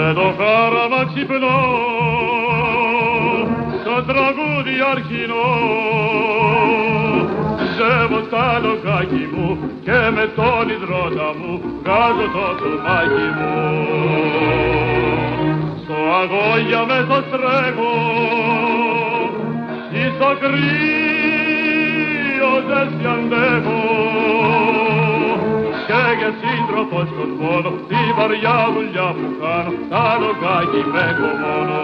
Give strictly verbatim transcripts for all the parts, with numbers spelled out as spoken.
Με το χάραμα ξυπνώ, το τραγούδι αρχινό, ζεύω στα λογάκι μου και με τον υδρότα μου βγάζω το κομμάκι μου. Στο αγώγια με το τρέχω, εις το κρύο ζέστη αντέχω, και για σύντροφο στον πόνο, τη βαριά δουλειά που κάνω, τα λογάκι με έχω μόνο.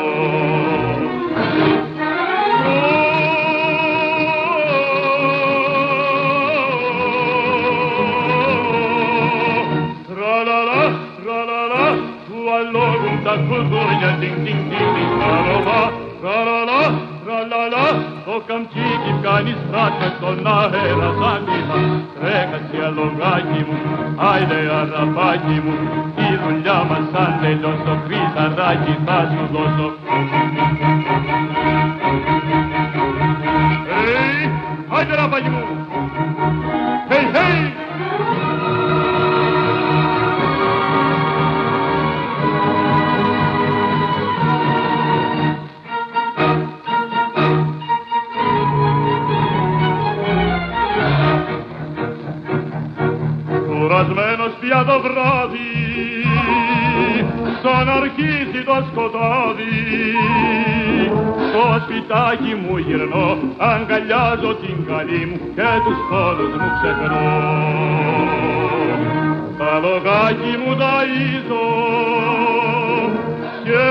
Tra-la-la, tra-la-la, tu allogum ta culturnia, ding ding ding ding, tra-la-la, tra-la-la, tra-la-la, το καμτσίκι κάνει στράτα στον αέρα σαν κύμα. Τρέχασε αλογάκι μου, άιντε αραπάκι μου, η δουλειά μας αν τελειώσω, χρυσαράκι θα σου δώσω. Hey, άιντε ραπάκι μου, hey, hey. Κουρασμένος πια το βράδυ, σαν αρχίσει το σκοτάδι, στο σπιτάκι μου γυρνώ, αγκαλιάζω την καλή μου και τους πόνους μου ξεχνώ. Τα λογάκι μου ταΐζω και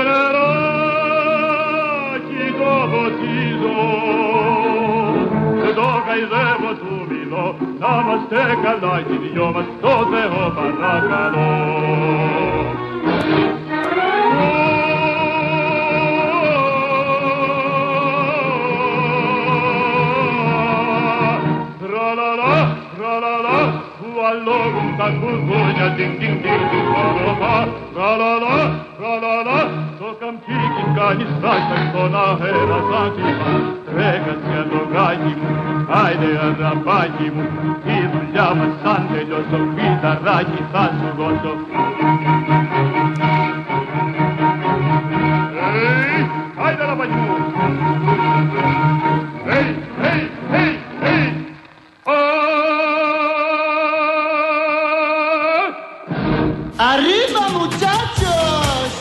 νεράκι το ποτίζω, το καηδεύω του μιλώ, να είμαστε καλά οι δυο μας, το Θεό παρακαλώ. Tra-la-la, tra-la-la, tu allogum ta culturnia, ding ding ding ding, tra-la-la, tra-la-la, tra-la-la, το καμτσίκι κάνει στράτα στον αέρα σαν κύμα. Τρέχασε αλογάκι μου, άιντε αραπάκι μου, η δουλειά μας αν τελειώσω, φυταράκι θα σου δώσω. Hey, άιντε αραπάκι μου. Hey, hey, hey, hey. Arriba, muchachos!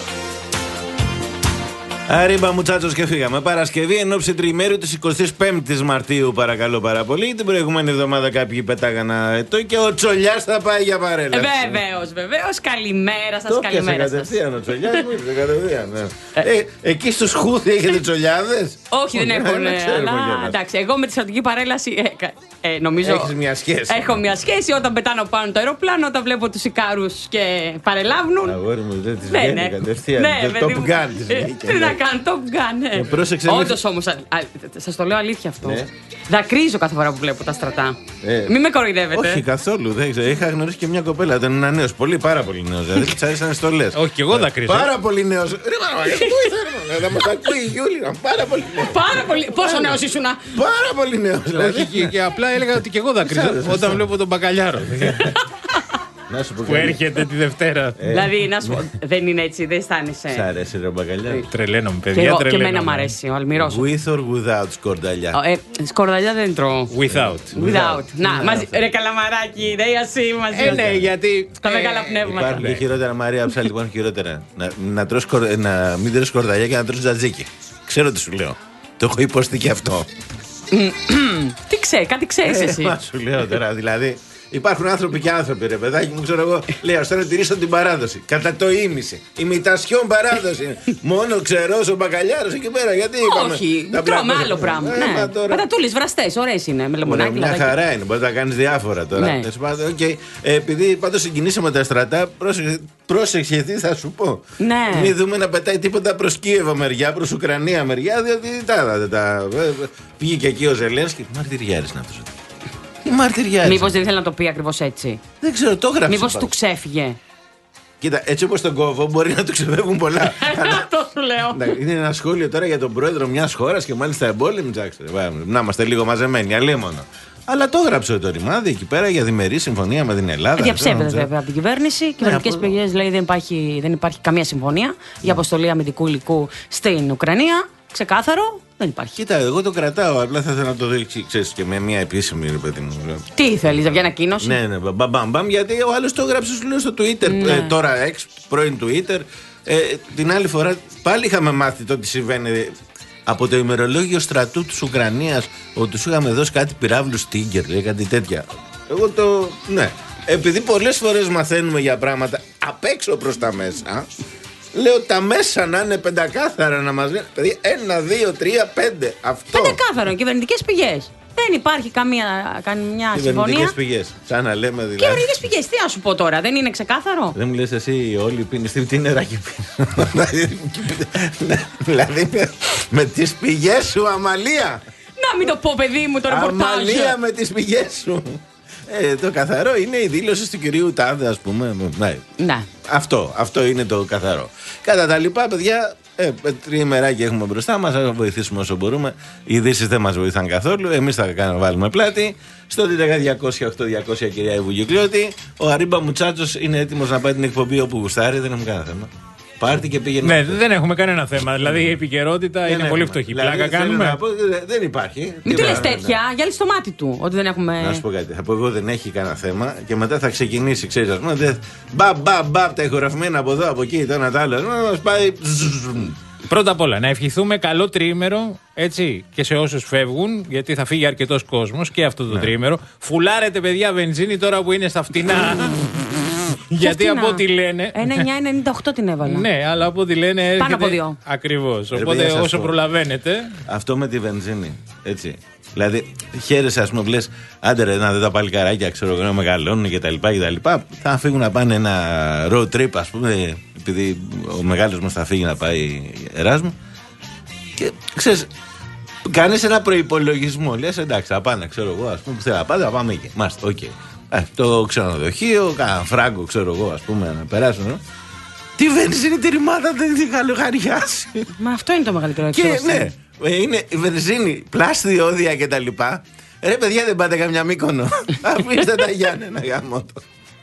Αρίμπα μουτσάτσος και φύγαμε. Παρασκευή εν ώψη τριημέρου της εικοστής πέμπτης Μαρτίου, παρακαλώ πάρα πολύ. Την προηγούμενη εβδομάδα κάποιοι πετάγανα ετώ και ο Τσολιάς θα πάει για παρέλαση. Βεβαίως, βεβαίως. Καλημέρα σας, καλημέρα σας. Κατευθείαν ο Τσολιάς μου ήρθε κατευθείαν. Ναι. ε, εκεί στους Χούθη έχετε τσολιάδες? Όχι, δεν έχουν. Αλλά εντάξει, εγώ με τη στρατηγική παρέλαση ε, ε, νομίζω. Έχεις μια σχέση. Έχω μια σχέση όταν πετάνω πάνω το αεροπλάνο, όταν βλέπω τους Ικάρους και παρελάβουν. Αγόρι μου, δεν τις βγαίνει κατευθείαν. Το Top Gun της βγήκε. Τι να κάνω, Top Gun. Όντως όμως, σας το λέω αλήθεια αυτό. Δακρύζω κάθε φορά που βλέπω τα στρατά. Μην με κοροϊδεύετε. Όχι καθόλου. Είχα γνωρίσει και μια κοπέλα. Ήταν ένα νέος, πολύ πάρα πολύ νέος. Δηλαδή της άρεσαν στολές. Όχι, και εγώ δακρύζω. Πάρα πολύ νέος. Θα μας ακούει η Γιούλη. Πάρα πολύ νέος. Πάρα πολύ. Πόσο νέος ήσουνα? Πάρα πολύ νέος. Όχι, και απλά έλεγα ότι και εγώ δακρύζω όταν βλέπω τον μπακαλιάρο. Που έρχεται τη Δευτέρα. Δηλαδή, να σου πω, δεν είναι έτσι, δεν αισθάνεσαι. Σ' αρέσει ρε μπακαλιάρο? Τρελαίνομαι, παιδιά. Και εμένα μ' αρέσει ο αλμυρός. With or without σκορδαλιά? Σκορδαλιά δεν τρώω. Without. Without. Να, ρε καλαμαράκι, ρε εσύ μαζί. Ε, ναι, γιατί. Τα μεγάλα πνεύματα. Υπάρχουν και χειρότερα, Μαρία, ψάλη, υπάρχουν χειρότερα. Να μην τρως σκορδαλιά και να τρως τζατζίκι. Ξέρω τι σου λέω. Το έχω υποστεί και αυτό. Τι ξέρει, κάτι ξέρεις εσύ. Μα σου λέω τώρα, δηλαδή. Υπάρχουν άνθρωποι και άνθρωποι, ρε παιδάκι μου, ξέρω εγώ. Λέω, θέλω να τηρήσω την παράδοση. Κατά το ήμιση. Ημιτασιόν παράδοση. Μόνο ξερός ο μπακαλιάρος εκεί πέρα. Γιατί είπαμε. Όχι, τρώμε άλλο πράγμα. Ναι. Πατατούλες βραστές, ωραίες είναι. Με λεμονάκι. Μια χαρά είναι, μπορεί να κάνει διάφορα τώρα. Ναι. Okay. Ε, επειδή πάντως συγκινήσαμε τα στρατά, πρόσεξε, πρόσεξε τι θα σου πω. Ναι. Μην δούμε να πετάει τίποτα προς Κίεβο μεριά, προς Ουκρανία μεριά, διότι τα, τα, πήγε εκεί ο Ζελένσκι. Μαρτυριάρης να αυτός. Μήπως δεν ήθελε να το πει ακριβώς έτσι? Δεν ξέρω, το έγραψε. Μήπως του ξέφυγε? Κοίτα, έτσι όπως τον κόβω μπορεί να του ξεφεύγουν πολλά. Αυτό σου λέω. Είναι ένα σχόλιο τώρα για τον πρόεδρο μιας χώρας και μάλιστα εμπόλεμη. Να είμαστε λίγο μαζεμένοι, αλίμονο. Αλλά το έγραψε το ρημάδι εκεί πέρα για διμερή συμφωνία με την Ελλάδα. Διαψεύδεται βέβαια από την κυβέρνηση. Κυβερνητικές ναι, πηγές λέει δεν υπάρχει, δεν υπάρχει καμία συμφωνία ναι. για αποστολή αμυντικού υλικού στην Ουκρανία. Ξεκάθαρο, δεν υπάρχει. Κοίτα, εγώ το κρατάω. Απλά θα ήθελα να το δω και με μια επίσημη, ρε παιδί μου. Τι θέλει, για ανακοίνωση. Ναι, ναι, μπαμ, μπαμ, γιατί ο άλλο το έγραψε σου λέω στο Twitter. Ναι. Ε, τώρα X, πρώην Twitter. Ε, την άλλη φορά πάλι είχαμε μάθει το τι συμβαίνει. Από το ημερολόγιο στρατού της Ουκρανίας ότι σου είχαμε δώσει κάτι πυράβλους Stinger, λέει κάτι τέτοια. Εγώ το. Ναι. Επειδή πολλές φορές μαθαίνουμε για πράγματα απ' έξω προς τα μέσα, λέω τα μέσα να είναι πεντακάθαρα να μας λένε. Παιδιά, ένα, δύο, τρία, πέντε. Αυτό. Πεντακάθαρο, κυβερνητικές πηγές. Δεν υπάρχει καμία, καμιά συμφωνία. Κυβερνητικές πηγές. Σαν να λέμε δηλαδή. Κυβερνητικές πηγές, τι να σου πω τώρα, δεν είναι ξεκάθαρο. Δεν μου λες εσύ, όλοι πίνεις τι νεράκι πίνεις. Δηλαδή με, με τις πηγές σου, Αμαλία. Να μην το πω, παιδί μου, το ρεπορτάζ. Αμαλία με τις πηγές σου. Ε, το καθαρό είναι η δήλωση του κυρίου Τάδε, ας πούμε. Ναι. ναι. Αυτό, αυτό είναι το καθαρό. Κατά τα λοιπά, παιδιά, ε, τριημεράκι έχουμε μπροστά μας. Θα βοηθήσουμε όσο μπορούμε. Οι ειδήσεις δεν μας βοηθάν καθόλου. Εμείς θα κάνουμε, βάλουμε πλάτη. Στο δέκα διακόσια οκτώ διακόσια, κυρία Ιβου Κυκλιώτη. Ο Αρίμπα Μουτσάτσος είναι έτοιμος να πάει την εκπομπή όπου γουστάρει. Δεν έχουμε κανένα θέμα. Πάρτι και πήγαινε. Ναι, δεν έχουμε κανένα θέμα. Δηλαδή η επικαιρότητα είναι πολύ φτωχή. Δηλαδή, πλάκα κάνουμε. Πω, δεν υπάρχει. Μην του λες τέτοια, γυάλει στο μάτι του. Ότι δεν έχουμε. Να σου πω κάτι. Θα πω εγώ δεν έχει κανένα θέμα και μετά θα ξεκινήσει, ξέρει, α πούμε. Μπαμ, μπαμ, μπαμ, τα ηχογραφημένα από εδώ, από εκεί, το ένα το άλλο. Να μα πάει. Πρώτα απ' όλα, να ευχηθούμε καλό τριήμερο έτσι, και σε όσους φεύγουν, γιατί θα φύγει αρκετός κόσμος και αυτό το ναι. τριήμερο. Φουλάρετε, παιδιά, βενζίνη τώρα που είναι στα φτηνά. Γιατί από ό,τι λένε. ένα εννιά ενενήντα οκτώ την έβαλα. Ναι, αλλά από ό,τι λένε. Έρχεται... Πάνω από δύο. Ακριβώς. Οπότε όσο πω. προλαβαίνετε. Αυτό με τη βενζίνη. Έτσι. Δηλαδή, χαίρεσαι, α πούμε, λε, άντε ρε, να δει τα παλικαράκια, ξέρω εγώ, να μεγαλώνουν κτλ. Θα φύγουν να πάνε ένα road trip, α πούμε, επειδή ο μεγάλος μας θα φύγει να πάει Εράσμου. Και ξέρεις, κάνεις ένα προϋπολογισμό. Λες, εντάξει, θα πάνε, ξέρω εγώ, ας πούμε, που θέλω να πάτε, θα πάμε εκεί. Μάστε, οκ. Okay. Ε, το ξενοδοχείο, κάνα φράγκο, ξέρω εγώ, ας πούμε, να περάσουν. Τι βενζίνη τη ρημάδα δεν την είχα λογαριάσει. Μα αυτό είναι το μεγαλύτερο και ναι, είναι η βενζίνη, πλάσ διόδια κτλ. Ρε παιδιά, δεν πάτε καμιά Μύκονο. Αφήστε τα Γιάννενα γαμώτο.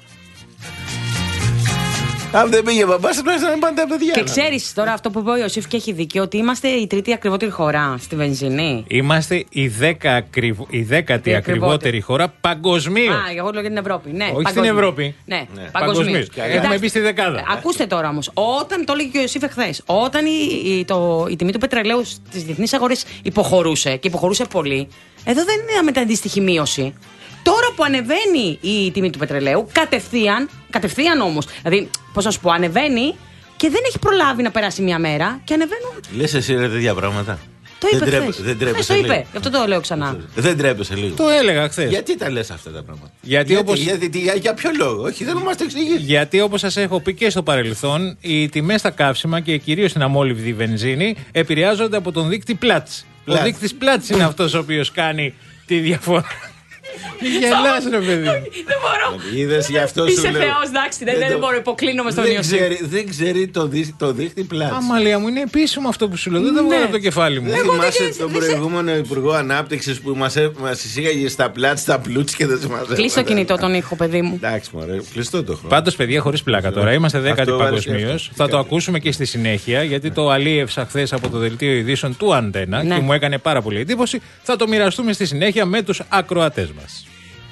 Αν δεν πήγε ο μπαμπάς, πρέπει να πάνε τα παιδιά. Και ξέρεις τώρα αυτό που είπε ο Ιωσήφ και έχει δίκιο, ότι είμαστε η τρίτη ακριβότερη χώρα στη βενζίνη. Είμαστε η, δέκα ακριβ... η δέκατη ακριβότερη χώρα παγκοσμίως. Α, εγώ λέω για την Ευρώπη. Ναι, όχι παγκοσμίως. Στην Ευρώπη. Ναι, ναι. παγκοσμίως. Έχουμε μπει στη δεκάδα. Ακούστε τώρα όμως, όταν το έλεγε και ο Ιωσήφ εχθές, όταν η, η, το, η τιμή του πετρελαίου στις διεθνείς αγορές υποχωρούσε και υποχωρούσε πολύ, εδώ δεν είδαμε την αντίστοιχη μείωση. Τώρα που ανεβαίνει η τιμή του πετρελαίου, κατευθείαν, κατευθείαν όμως, δηλαδή, πώς να σου πω, ανεβαίνει και δεν έχει προλάβει να περάσει μια μέρα και ανεβαίνουν. Λες εσύ ρε τέτοια πράγματα. Το είπε χθες. Δεν τρέπεσαι. Το είπε, γι' αυτό το λέω ξανά. Δεν τρέπεσαι λίγο. Το έλεγα χθες. Γιατί τα λες αυτά τα πράγματα. Γιατί, γιατί, όπως... γιατί, για, για ποιο λόγο, όχι, δεν μας το εξηγείς. Γιατί όπως σας έχω πει και στο παρελθόν, οι τιμές στα καύσιμα και κυρίως στην αμόλυβδη βενζίνη επηρεάζονται από τον δείκτη Platts. Ο δείκτης Platts είναι αυτός ο οποίος κάνει τη διαφορά. Γελάς ρε παιδί. Δεν μπορώ. Είδες γι' αυτό σου Είσαι λέω. θεός, εντάξει, δεν μπορώ, υποκλίνομαι στον Ιωσήφ. Δεν ξέρει το δείχτη Πλάτς. Αμαλία μου, είναι επίσημο αυτό που σου λέω. Δεν το βγάλω από το κεφάλι μου. Δεν θυμάσαι τον προηγούμενο Υπουργό Ανάπτυξης που μας εισήγαγε στα Πλάτς, στα Πλούτς και δεν θυμάσαι. Κλείστο το κινητό τον ήχο, παιδί μου. Εντάξει, μωρέ, κλειστό το χρόνο. Πάντως, παιδιά, χωρίς πλάκα τώρα. Είμαστε δέκατοι παγκοσμίως. Θα το ακούσουμε και στη συνέχεια, γιατί το αλίευσα χθες από το δελτίο ειδήσεων του Αντένα και μου έκανε πάρα πολύ εντύπωση. Θα το μοιραστούμε στη συνέχεια με τους ακροατές μας.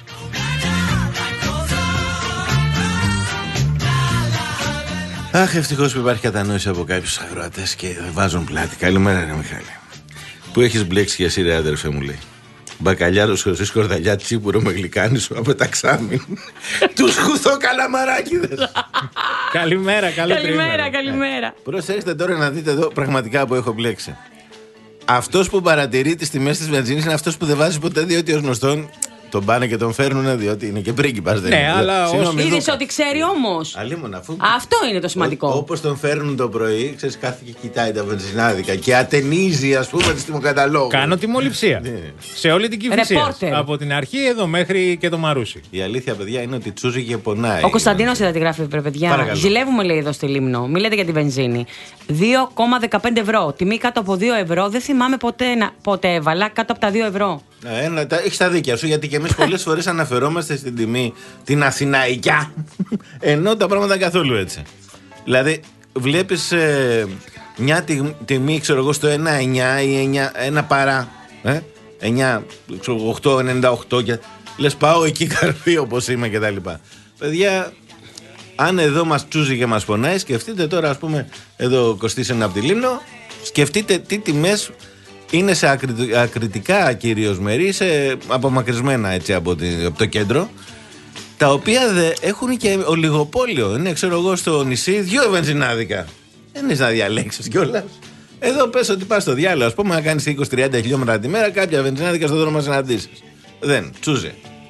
Αχ, ευτυχώς που υπάρχει κατανόηση από κάποιους αγροατές και βάζουν πλάτη. Καλημέρα, ρε Μιχάλη. Που έχεις μπλέξει και εσύ, ρε άδερφε μου, λέει. Μπακαλιάρος χρυσή σκορδαλιά, τσίπουρο με γλυκάνισο από τα ξάμιν. Τους χουθώ καλαμαράκιδες. Καλημέρα, καλό Καλημέρα, καλημέρα. Προσέξτε τώρα να δείτε εδώ πραγματικά που έχω μπλέξει. Αυτός που παρατηρεί τις τιμές της βενζίνης είναι αυτός που δεν βάζει ποτέ, διότι ως γνωστόν τον πάνε και τον φέρνουν, διότι είναι και πρίγκιπας. Ναι, είναι. Αλλά είδες ότι ξέρει όμως. Αφού... Αυτό είναι το σημαντικό. Όπως τον φέρνουν το πρωί, ξέρεις, κάθε και κοιτάει τα βενζινάδικα και ατενίζει, ας πούμε, τις τιμοκαταλόγους. Κάνω τιμοληψία. Ναι. Σε όλη την Κηφισία. Από την αρχή εδώ μέχρι και το Μαρούσι. Η αλήθεια, παιδιά, είναι ότι τσούζει και πονάει. Ο Κωνσταντίνος είδα τη γράφει, παιδιά. Ζηλεύουμε, λέει, εδώ στη Λίμνο. Μιλάτε για τη βενζίνη. δύο κόμμα δεκαπέντε ευρώ. Τιμή κάτω από δύο ευρώ. Δεν θυμάμαι ποτέ, ποτέ έβαλα κάτω από τα δύο ευρώ. Έχει τα δίκια σου, γιατί και εμείς πολλές φορές αναφερόμαστε στην τιμή την Αθηναϊκιά, ενώ τα πράγματα καθόλου έτσι. Δηλαδή, βλέπεις ε, μια τιμή, ξέρω εγώ, στο ένα εννιά ή εννιά, ένα παρά, ε, εννιά, οκτώ ενενήντα οκτώ, και λες πάω εκεί καρφί όπως είμαι και τα λοιπά. Παιδιά, αν εδώ μας τσούζει και μας πονάει, σκεφτείτε τώρα, ας πούμε, εδώ κοστίσει από τη Λίμνο, σκεφτείτε τι τιμές είναι σε ακρι, ακριτικά κυρίως μέρη, σε απομακρυσμένα έτσι από, τη, από το κέντρο, τα οποία δε έχουν και ολιγοπόλιο. Είναι, ξέρω εγώ, στο νησί δύο βενζινάδικα. Δεν είναι να διαλέξεις κιόλας. Εδώ πες ότι πας στο διάλογο, ας πούμε, να κάνεις είκοσι με τριάντα χιλιόμετρα τη μέρα, κάποια βενζινάδικα στον δρόμο να συναντήσεις. Δεν, τσούζε.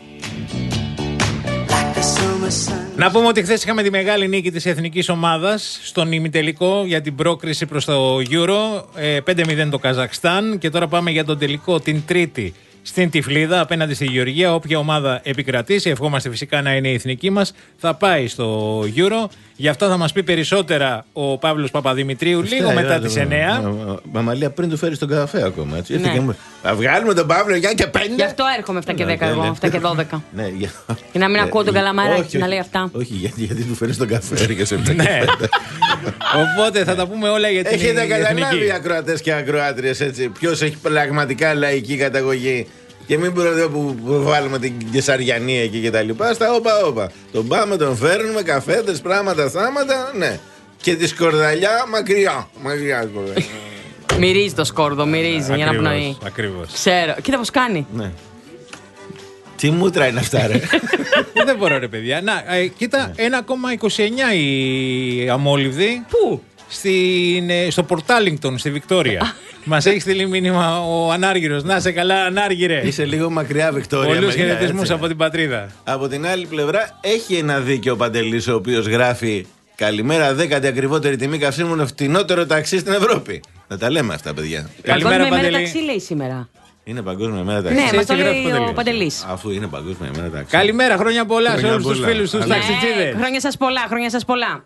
Να πούμε ότι χθες είχαμε τη μεγάλη νίκη της εθνικής ομάδας στον ημιτελικό για την πρόκριση προς το Euro. πέντε μηδέν το Καζακστάν, και τώρα πάμε για τον τελικό την Τρίτη στην Τυφλίδα απέναντι στη Γεωργία. Όποια ομάδα επικρατήσει, ευχόμαστε φυσικά να είναι η εθνική μας, θα πάει στο Euro. Γι' αυτό θα μας πει περισσότερα ο Παύλος Παπαδημητρίου λίγο μετά τις εννιά. Μαμαλία, πριν του φέρεις τον καφέ ακόμα. Έτσι. Ναι. Θα βγάλουμε τον Παύλο για και πέντε. Γι' αυτό έρχομαι εφτά και δέκα εγώ, εφτά και δώδεκα. Ναι, για... Και να μην ακούω τον Καλαμαράκη να λέει αυτά. Όχι, γιατί, γιατί του φέρεις τον καφέ και σε Ναι. Οπότε θα τα πούμε όλα για την εθνική. Έχετε καταλάβει οι ακροατές και ακροάτριες, έτσι, ποιος έχει πραγματικά λαϊκή καταγωγή. Και μην μπορούμε που βάλουμε την Κεσαριανή εκεί και τα λοιπά. Στα όπα όπα. Τον πάμε, τον φέρνουμε, καφέδες, πράγματα, θάματα, ναι. Και τη σκορδαλιά μακριά. Μακριά σκορδαλιά. Μυρίζει το σκόρδο, μυρίζει για να πνοεί. Ακριβώς. Ξέρω. Κοίτα πώς κάνει. Ναι. Τι μούτρα είναι αυτά, ρε. Δεν μπορώ, ρε παιδιά. Να, ε, κοίτα, ένα κόμμα είκοσι εννιά η αμόλυβδη. Πού? Στην, ε, στο Πορτάλιγκτον, στη Βικτόρια. Μας έχει στείλει μήνυμα ο Ανάργυρος. Να σε καλά, Ανάργυρε. Είσαι λίγο μακριά, Βικτόρια. Πολλούς χαιρετισμούς από την πατρίδα. Από την άλλη πλευρά, έχει ένα δίκιο ο Παντελής, ο οποίος γράφει: καλημέρα, δέκατη ακριβότερη τιμή καυσίμων, φτηνότερο ταξί στην Ευρώπη. Να τα λέμε αυτά, παιδιά. Καλημέρα, Παγκόσμια ημέρα Παντελή. ταξί λέει σήμερα. Είναι παγκόσμια ημέρα ταξί. Ναι, μας έτσι το γράφει λέει Παντελής. ο Παντελής. Αφού είναι παγκόσμια ημέρα ταξί. Καλημέρα, χρόνια πολλά σε Χρόνια όλους τους πολλά. φίλους τους Ναι, ταξιτζίδες. Χρόνια σας πολλά, χρόνια σας πολλά.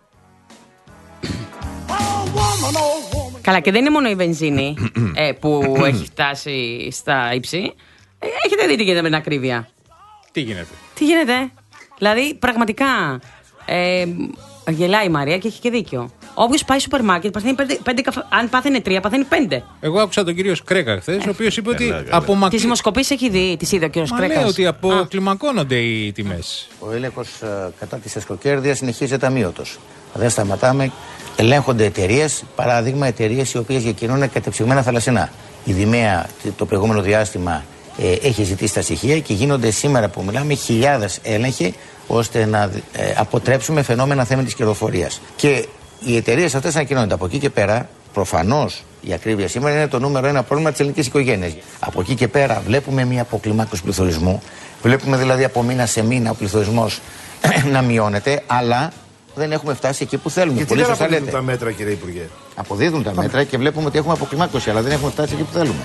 Καλά, και δεν είναι μόνο η βενζίνη ε, που έχει φτάσει στα ύψη. Ε, έχετε δει τι γίνεται με την ακρίβεια. Τι γίνεται. Τι γίνεται, δηλαδή πραγματικά ε, γελάει η Μαρία και έχει και δίκιο. Όποιος πάει σούπερ μάρκετ, παθαίνει πέντε, πέντε καφέ, αν πάθαινε τρία, παθαίνει πέντε. Εγώ άκουσα τον κύριο Σκρέκα χθες, ο οποίος είπε ότι καλά. Τις απομακρύνονται. δημοσκοπήσεις έχει δει, τις είδε ο κύριος Μα λέει Κρέκας. ότι αποκλιμακώνονται οι τιμές. Ο έλεγχος ε, κατά της ασκοκέρδειας συνεχίζεται αμύωτος. Δεν σταματάμε. Ελέγχονται εταιρείες, παράδειγμα εταιρείες οι οποίες διακινούν κατεψυγμένα θαλασσινά. Η Δημαία το προηγούμενο διάστημα ε, έχει ζητήσει τα στοιχεία και γίνονται σήμερα που μιλάμε χιλιάδες έλεγχοι ώστε να ε, αποτρέψουμε φαινόμενα θέμα της κερδοφορίας. Και οι εταιρείες αυτές ανακοινώνονται. Από εκεί και πέρα, προφανώς η ακρίβεια σήμερα είναι το νούμερο ένα πρόβλημα της ελληνικής οικογένειας. Από εκεί και πέρα βλέπουμε μια αποκλιμάκωση πληθωρισμού. Βλέπουμε δηλαδή από μήνα σε μήνα ο πληθωρισμός να μειώνεται, αλλά δεν έχουμε φτάσει εκεί που θέλουμε. Γιατί Πολύ δεν σωστά αποδίδουν λέτε. τα μέτρα, κύριε Υπουργέ. Αποδίδουν τα μέτρα και βλέπουμε ότι έχουμε αποκλιμάκωση, αλλά δεν έχουμε φτάσει εκεί που θέλουμε.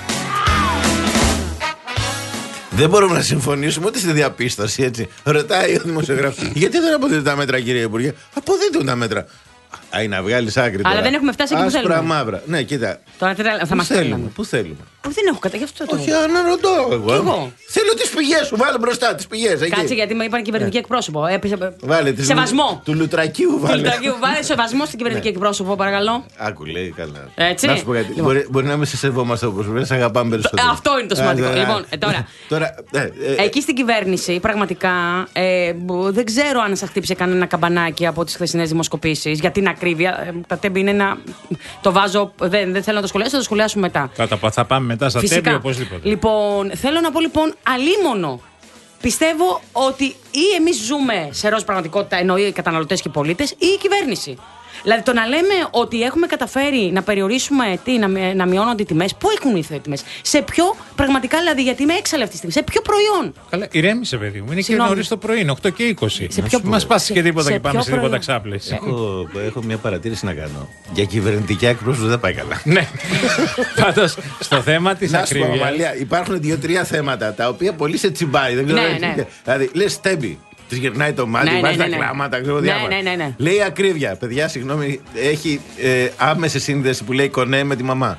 Δεν μπορούμε να συμφωνήσουμε ούτε στη διαπίστωση, έτσι. Ρωτάει ο δημοσιογράφος: γιατί δεν αποδίδουν τα μέτρα, κύριε Υπουργέ? Αποδίδουν τα μέτρα. Α, να βγάλει άκρη. Αλλά τώρα. δεν έχουμε φτάσει εκεί που Άσπρα, θέλουμε. μαύρα. Ναι, κοίτα. Τώρα τι θα Πού μας θέλουμε, θέλουμε. πού θέλουμε. Δεν έχω κατά, γι' αυτό το. Όχι, αναρωτώ εγώ. Κι εγώ. Θέλω τις πηγές σου, βάλε μπροστά τις πηγές. εκεί. Κάτσε, γιατί με είπαν κυβερνητική εκπρόσωπο. Έπεισε... Βάλε τις Σεβασμό. Του Λουτρακίου, βάλε. Λουτρακίου, βάλε σεβασμό στην κυβερνητική εκπρόσωπο, παρακαλώ. Άκου, λέει καλά. Έτσι. Να σου πω κάτι. Λοιπόν. Μπορεί, μπορεί να μην σε σεβόμαστε όπως πρέπει, σε αγαπάμε περισσότερο. Ε, αυτό είναι το σημαντικό. Α, Λοιπόν, ε, τώρα. τώρα ε, ε, Εκεί στην κυβέρνηση, πραγματικά, ε, μπο- δεν ξέρω αν σας χτύπησε κανένα καμπανάκι από τις χθεσινές δημοσκοπήσεις για την ακρίβεια. Ε, τα τέμπη είναι ένα. Το βάζω. Δεν, δεν θέλω να το σχολιάσω, θα το σχολιάσουμε μετά. Θα, τα, θα πάμε μετά στα τέμπη οπωσδήποτε. Λοιπόν, θέλω να πω λοιπόν αλίμονο. Πιστεύω ότι ή εμείς ζούμε σε ροζ πραγματικότητα, εννοεί οι καταναλωτές και οι πολίτες, ή η κυβέρνηση. Δηλαδή το να λέμε ότι έχουμε καταφέρει να περιορίσουμε τι, να, μει- να μειώνονται οι τιμές, πού έχουν ήρθε οι τιμές, σε ποιο πραγματικά, δηλαδή γιατί είμαι έξαλλη αυτή τη στιγμή, σε ποιο προϊόν. Καλά, ηρέμησε, παιδί μου. Είναι και Συγγνώμη. νωρίς το πρωί, είναι οκτώ και είκοσι. Σε ποιο Μας πάσει σε- και τίποτα σε και πάμε ποιο σε τίποτα προϊόν. ξάπλες. έχω, έχω μια παρατήρηση να κάνω. Για κυβερνητική εκπρόσωπο δεν πάει καλά. Ναι. Πάντως, στο θέμα της Να σου πω, ακρίβειας. Αμαλία, υπάρχουν δύο-τρία θέματα τα οποία πολύ σε τσιμπάει. Δεν ξέρω Ναι, τι- ναι. Δηλαδή, λε τέμπη. Τη γυρνάει το μάτι, Ναι, βάζει ναι, τα ναι, ναι. κλάματα, ξέρω Ναι, διάφορα. ναι, ναι, ναι. Λέει ακρίβεια. Παιδιά, συγγνώμη, έχει ε, άμεση σύνδεση που λέει κονέ με τη μαμά. Και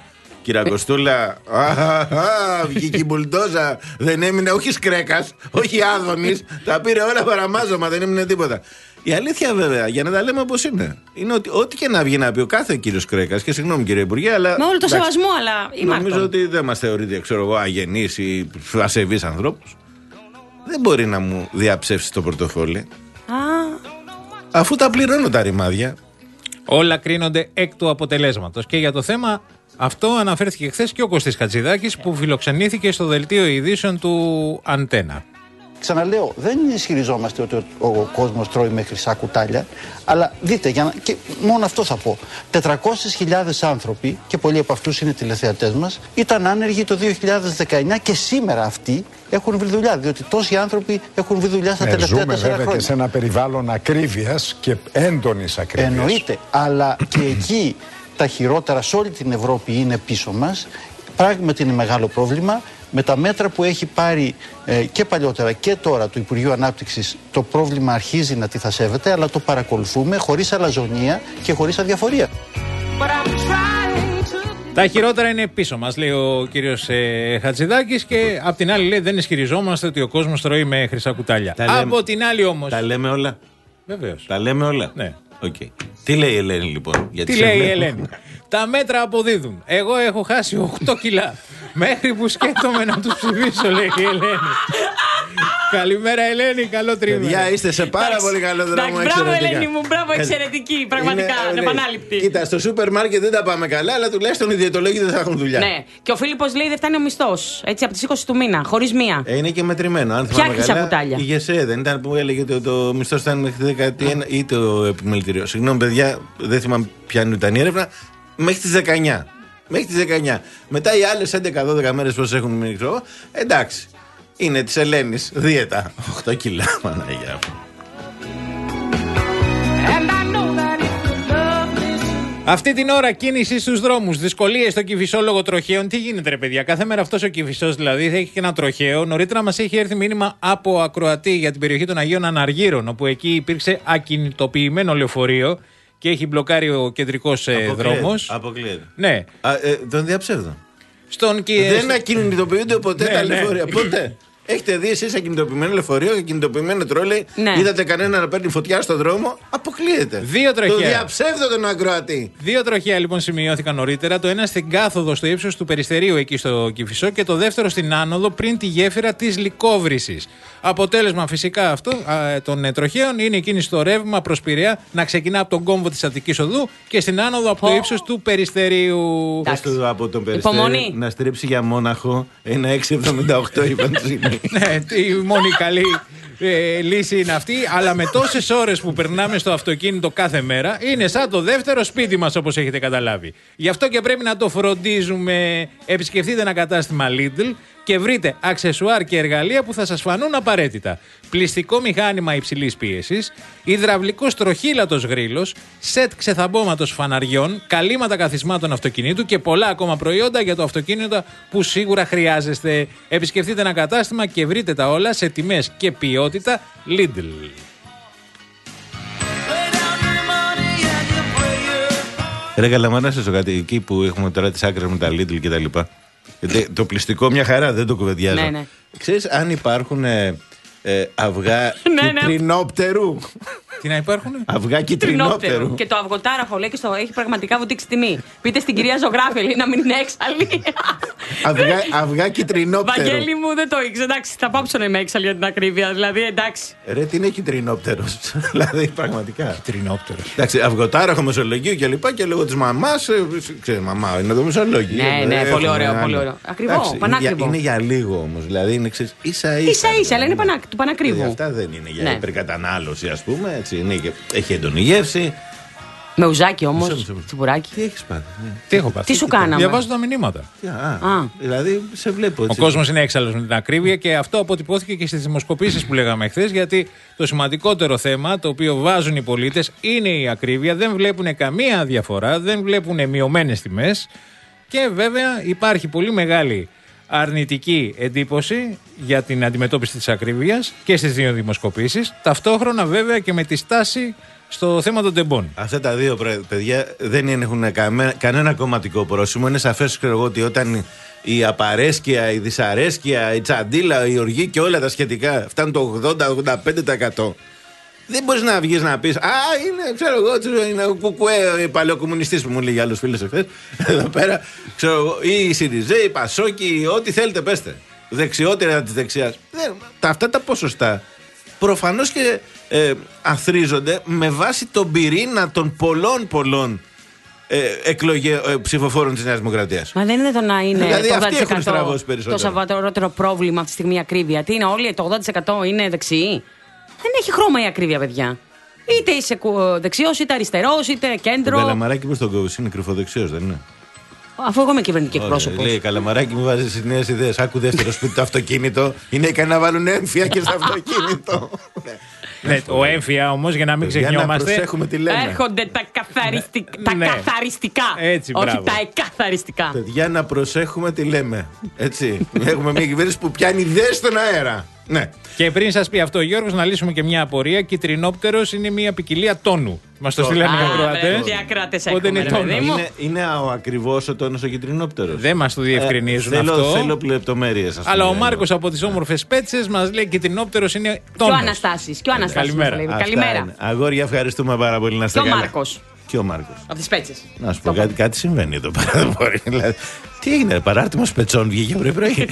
Κυρακοστούλα, βγήκε η μπουλντόζα. Δεν έμεινε, όχι Σκρέκας, όχι Άδωνης. Τα πήρε όλα παραμάζωμα, δεν έμεινε τίποτα. Η αλήθεια βέβαια, για να τα λέμε όπως είναι, είναι ότι ό,τι και να βγει να πει ο κάθε κύριος Κρέκας, και συγγνώμη κύριε Υπουργέ, αλλά. Με όλο το σεβασμό, αλλά. Νομίζω ότι δεν μας θεωρείτε, ξέρω εγώ, αγενείς ή ασεβείς ανθρώπους. Δεν μπορεί να μου διαψεύσει το πορτοφόλι. Α. Αφού τα πληρώνω τα ρημάδια. Όλα κρίνονται εκ του αποτελέσματος. Και για το θέμα αυτό αναφέρθηκε χθες και ο Κωστής Χατζηδάκης, που φιλοξενήθηκε στο δελτίο ειδήσεων του Αντένα. Ξαναλέω, δεν ισχυριζόμαστε ότι ο κόσμος τρώει με χρυσά κουτάλια, αλλά δείτε, για να... και μόνο αυτό θα πω. τετρακόσιες χιλιάδες άνθρωποι, και πολλοί από αυτούς είναι τηλεθεατές μας, ήταν άνεργοι το δύο χιλιάδες δεκαεννιά και σήμερα αυτοί έχουν βρει δουλειά. Διότι τόσοι άνθρωποι έχουν βρει δουλειά στα ναι, τελευταία τέσσερα χρόνια. Ζούμε βέβαια και σε ένα περιβάλλον ακρίβειας και έντονης ακρίβειας. Εννοείται, αλλά και εκεί τα χειρότερα σε όλη την Ευρώπη είναι πίσω μας. Πράγματι είναι μεγάλο πρόβλημα. Με τα μέτρα που έχει πάρει ε, και παλιότερα και τώρα το Υπουργείο Ανάπτυξης, το πρόβλημα αρχίζει να τυθασεύεται, αλλά το παρακολουθούμε χωρίς αλαζονία και χωρίς αδιαφορία. Τα χειρότερα είναι πίσω μας, λέει ο κύριος ε, Χατζηδάκης, και απ' την άλλη λέει δεν ισχυριζόμαστε ότι ο κόσμος τρώει με χρυσά κουτάλια. Τα από λέμε, την άλλη όμως. Τα λέμε όλα. Βεβαίως. Τα λέμε όλα. Ναι. Okay. Τι λέει η Ελένη λοιπόν? Γιατί Τι λέει η Ελένη? Τα μέτρα αποδίδουν. Εγώ έχω χάσει οκτώ κιλά. Μέχρι που σκέφτομαι να τους ψηφίσω, λέει η Ελένη. Καλημέρα Ελένη, καλό τρίμηνο. Παιδιά, είστε σε πάρα πολύ καλό δρόμο. Μπράβο Ελένη μου, μπράβο, εξαιρετική. Πραγματικά, ανεπανάληπτη. Κοίτα, στο σούπερ μάρκετ δεν τα πάμε καλά, αλλά τουλάχιστον οι διαιτολόγοι δεν θα έχουν δουλειά. Ναι, και ο Φίλιππος λέει δεν φτάνει ο μισθός. Έτσι από τις είκοσι του μήνα, χωρίς μία. Ε, είναι και μετρημένο. Αν ποια χρυσά κουτάλια? Η ΓΕΣΕ δεν ήταν που έλεγε ότι το μισθό φτάνει μέχρι δεκαένα ή το επιμελητήριο? Συγγνώμη, παιδιά, δεν θυμάμαι ποια ήταν η έρευνα. Μέχρι τις δεκαεννιά. Μέχρι τις δεκαεννιά. Μετά οι άλλες έντεκα δώδεκα μέρες πώς έχουν μείνει, ξέρω, εντάξει. Είναι της Ελένης δίαιτα. οκτώ κιλά, Παναγιά. Αυτή την ώρα κίνηση στους δρόμους, δυσκολίες στο Κηφισό λόγω τροχαίων. Τι γίνεται, ρε παιδιά? Κάθε μέρα αυτός ο Κηφισός δηλαδή θα έχει και ένα τροχαίο. Νωρίτερα μας έχει έρθει μήνυμα από ακροατή για την περιοχή των Αγίων Αναργύρων, όπου εκεί υπήρξε ακινητοποιημένο λεωφορείο και έχει μπλοκάρει ο κεντρικός δρόμος. Αποκλείεται. Ναι. Α, ε, τον διαψεύδω. Στον και... Δεν ακινητοποιούνται ποτέ ναι, τα ναι. λεωφορεία. Ποτέ. Έχετε δει εσείς ακινητοποιημένο λεωφορείο, ακινητοποιημένο τρόλεϊ? Ναι. Είδατε κανένα να παίρνει φωτιά στον δρόμο? Αποκλείεται. Δύο τροχαία. Το διαψεύδω τον ακροατή. Δύο τροχαία λοιπόν σημειώθηκαν νωρίτερα. Το ένα στην κάθοδο στο ύψος του Περιστερίου εκεί στο Κηφισό και το δεύτερο στην άνοδο πριν τη γέφυρα της Λυκόβρησης. Αποτέλεσμα φυσικά αυτό α, των ε, τροχαίων είναι η κίνηση στο ρεύμα προς Πειραιά να ξεκινά από τον κόμβο της Αττικής Οδού και στην άνοδο από το ύψος του Περιστερίου. Πες του από τον Περιστέριο να στρίψει για Μόναχο ένα έξι εβδομήντα οκτώ είπαν. Ναι, η μόνη καλή ε, λύση είναι αυτή. Αλλά με τόσες ώρες που περνάμε στο αυτοκίνητο κάθε μέρα, είναι σαν το δεύτερο σπίτι μας, όπως έχετε καταλάβει. Γι' αυτό και πρέπει να το φροντίζουμε. Επισκεφτείτε ένα κατάστημα Lidl και βρείτε αξεσουάρ και εργαλεία που θα σας φανούν απαραίτητα. Πλυστικό μηχάνημα υψηλής πίεσης, υδραυλικός τροχύλατος γρίλος, σετ ξεθαμπώματος φαναριών, καλύματα καθισμάτων αυτοκινήτου και πολλά ακόμα προϊόντα για το αυτοκίνητο που σίγουρα χρειάζεστε. Επισκεφτείτε ένα κατάστημα και βρείτε τα όλα σε τιμές και ποιότητα Lidl. Ρε καλά, να σας πω κάτι. Εκεί που έχουμε τώρα τις άκρες με τα Lidl και τα λοιπά. Το πλυστικό μια χαρά, δεν το κουβεντιάζω. Ναι, ναι. Ξέρεις αν υπάρχουν ε, ε, αυγά κυτρινόπτερου? Τι να υπάρχουν? Αυγά κυτρινόπτερου. Και το αυγοτάραχο λέει και στο έχει πραγματικά βουτήξει τιμή. Πείτε στην κυρία Ζωγράφη, λέει, να μην είναι έξαλλη. Αυγά, αυγά κυτρινόπτερου. Βαγγέλη μου, δεν το ήξερα. Εντάξει, θα πάψω να είμαι έξαλλη για την ακρίβεια. Δηλαδή, εντάξει. Ρε, τι είναι κυτρινόπτερος? Δηλαδή, πραγματικά. Κυτρινόπτερος. Εντάξει, αυγοτάραχο Μεσολογγίου και λοιπά και λόγω της μαμάς. Ξέρεις, μαμά είναι το Μεσολόγγιο. Ναι, ναι, πολύ ωραίο, πολύ ωραίο. Ακριβό, πανάκριβο. Είναι για λίγο όμως. Δηλαδή, είναι ίσα ίσα. Ίσα, αλλά είναι του πανακρίβου. Αυτά δεν είναι για υπερκατανάλωση, ας πούμε. Είναι και, έχει έντονη γεύση. Με ουζάκι όμως, τσιμπουράκι. Τι έχεις πάθει? Ναι. Τι έχω πάθει? Τι σου κάναμε? Διαβάζω τα μηνύματα. Α, α. Δηλαδή σε βλέπω έτσι. Ο κόσμος είναι έξαλλος με την ακρίβεια και αυτό αποτυπώθηκε και στις δημοσκοπήσεις που λέγαμε χθες. Γιατί το σημαντικότερο θέμα το οποίο βάζουν οι πολίτες είναι η ακρίβεια. Δεν βλέπουν καμία διαφορά, δεν βλέπουν μειωμένες τιμές. Και βέβαια υπάρχει πολύ μεγάλη αρνητική εντύπωση για την αντιμετώπιση της ακρίβειας και στις δύο δημοσκοπήσεις. Ταυτόχρονα βέβαια και με τη στάση στο θέμα των τεμπών. Αυτά τα δύο παιδιά δεν έχουν κανένα, κανένα κομματικό πρόσημο. Είναι σαφές, ξέρω εγώ, ότι όταν η απαρέσκεια, η δυσαρέσκεια, η τσαντίλα, η οργή και όλα τα σχετικά φτάνουν το ογδόντα με ογδόντα πέντε τοις εκατό. Δεν μπορείς να βγεις να πεις «Α, είναι, ξέρω εγώ, είναι ο Κουκουέ, ο παλαιοκομμουνιστής που μου λέει για άλλους φίλους εχθές, εδώ πέρα, ξέρω εγώ, ή η Σιριζέ, η Πασόκη, ό,τι θέλετε πέστε. Δεξιότερα της δεξιάς». Δεν, τα, αυτά τα ποσοστά προφανώς και ε, αθρίζονται με βάση τον πυρήνα των πολλών πολλών ε, εκλογε, ε, ψηφοφόρων της Νέας Δημοκρατίας. Μα δεν είναι το να είναι δηλαδή, το ογδόντα τοις εκατό το σοβαρότερο πρόβλημα αυτή τη στιγμή η ακρίβεια. Τι είναι, όλοι το ογδόντα τοις εκατό είναι δεξιοί. Δεν έχει χρώμα η ακρίβεια, παιδιά. Είτε είσαι δεξιός, είτε αριστερός, είτε κέντρο. Ο Καλαμαράκη πώς τον κόβεις, είναι κρυφοδεξιός, δεν είναι? Αφού εγώ είμαι κυβερνητική εκπρόσωπος. Λέει Καλαμαράκη, μου βάζει τις νέες ιδέες. Άκου δεύτερο σπίτι το αυτοκίνητο. Είναι ικανά να βάλουν έμφυα και στο αυτοκίνητο. Ναι, ο έμφυα όμως, για να μην ξεχνιόμαστε. Για να προσέχουμε τι λέμε. Έρχονται τα, καθαριστικ... τα Ναι. καθαριστικά. Έτσι, όχι μπράβο. τα εκαθαριστικά. Παιδιά, να προσέχουμε τι λέμε. Έτσι. Έχουμε μια κυβέρνηση που πιάνει ιδέες στον αέρα. Ναι. Και πριν σας πει αυτό ο Γιώργος, να λύσουμε και μια απορία. Κιτρινόπτερος είναι μια ποικιλία τόνου. Μας το στείλανε οι Α, ακροατές. βρε, τι ακροατές Πότε έχουμε, είναι ρε, τόνος. παιδί μου. Είναι, είναι ο ακριβώς ο τόνος ο κιτρινόπτερος. Δεν μας το διευκρινίζουν Ε, θέλω, αυτό. Θέλω λεπτομέρειες, ας πούμε. Αλλά ο Μάρκος από τις όμορφες Πέτσες μας λέει κιτρινόπτερος είναι Και ο τόνος. Αναστάσης. Και ο Αναστάσης. Καλημέρα. μας λέει. Αυτά Καλημέρα. είναι. Αγόρια, ευχαριστούμε πάρα πολύ να είστε Και ο καλά. Μάρκος. Και ο Μάρκος. Από τις Πέτσες. Να σου πω κάτι, κάτι συμβαίνει εδώ πέρα. Δεν μπορεί, δηλαδή. Τι έγινε, παράρτημος πετσών βγήκε πρωί-πρωί.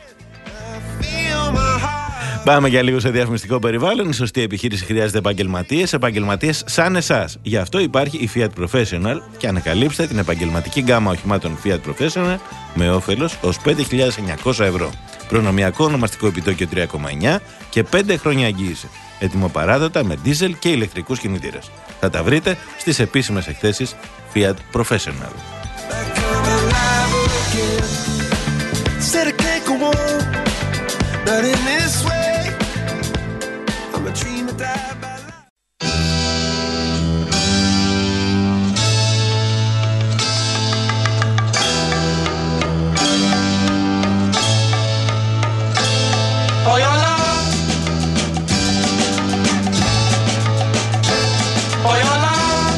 Πάμε για λίγο σε διαφημιστικό περιβάλλον. Η σωστή επιχείρηση χρειάζεται επαγγελματίες, επαγγελματίες σαν εσάς. Γι' αυτό υπάρχει η Fiat Professional και ανακαλύψτε την επαγγελματική γκάμα οχημάτων Fiat Professional με όφελος ως πέντε χιλιάδες εννιακόσια ευρώ. Προνομιακό ονομαστικό επιτόκιο τρία κόμμα εννιά και πέντε χρόνια εγγύηση. Έτοιμο παράδοτα με diesel και ηλεκτρικούς κινητήρες. Θα τα βρείτε στις επίσημες εκθέσεις Fiat Professional. But in this way, I'm a dream that died by life. For your love, for your love,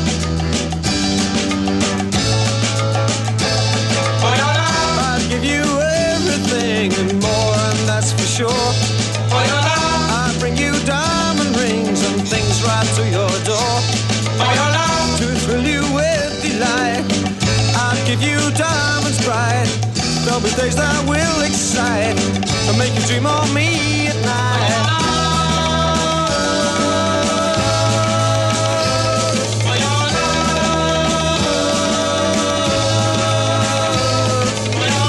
for your love, I'd give you everything and more, and that's for sure. For your love, I'd bring you diamond rings and things right to your door. For your love, to thrill you with delight, I'd give you diamonds bright. There'll be days that will excite and make you dream of me at night. For your love, for your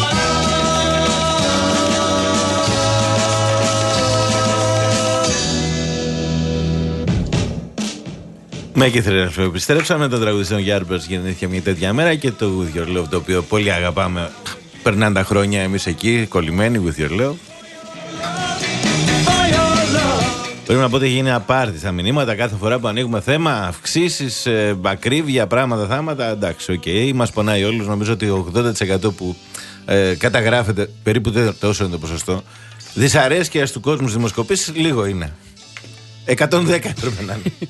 Με και θρελαφέ, επιστρέψαμε. Το τραγουδιστή Γιάρμπερς γεννήθηκε μια τέτοια μέρα και το With Your Love, το οποίο πολύ αγαπάμε. Περνάνε τα χρόνια εμείς εκεί, κολλημένοι With Your Love. Πρέπει να πω ότι γίνει απάρτη στα μηνύματα κάθε φορά που ανοίγουμε θέμα. Αυξήσεις, ε, ακρίβεια, πράγματα, θάματα. Εντάξει, οκ, okay, μας πονάει όλους. Νομίζω ότι ογδόντα τοις εκατό που ε, καταγράφεται, περίπου τόσο είναι το ποσοστό. Δυσαρέσκεια του κόσμου στις δημοσκοπήσεις, λίγο είναι. εκατόν δέκα πρέπει να είναι.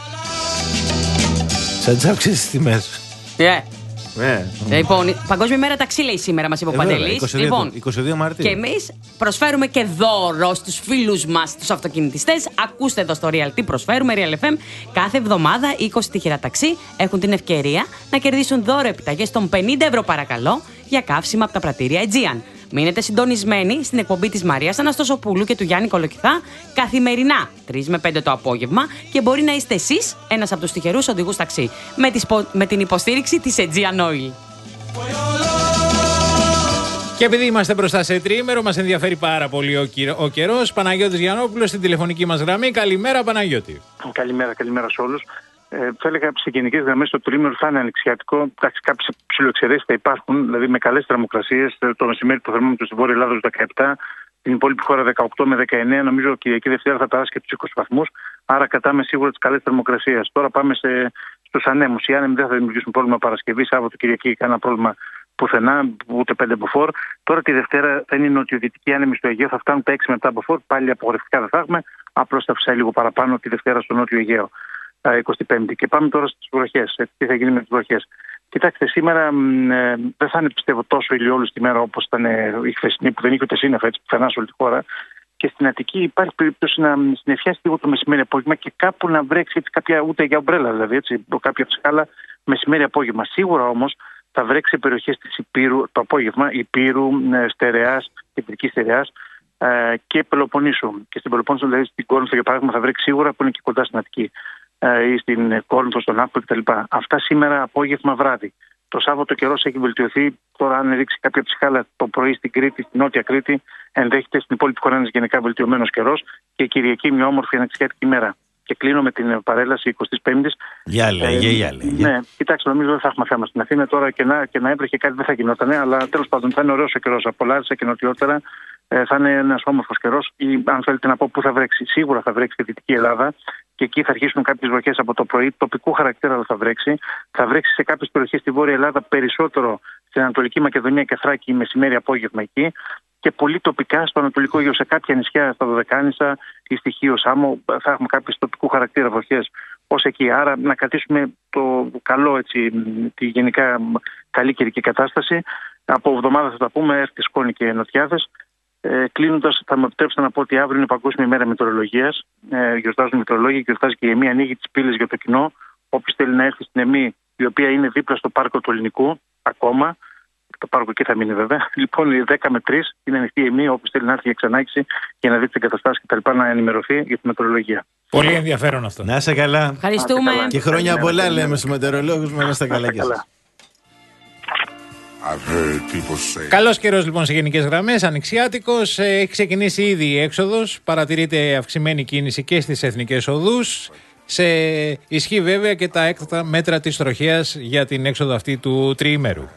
Σαν τις αυξήσεις στις τιμές. Yeah. Ναι. Λοιπόν, Παγκόσμια ημέρα ταξί λέει σήμερα, μας είπε ο Ε, βέβαια, Παντελής. είκοσι δύο Λοιπόν, είκοσι δύο Μαρτίου. και εμείς προσφέρουμε και δώρο στους φίλους μας, τους αυτοκινητιστές. Ακούστε εδώ στο Real τι προσφέρουμε, Real εφ εμ. Κάθε εβδομάδα είκοσι τυχερά ταξί έχουν την ευκαιρία να κερδίσουν δώρο επιταγές των πενήντα ευρώ παρακαλώ για καύσιμα από τα πρατήρια Aegean. Μείνετε συντονισμένοι στην εκπομπή της Μαρίας Αναστοσοπούλου και του Γιάννη Κολοκυθά καθημερινά τρεις με πέντε το απόγευμα και μπορεί να είστε εσείς ένας από τους τυχερούς οδηγούς ταξί με, τις, με την υποστήριξη της Aegean Oil. Και επειδή είμαστε μπροστά σε τριήμερο, μας ενδιαφέρει πάρα πολύ ο, κυ... ο καιρός. Παναγιώτης Γιαννόπουλος στην τηλεφωνική μας γραμμή. Καλημέρα, Παναγιώτη. Καλημέρα, καλημέρα σε όλους. Ε, θα έλεγα σε γενικές γραμμές το τρίμηνο θα είναι ανοιξιατικό. Κάποιες ψιλοεξαιρέσεις θα υπάρχουν, δηλαδή με καλές θερμοκρασίες. Το μεσημέρι το θερμόμετρο στη Βόρεια Ελλάδα στους δεκαεπτά, την υπόλοιπη χώρα δεκαοκτώ με δεκαεννέα. Νομίζω Κυριακή Δευτέρα θα περάσει και τους είκοσι βαθμούς. Άρα κατάμε σίγουρα τις καλές θερμοκρασίες. Τώρα πάμε σε, στους ανέμους. Οι άνεμοι δεν θα δημιουργήσουν πρόβλημα Παρασκευή, Σάββατο, Κυριακή, κανένα πρόβλημα πουθενά, ούτε πέντε μποφόρ. Τώρα τη Δευτέρα θα είναι η νοτιοδυτική άνεμη στο Αιγαίο, θα φτάνουν τα έξι με επτά μποφόρ. Πάλι απογορευτικά δεν θα έχουμε. Απλώς θα φυσάει λίγο παραπάνω τη Δευτέρα στο νότιο Αιγαίο. εικοστή πέμπτη. Και πάμε τώρα στις βροχές. Τι θα γίνει με τις βροχές. Κοιτάξτε, σήμερα ε, δεν θα είναι πιστεύω τόσο ηλιόλουστη τη μέρα όπως ήταν ε, η χθεσινή που δεν είχε ούτε σύννεφα έτσι πουθενά σε όλη τη χώρα. Και στην Αττική υπάρχει περίπτωση να συννεφιάσει λίγο το μεσημέρι απόγευμα και κάπου να βρέξει έτσι, κάποια, ούτε για ομπρέλα δηλαδή, έτσι, κάποια ψυχάλα μεσημέρι απόγευμα. Σίγουρα όμως θα βρέξει σε περιοχές της Ηπείρου το απόγευμα, Ηπείρου, ε, Στερεάς, Κεντρικής Στερεάς ε, και Πελοποννήσου. Και στην Πελοπόννησο, δηλαδή στην Κόρινθο για παράδειγμα, θα βρέξει σίγουρα που είναι και κοντά στην Αττική. Ή στην Κόρινθο, στον Άκπο κτλ. Αυτά σήμερα απόγευμα βράδυ. Το Σάββατο καιρός έχει βελτιωθεί. Τώρα, αν ρίξει κάποια ψυχάλα το πρωί στην Κρήτη, στην Νότια Κρήτη, ενδέχεται στην υπόλοιπη χώρα ένα γενικά βελτιωμένος καιρός και η Κυριακή μια όμορφη ανοιξιάτικη ημέρα. Και κλείνω με την παρέλαση εικοστή πέμπτη. Γεια λέγε, γεια λέγε. Ναι, κοιτάξτε, νομίζω δεν θα έχουμε θέμα στην Αθήνα τώρα και να, και να έβρεχε κάτι δεν θα γινότανε, αλλά τέλος πάντων θα είναι ωραίος ο καιρός. Από Λάρισα και νοτιότερα ε, θα είναι ένας όμορφος καιρός. Ή αν θέλετε να πω πού θα βρέξει, σίγουρα θα βρέξει στη Δυτική Ελλάδα. Και εκεί θα αρχίσουν κάποιες βροχές από το πρωί, τοπικού χαρακτήρα αλλά θα βρέξει. Θα βρέξει σε κάποιες περιοχές στη Βόρεια Ελλάδα, περισσότερο στην Ανατολική Μακεδονία και Θράκη, μεσημέρι απόγευμα εκεί. Και πολύ τοπικά στο Ανατολικό Αιγαίο, σε κάποια νησιά, στα Δωδεκάνησα ή στη Χίο Σάμο, θα έχουμε κάποιες τοπικού χαρακτήρα βροχές ως εκεί. Άρα να κρατήσουμε το καλό, έτσι, τη γενικά καλή καιρική κατάσταση. Από εβδομάδα θα τα πούμε, έρθει σκόνη και νοτιάδες. Ε, Κλείνοντας, θα μου επιτρέψετε να πω ότι αύριο είναι Παγκόσμια ημέρα μετεωρολογίας. Ε, γιορτάζουν οι μετεωρολόγοι, γιορτάζει και η ΕΜΗ, ανοίγει τις πύλες για το κοινό. Όποιος θέλει να έρθει στην ΕΜΗ, η οποία είναι δίπλα στο πάρκο του Ελληνικού, ακόμα. Το πάρκο εκεί θα μείνει βέβαια. Λοιπόν, δέκα με τρεις είναι ανοιχτή η ΕΜΗ. Όποιος θέλει να έρθει για ξανάκηση για να δει τις εγκαταστάσεις κτλ. Να ενημερωθεί για τη μετεωρολογία. Πολύ ενδιαφέρον αυτό. Να είστε καλά. Ευχαριστούμε. Και χρόνια πολλά λέμε στους μετεωρολόγους μας. Να είστε καλά κι εσείς. Καλός καιρός λοιπόν σε γενικές γραμμές, ανοιξιάτικος. Έχει ξεκινήσει ήδη η έξοδος. Παρατηρείται αυξημένη κίνηση και στις εθνικές οδούς. Σε ισχύει βέβαια και τα έκτακτα μέτρα της τροχέας για την έξοδο αυτή του τριήμερου.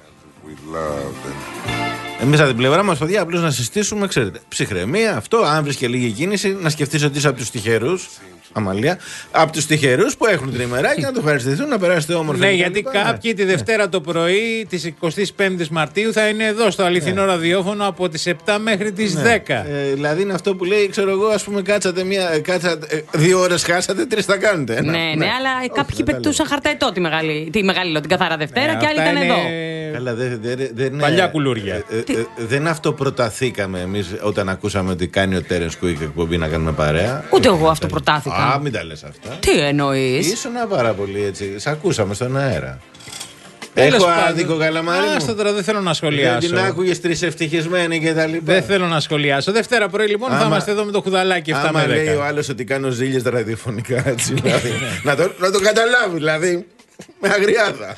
Εμείς από την πλευρά μας, παιδιά, απλώς να συστήσουμε, ξέρετε, ψυχραιμία, αυτό, αν βρεις και λίγη κίνηση, να σκεφτείς ότι είσαι από τους τυχερούς. Αμαλία, από τους τυχερούς που έχουν τριμεράκι να το ευχαριστηθούν, να περάσετε όμορφα. Ναι, γιατί κάποιοι τη Δευτέρα το πρωί της εικοστής πέμπτης Μαρτίου θα είναι εδώ στο αληθινό ναι. ραδιόφωνο από τις επτά μέχρι τις ναι. δέκα. Ε, δηλαδή είναι αυτό που λέει, ξέρω εγώ, ας πούμε, κάτσατε, μία, κάτσατε δύο ώρες, χάσατε, τρεις θα κάνετε. Ένα. Ναι, ναι, ναι, αλλά όχι, κάποιοι πετούσαν χαρταετό τη μεγάλη, τη μεγάλη, την καθαρά Δευτέρα ναι, και άλλοι ήταν είναι... εδώ. Καλά, δεν δε, δε, δε, παλιά κουλούρια. Ε, ε, ε, δεν αυτοπροταθήκαμε εμείς όταν ακούσαμε ότι κάνει ο Τέρενς Κουίκ εκπομπή να κάνουμε παρέα. Ούτε εγώ αυτοπροτάθηκα. Α, μην τα λες αυτά. Τι εννοείς? Ήσουνα πάρα πολύ έτσι. Σ' ακούσαμε στον αέρα. Έχω άδικο, Καλαμάρι μου. Άστα τώρα, δεν θέλω να σχολιάσω. Δεν την άκουγες τρισευτυχισμένοι και τα λοιπά. Δεν θέλω να σχολιάσω. Δευτέρα πρωί λοιπόν άμα, θα είμαστε εδώ με το χουδαλάκι επτά με δέκα. Άμα λέει ο άλλος ότι κάνω ζήλιες ραδιοφωνικά έτσι. Δηλαδή, να, το, να το καταλάβει δηλαδή. Με αγριάδα.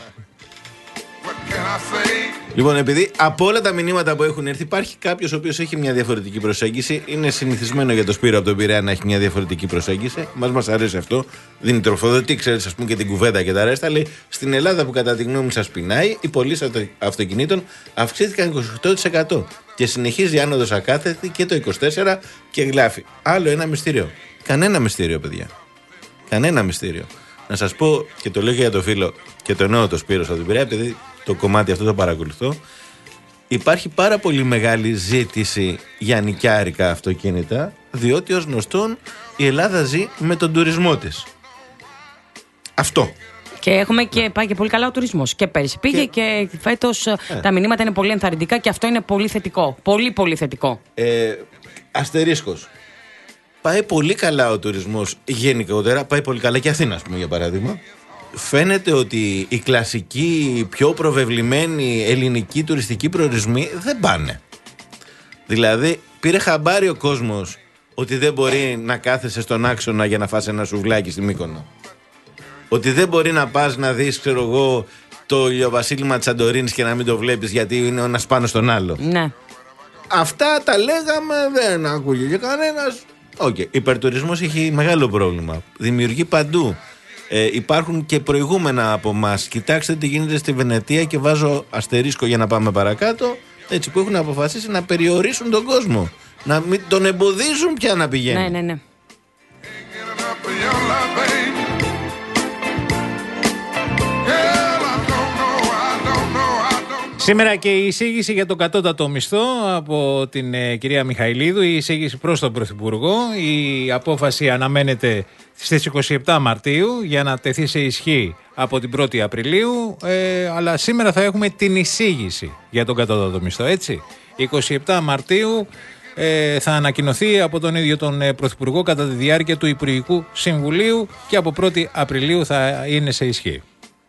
Λοιπόν, επειδή από όλα τα μηνύματα που έχουν έρθει υπάρχει κάποιος ο οποίος έχει μια διαφορετική προσέγγιση. Είναι συνηθισμένο για το Σπύρο από τον Πειραιά να έχει μια διαφορετική προσέγγιση. Μας μας αρέσει αυτό. Δίνει τροφοδοτή, ξέρεις, ας πούμε, και την κουβέντα και τα ρέστα. Λέει στην Ελλάδα που κατά τη γνώμη μου σας πεινάει, οι πωλήσεις αυτοκινήτων αυξήθηκαν είκοσι οκτώ τοις εκατό. Και συνεχίζει η άνοδος ακάθεκτη και το είκοσι τέσσερα τοις εκατό και γράφει. Άλλο ένα μυστήριο. Κανένα μυστήριο, παιδιά. Κανένα μυστήριο. Να σας πω και το λέω και για το φίλο και το εννοώ το Σπύρο από την Πειραιά, επειδή το κομμάτι αυτό το παρακολουθώ. Υπάρχει πάρα πολύ μεγάλη ζήτηση για νοικιάρικα αυτοκίνητα, διότι ως γνωστόν η Ελλάδα ζει με τον τουρισμό της. Αυτό. Και έχουμε και πάει και πολύ καλά ο τουρισμός. Και πέρυσι πήγε και, και φέτος ε. τα μηνύματα είναι πολύ ενθαρρυντικά και αυτό είναι πολύ θετικό. Πολύ πολύ θετικό. Ε, αστερίσκος. Πάει πολύ καλά ο τουρισμός γενικότερα, πάει πολύ καλά και Αθήνα, ας πούμε, για παράδειγμα. Φαίνεται ότι οι κλασικοί, πιο προβεβλημένοι ελληνικοί τουριστικοί προορισμοί δεν πάνε. Δηλαδή, πήρε χαμπάρι ο κόσμος ότι δεν μπορεί να κάθεσαι στον άξονα για να φας ένα σουβλάκι στη Μύκονο. Ότι δεν μπορεί να πας να δεις, ξέρω εγώ, το ηλιοβασίλημα της Σαντορίνης και να μην το βλέπεις γιατί είναι ο ένας πάνω στον άλλο. Ναι. Αυτά τα λέγαμε, δεν ακούγε και κανένας. Οκ, okay. Υπερτουρισμός έχει μεγάλο πρόβλημα. Δημιουργεί παντού. Ε, υπάρχουν και προηγούμενα από εμάς. Κοιτάξτε τι γίνεται στη Βενετία και βάζω αστερίσκο για να πάμε παρακάτω. Έτσι, που έχουν αποφασίσει να περιορίσουν τον κόσμο. Να μην τον εμποδίζουν πια να πηγαίνει. Ναι, ναι, ναι. Σήμερα και η εισήγηση για τον κατώτατο μισθό από την ε, κυρία Μιχαηλίδου, η εισήγηση προς τον Πρωθυπουργό. Η απόφαση αναμένεται στις είκοσι επτά Μαρτίου για να τεθεί σε ισχύ από την πρώτη Απριλίου, ε, αλλά σήμερα θα έχουμε την εισήγηση για τον κατώτατο μισθό, έτσι. είκοσι επτά Μαρτίου ε, θα ανακοινωθεί από τον ίδιο τον ε, Πρωθυπουργό κατά τη διάρκεια του Υπουργικού Συμβουλίου και από πρώτη Απριλίου θα είναι σε ισχύ.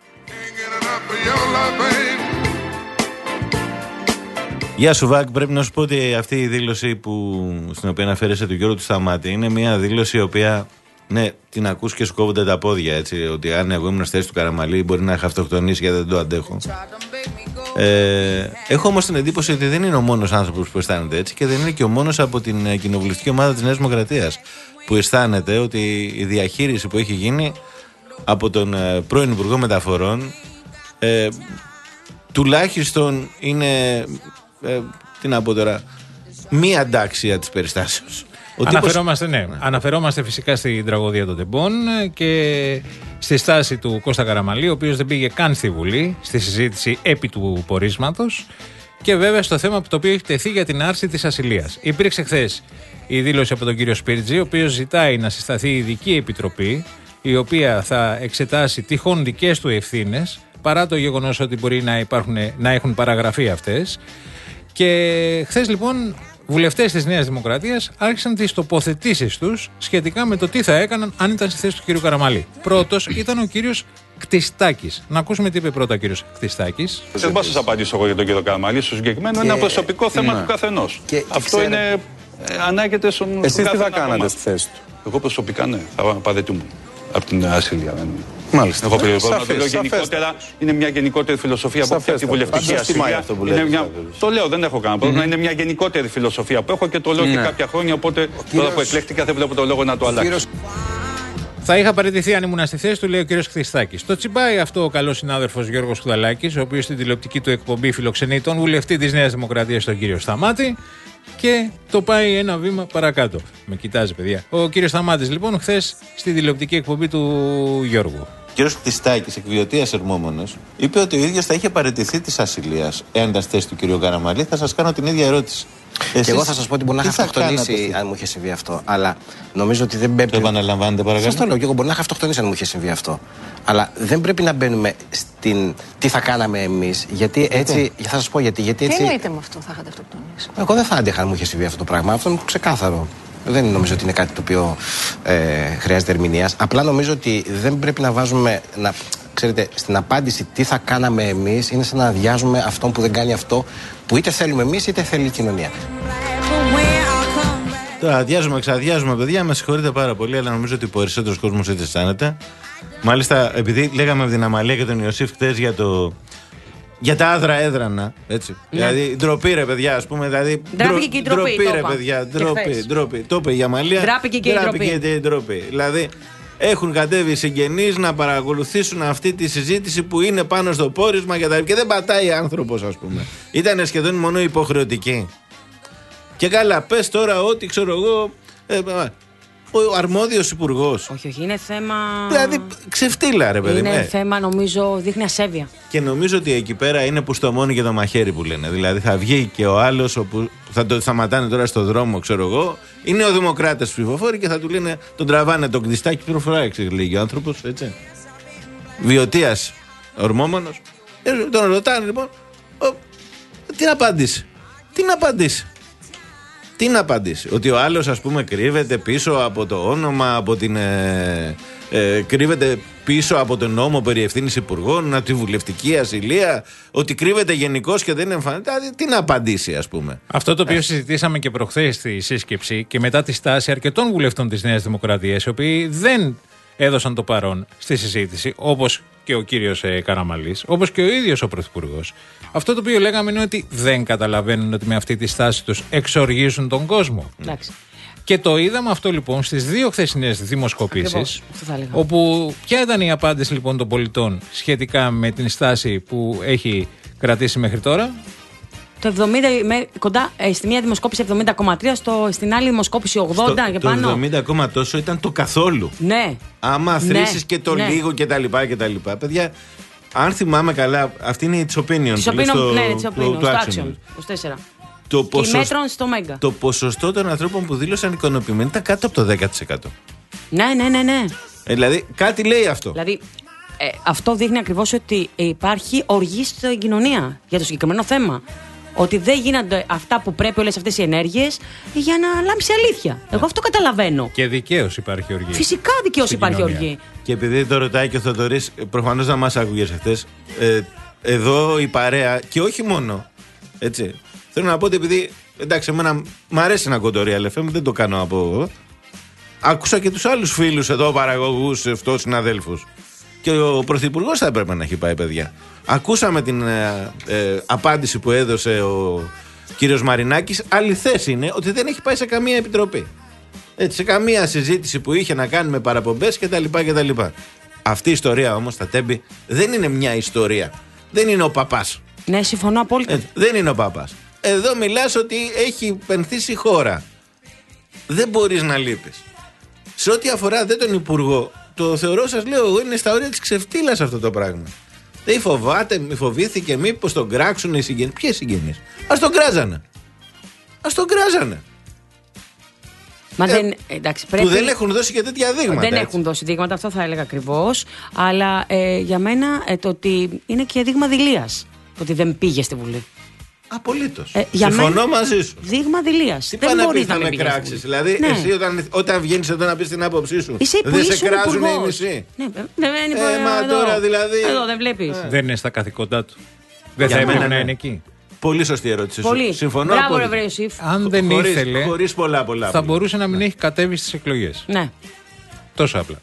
Γεια σου Βάκ, πρέπει να σου πω ότι αυτή η δήλωση που, στην οποία αναφέρεσαι του Γιώργου του Σταμάτη είναι μια δήλωση η οποία, ναι, την ακούς και σου κόβονται τα πόδια, έτσι, ότι αν εγώ ήμουν στη θέση του Καραμαλή μπορεί να είχα αυτοκτονήσει γιατί δεν το αντέχω. Ε, έχω όμως την εντύπωση ότι δεν είναι ο μόνος άνθρωπος που αισθάνεται έτσι και δεν είναι και ο μόνος από την κοινοβουλευτική ομάδα της Νέας Δημοκρατίας που αισθάνεται ότι η διαχείριση που έχει γίνει από τον πρώην Υπουργό Μεταφορών ε, τουλάχιστον είναι, ε, τι να πω τώρα, μη αντάξια της περιστάσεως. Αναφερόμαστε, ναι. ναι. Αναφερόμαστε φυσικά στην τραγωδία των Τεμπών και στη στάση του Κώστα Καραμαλή, ο οποίος δεν πήγε καν στη Βουλή, στη συζήτηση επί του πορίσματος, και βέβαια στο θέμα το οποίο έχει τεθεί για την άρση της ασυλίας. Υπήρξε χθες η δήλωση από τον κύριο Σπίρτζη, ο οποίος ζητάει να συσταθεί ειδική επιτροπή, η οποία θα εξετάσει τυχόν δικές του ευθύνες, παρά το γεγονός ότι μπορεί να, υπάρχουν, να έχουν παραγραφεί αυτές. Και χθες λοιπόν βουλευτές της Νέας Δημοκρατίας άρχισαν τις τοποθετήσεις τους σχετικά με το τι θα έκαναν αν ήταν στη θέση του κύριου Καραμαλή. Πρώτος ήταν ο κύριος Κτιστάκης. Να ακούσουμε τι είπε πρώτα ο κύριος Κτιστάκης. Δεν μπορώ να σας απαντήσω εγώ για τον κύριο Καραμαλή. Στο συγκεκριμένο και... είναι ένα προσωπικό θέμα, ναι, του καθενός. Και... Αυτό και είναι. Ε, ανάγεται στον. Εσείς τι θα κάνατε στη θέση του? Εγώ προσωπικά, ναι, θα παρετούμουν από την ασυλία. Μάλιστα. Εγώ ναι, σαφές, το λέω γενικότερα. Σαφές. Είναι μια γενικότερη φιλοσοφία που έχει τη βουλευτική ασυλία. Μια... Το λέω, δεν έχω κανένα πρόβλημα. Mm-hmm. Είναι μια γενικότερη φιλοσοφία που έχω και το λέω ναι. και κάποια χρόνια. Οπότε κύριος... τώρα που εκλέχτηκα δεν βλέπω το λόγο να το αλλάξω. Κύριος... Θα είχα παραιτηθεί αν ήμουν στη θέση του, λέει ο κύριος Κτιστάκης. Το τσιμπάει αυτό ο καλός συνάδελφος Γιώργος Κουδαλάκης, ο οποίος στην τηλεοπτική του εκπομπή φιλοξενεί τον βουλευτή της Νέας Δημοκρατίας, τον κύριο Σταμάτη, και το πάει ένα βήμα παρακάτω. Με κοιτάζει, παιδιά. Ο κύριος Σταμάτης, λοιπόν, χθες στη τηλεοπτική εκπομπή του Γιώργου. Ο κύριος Κτιστάκης, εκβιωτίας ερμόμενος, είπε ότι ο ίδιος θα είχε παραιτηθεί της ασυλίας εάν ήταν στη θέση του κύριου Καραμαλή. Θα σας κάνω την ίδια ερώτηση. Εσείς, και εγώ θα σας πω ότι μπορεί να είχα αυτοκτονήσει αν μου είχε συμβεί αυτό. Αλλά νομίζω ότι δεν πρέπει. Το επαναλαμβάνετε, παρακαλώ. Σας το λέω και εγώ μπορεί να είχα αυτοκτονήσει αν μου είχε συμβεί αυτό. Αλλά δεν πρέπει να μπαίνουμε στην τι θα κάναμε εμείς. Γιατί έτσι. Okay. Θα σας πω γιατί. γιατί έτσι... Τι εννοείται με αυτό, θα είχατε αυτοκτονήσει? Εγώ δεν θα άντεχα αν μου είχε συμβεί αυτό το πράγμα. Αυτό είναι ξεκάθαρο. Δεν νομίζω ότι είναι κάτι το οποίο ε, χρειάζεται ερμηνείας. Απλά νομίζω ότι δεν πρέπει να βάζουμε. Να, ξέρετε, στην απάντηση τι θα κάναμε εμείς είναι σαν να αδειάζουμε αυτόν που δεν κάνει αυτό που είτε θέλουμε εμείς είτε θέλει η κοινωνία. Τώρα αδειάζουμε, εξαδιάζουμε, παιδιά. Με συγχωρείτε πάρα πολύ, αλλά νομίζω ότι ο περισσότερος κόσμος έτσι αισθάνεται. Μάλιστα, επειδή λέγαμε με την Αμαλία και τον Ιωσήφ χτες για το. Για τα άδρα έδρανα, έτσι. Ναι. Δηλαδή, ντροπή ρε παιδιά, ας πούμε. Δηλαδή, ντράπηκε και η ντροπή. Ντροπή ρε παιδιά, ντροπή, ντροπή. Το είπε η Αμαλία. Ντράπηκε και η ντροπή. Δηλαδή, έχουν κατέβει συγγενείς να παρακολουθήσουν αυτή τη συζήτηση που είναι πάνω στο πόρισμα και, τα... και δεν πατάει άνθρωπος, ας πούμε. Ήταν σχεδόν μόνο υποχρεωτική. Και καλά, πες τώρα ότι ξέρω εγώ. Ε, ο αρμόδιος υπουργός. Όχι, όχι, είναι θέμα. Δηλαδή, ξεφτύλα, ρε παιδί. Είναι ε. θέμα, νομίζω, δείχνει ασέβεια. Και νομίζω ότι εκεί πέρα είναι που στο μόνοι και το μαχαίρι που λένε. Δηλαδή, θα βγει και ο άλλος που θα το σταματάνε τώρα στο δρόμο, ξέρω εγώ. Είναι ο Δημοκράτες ψηφοφόροι και θα του λένε, τον τραβάνε τον Κτιστάκη πληροφοράκι, λέγει ο άνθρωπος, έτσι. Βιωτίας ορμόμενος. Ε, τον ρωτάνε λοιπόν, ο, τι να απαντήσει. Τι να απαντήσει. Τι να απαντήσει, ότι ο άλλος ας πούμε κρύβεται πίσω από το όνομα, από την, ε, ε, κρύβεται πίσω από τον νόμο περί ευθύνης υπουργών, από τη βουλευτική ασυλία, ότι κρύβεται γενικώς και δεν εμφανίζεται. Τι να απαντήσει, ας πούμε. Αυτό το οποίο ε. συζητήσαμε και προχθές στη σύσκεψη και μετά τη στάση αρκετών βουλευτών της Νέας Δημοκρατίας, οι οποίοι δεν έδωσαν το παρόν στη συζήτηση, όπως και ο κύριος ε, Καραμαλής, όπως και ο ίδιος ο Πρωθυπουργός. Αυτό το οποίο λέγαμε είναι ότι δεν καταλαβαίνουν ότι με αυτή τη στάση τους εξοργίζουν τον κόσμο. Εντάξει. Και το είδαμε αυτό λοιπόν στις δύο χθεσινές δημοσκοπήσεις, όπου ποια ήταν η απάντηση λοιπόν των πολιτών σχετικά με την στάση που έχει κρατήσει μέχρι τώρα. Το εβδομήντα, με, κοντά, ε, στη μία δημοσκόπηση εβδομήντα κόμμα τρία, στο, στην άλλη δημοσκόπηση ογδόντα στο, και το πάνω. Το εβδομήντα κόμμα τόσο ήταν το καθόλου. Ναι. Άμα θρήσεις ναι. και το ναι. λίγο και τα λοιπά και τα λοιπά. Παιδιά, αν θυμάμαι καλά, αυτή είναι η It's Opinion. It's Opinion, στο, ναι, It's Opinion, το στο Action. Action, στο τέσσερα. Το, Και ποσο... η Μέτρον στο Μέγκα. το ποσοστό των ανθρώπων που δήλωσαν ικανοποιημένοι ήταν κάτω από το δέκα τοις εκατό. Ναι, ναι, ναι, ναι. Ε, δηλαδή κάτι λέει αυτό. Δηλαδή, ε, αυτό δείχνει ακριβώς ότι υπάρχει οργή στην κοινωνία για το συγκεκριμένο θέμα. Ότι δεν γίνονται αυτά που πρέπει, όλες αυτές οι ενέργειες, για να λάμψει αλήθεια. Ναι. Εγώ αυτό καταλαβαίνω. Και δικαίως υπάρχει οργή. Φυσικά δικαίως υπάρχει κοινωνία. οργή. Και επειδή το ρωτάει και ο Θοδωρής, προφανώς να μας άκουγες χτες, ε, εδώ η παρέα, και όχι μόνο, έτσι, θέλω να πω ότι επειδή, εντάξει, εμένα μ' αρέσει να ακούω το Real εφ εμ, δεν το κάνω από εγώ. Άκουσα και τους άλλους φίλους εδώ, παραγωγούς, αυτό, συναδέλφους. Και ο Πρωθυπουργός θα έπρεπε να έχει πάει, παιδιά. Ακούσαμε την ε, ε, απάντηση που έδωσε ο κύριος Μαρινάκης. Αληθές είναι ότι δεν έχει πάει σε καμία επιτροπή. Έτσι, σε καμία συζήτηση που είχε να κάνει με παραπομπές κτλ. κτλ. Αυτή η ιστορία όμως, τα Τέμπη, δεν είναι μια ιστορία. Δεν είναι ο παπάς. Ναι, συμφωνώ απόλυτα. Έτσι, δεν είναι ο παπάς. Εδώ μιλάς ότι έχει πενθήσει η χώρα. Δεν μπορείς να λείπεις. Σε ό,τι αφορά δε τον Υπουργό, το θεωρώ, σας λέω εγώ, είναι στα όρια της ξεφτύλας αυτό το πράγμα. Δεν φοβάται, μη φοβήθηκε μήπως τον κράξουν οι συγγενείς. Ποιες συγγενείς? Ας τον κράζανε. Ας τον κράζανε. Μα ε, δεν, εντάξει, πρέπει... Που δεν έχουν δώσει και τέτοια δείγματα. Δεν έτσι. έχουν δώσει δείγματα, αυτό θα έλεγα ακριβώς. Αλλά ε, για μένα ε, το ότι είναι και δείγμα δειλίας. Το ότι δεν πήγε στη Βουλή. Απολύτως. Ε, Συμφωνώ μένα, μαζί σου. Δείγμα δειλίας. Τι δεν πάνε να μπορείς πεις να να με μην κράξεις? Δηλαδή, ναι. εσύ όταν, όταν βγαίνεις εδώ να πεις την άποψή σου, δεν σε κράζουν οι μισοί. Ναι, δεν είναι ε, μα εδώ. τώρα δηλαδή. Εδώ δεν βλέπεις. Ε. Δεν είναι στα καθηκόντά του. Δεν θα έπρεπε να είναι εκεί. Πολύ σωστή ερώτηση. Πολύ. Συμφωνώ. Μπράβο, ρε βρε Ιωσήφ. Αν δεν χωρίς, ήθελε, χωρίς πολλά, πολλά, θα πολλά. μπορούσε να μην ναι. έχει κατέβει στις εκλογές. Ναι. Τόσο απλά.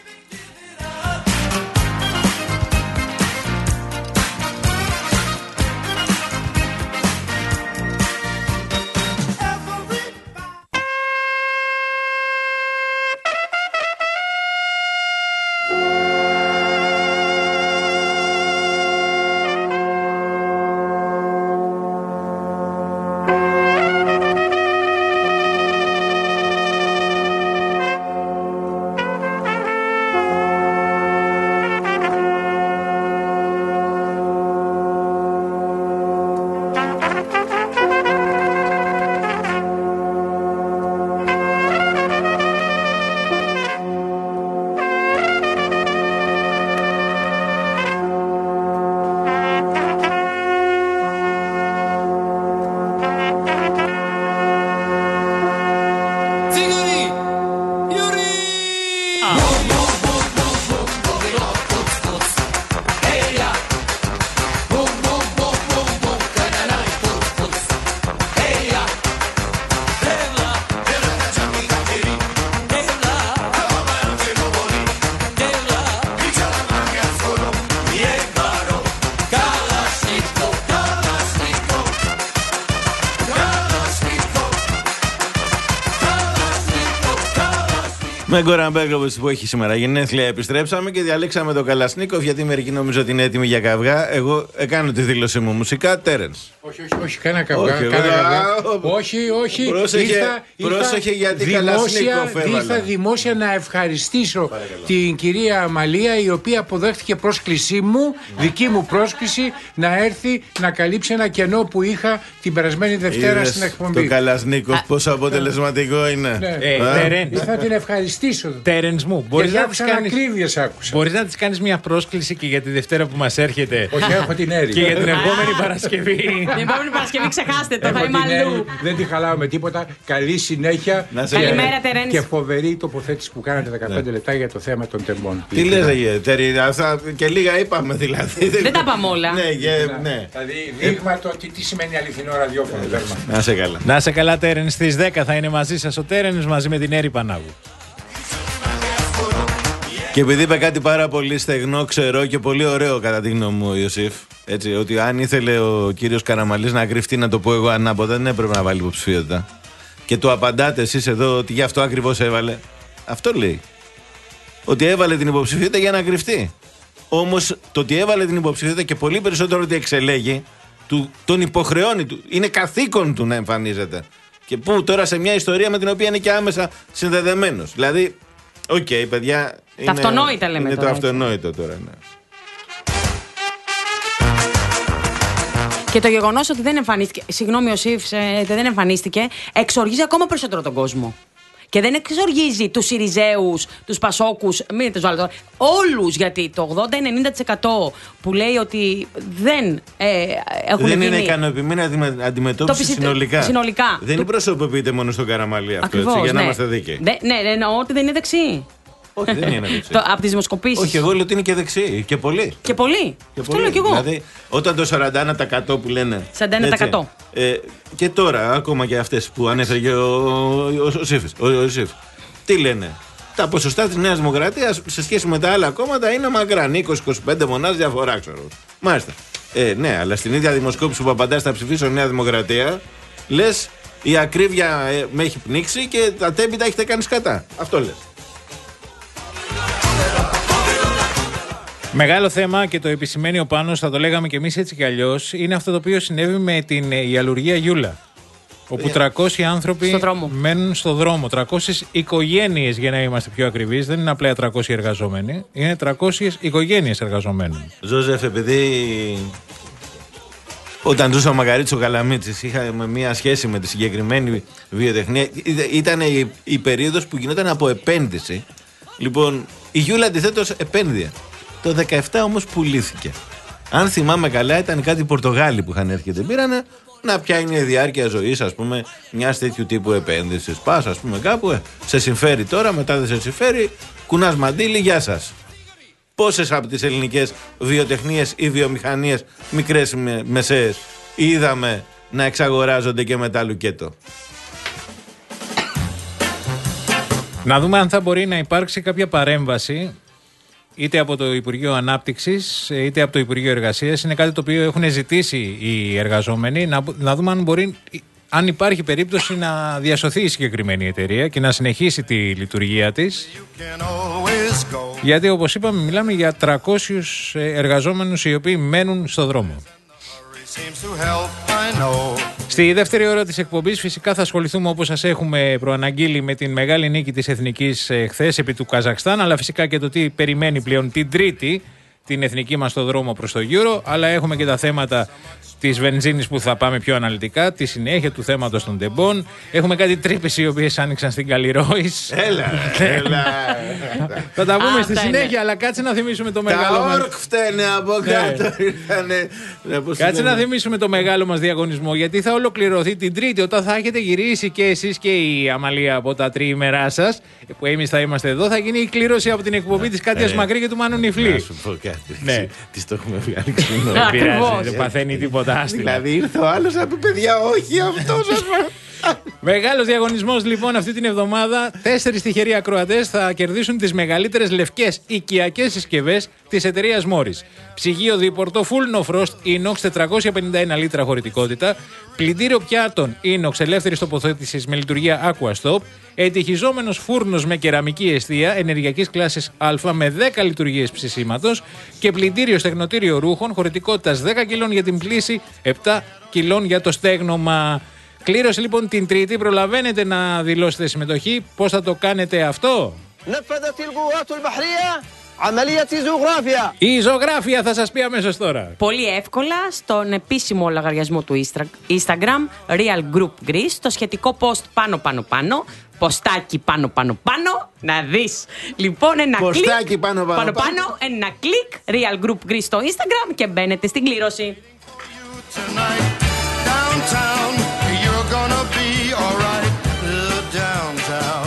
Με Γκόραν Μπέγκοβιτς που έχει σήμερα γενέθλια, επιστρέψαμε και διαλέξαμε τον Καλασνίκοφ, γιατί μερικοί νομίζω ότι είναι έτοιμοι για καυγά. Εγώ έκανα τη δήλωσή μου μουσικά. Τέρενς. Όχι, όχι, όχι, κάνα καυγά. Όχι, κάνα εγώ, καυγά. α, όχι, όχι. Πρόσεχε, ήρθα, ήρθα πρόσεχε γιατί δημόσια, Καλασνίκοφ έβαλα. ήρθα δημόσια να ευχαριστήσω Παρακαλώ. την κυρία Αμαλία, η οποία αποδέχτηκε πρόσκλησή μου, δική μου πρόσκληση, να έρθει να καλύψει ένα κενό που είχα την περασμένη Δευτέρα Είδες στην εκπομπή. Το Καλασνίκοφ πόσο αποτελεσματικό είναι. Ναι. Ε, θα την ευχαριστήσω. Τέρενς μου, μπορείς να, τις κάνεις... μπορείς να της κάνεις μια πρόσκληση και για τη Δευτέρα που μας έρχεται. Όχι, έχω την Έρη. Και για την επόμενη Παρασκευή. Την επόμενη Παρασκευή ξεχάστε το, θα είμαι αλλού. Δεν τη χαλάω με τίποτα. Καλή συνέχεια. Καλημέρα, Τερένης. Και φοβερή τοποθέτηση που κάνατε δεκαπέντε λεπτά για το θέμα των τεμών. Τι λες, Τερή, αυτά και λίγα είπαμε δηλαδή. Δεν τα πάμε όλα. Ναι, ναι. Δηλαδή, δείγμα το τι σημαίνει αληθινό ραδιόφωνο. Να σε καλά. Να σε καλά, Τέρενς. Στις δέκα θα είναι μαζί σας ο Τέρενς μαζί με την Έρη Πανάγου. Και επειδή είπε κάτι πάρα πολύ στεγνό, ξερό και πολύ ωραίο κατά τη γνώμη μου ο Ιωσήφ, έτσι, ότι αν ήθελε ο κύριος Καραμαλής να κρυφτεί, να το πω εγώ ανάποδα, δεν έπρεπε να βάλει υποψηφιότητα. Και το απαντάτε εσείς εδώ ότι γι' αυτό ακριβώς έβαλε. Αυτό λέει. Ότι έβαλε την υποψηφιότητα για να κρυφτεί. Όμως το ότι έβαλε την υποψηφιότητα και πολύ περισσότερο ότι εξελέγει, του, τον υποχρεώνει, του, είναι καθήκον του να εμφανίζεται. Και που τώρα σε μια ιστορία με την οποία είναι και άμεσα συνδεδεμένος. Δηλαδή, οκ, okay, παιδιά. Τα αυτονόητα λέμε είναι τώρα. Είναι το αυτονόητο τώρα, ναι. Και το γεγονός ότι δεν εμφανίστηκε, συγγνώμη, ο Σιφ ε, δεν εμφανίστηκε, εξοργίζει ακόμα περισσότερο τον κόσμο. Και δεν εξοργίζει τους Συριζέους, τους Πασόκους, μην τους βάλω τώρα, όλους, γιατί το ογδόντα με ενενήντα τοις εκατό που λέει ότι δεν ε, έχουν δεν γίνει... είναι ικανοποιημένη αντιμετώπιση το συνολικά. συνολικά. Δεν του... προσωποποιείται μόνο στον Καραμαλή αυτό, Ακριβώς, έτσι, για να ναι. είμαστε δίκαιοι. Ναι, ναι, ναι, εννοώ ότι δεν είναι δεξί. Όχι, δεν είναι δεξί. Από τις δημοσκοπήσεις. Όχι, εγώ λέω ότι είναι και δεξί. Και πολύ. Και πολύ. Και αυτό λέω κι εγώ. Δηλαδή, όταν το σαράντα ένα τοις εκατό που λένε. σαράντα ένα τοις εκατό. Έτσι, ε, και τώρα, ακόμα και αυτές που ανέφερε και ο, ο, ο, Σίφης, ο, ο Σίφ. Τι λένε. Τα ποσοστά της Νέας Δημοκρατίας σε σχέση με τα άλλα κόμματα είναι μακράν. είκοσι με είκοσι πέντε μονάδες διαφορά, ξέρω. Μάλιστα. Ε, ναι, αλλά στην ίδια δημοσκόπηση που απαντάς θα ψηφίσω Νέα Δημοκρατία, λες η ακρίβεια ε, με έχει πνίξει και τα τέμπη τα έχετε κάνει σκατά. Αυτό λες. Μεγάλο θέμα, και το επισημαίνει ο Πάνος, θα το λέγαμε κι εμείς έτσι κι αλλιώς, είναι αυτό το οποίο συνέβη με την ιαλουργία Γιούλα. Όπου τριακόσιοι άνθρωποι στο μένουν στο δρόμο. τριακόσιες οικογένειες, για να είμαστε πιο ακριβείς. Δεν είναι απλά τριακόσιοι εργαζόμενοι. Είναι τριακόσιες οικογένειες εργαζομένων. Ζώζεφ, επειδή όταν ζούσα ο Μαγαρίτσος Καλαμίτσης είχαμε μία σχέση με τη συγκεκριμένη βιοτεχνία, ήταν η, η περίοδος που γινόταν από επένδυση. Λοιπόν, η Γιούλα αντιθέτως επένδυε. Το δεκαεπτά όμως πουλήθηκε. Αν θυμάμαι καλά, ήταν κάτι Πορτογάλοι που είχαν έρθει και δεν πήρανε. Να, ποια είναι η διάρκεια ζωής, ας πούμε, μιας τέτοιου τύπου επένδυσης. Πας, ας πούμε, κάπου, ε, σε συμφέρει τώρα, μετά δεν σε συμφέρει, κουνάς μαντίλι, γεια σας. Πόσες από τις ελληνικές βιοτεχνίες ή βιομηχανίες, μικρές με, μεσαίες, είδαμε να εξαγοράζονται και μετά λουκέτο. Να δούμε αν θα μπορεί να υπάρξει κάποια παρέμβαση, είτε από το Υπουργείο Ανάπτυξης, είτε από το Υπουργείο Εργασίας. Είναι κάτι το οποίο έχουν ζητήσει οι εργαζόμενοι. Να, να δούμε αν μπορεί, αν υπάρχει περίπτωση να διασωθεί η συγκεκριμένη εταιρεία και να συνεχίσει τη λειτουργία της. Γιατί, όπως είπαμε, μιλάμε για τριακόσιους εργαζόμενους οι οποίοι μένουν στο δρόμο. Στη δεύτερη ώρα της εκπομπής φυσικά θα ασχοληθούμε, όπως σας έχουμε προαναγγείλει, με την μεγάλη νίκη της Εθνικής χθες επί του Καζακστάν, αλλά φυσικά και το τι περιμένει πλέον την Τρίτη την εθνική μας στο δρόμο προς το Euro. Αλλά έχουμε και τα θέματα της βενζίνης που θα πάμε πιο αναλυτικά, τη συνέχεια του θέματος των τεμπών. Έχουμε κάτι τρύπες οι οποίες άνοιξαν στην Καλλιρόης. Έλα, έλα. Θα τα πούμε στη συνέχεια, αλλά κάτσε να θυμίσουμε το μεγάλο μας. Τα όρκ φταίνε από κάτω. Κάτσε να θυμίσουμε το μεγάλο μας διαγωνισμό, γιατί θα ολοκληρωθεί την Τρίτη, όταν θα έχετε γυρίσει και εσείς και η Αμαλία από τα τριήμερά σας, που εμείς θα είμαστε εδώ. Θα γίνει η κλήρωση από την εκπομπή της Κάτιας Μακρύ και του Μάνου Νιφλή. Να σου πω κάτι. Ναι. Της το έχουμε βγάλει ξινό. Δεν πειράζει, δεν παθαίνει τίποτα άστιλα. Δηλαδή ήρθε ο άλλος να πει, παιδιά, όχι αυτό σας. Μεγάλος διαγωνισμός λοιπόν αυτή την εβδομάδα. Τέσσερις τυχεροί ακροατές θα κερδίσουν τις μεγαλύτερες λευκές οικιακές συσκευές της εταιρείας Morris. Ψυγείο δίπορτο Full No Frost Inox τετρακόσια πενήντα ένα λίτρα χωρητικότητα. Πλυντήριο πιάτων Inox ελεύθερης τοποθέτησης με λειτουργία Aqua Stop. Ετυχιζόμενος φούρνος με κεραμική εστία ενεργειακής κλάσης Α με δέκα λειτουργίες ψησίματος. Και πλυντήριο στεγνοτήριο ρούχων χωρητικότητας δέκα κιλών για την πλύση, επτά κιλών για το στέγνομα. Κλήρωση λοιπόν την Τρίτη. Προλαβαίνετε να δηλώσετε συμμετοχή. Πώς θα το κάνετε αυτό? Η ζωγράφια θα σας πει αμέσως τώρα. Πολύ εύκολα στον επίσημο λογαριασμό του Instagram Real Group Greece, το σχετικό post πάνω πάνω πάνω, ποστάκι πάνω πάνω πάνω, να δεις λοιπόν ένα ποστάκι κλικ πάνω πάνω, πάνω, πάνω, ένα κλικ Real Group Greece στο Instagram και μπαίνετε στην κλήρωση. Downtown, you're gonna be alright. Downtown.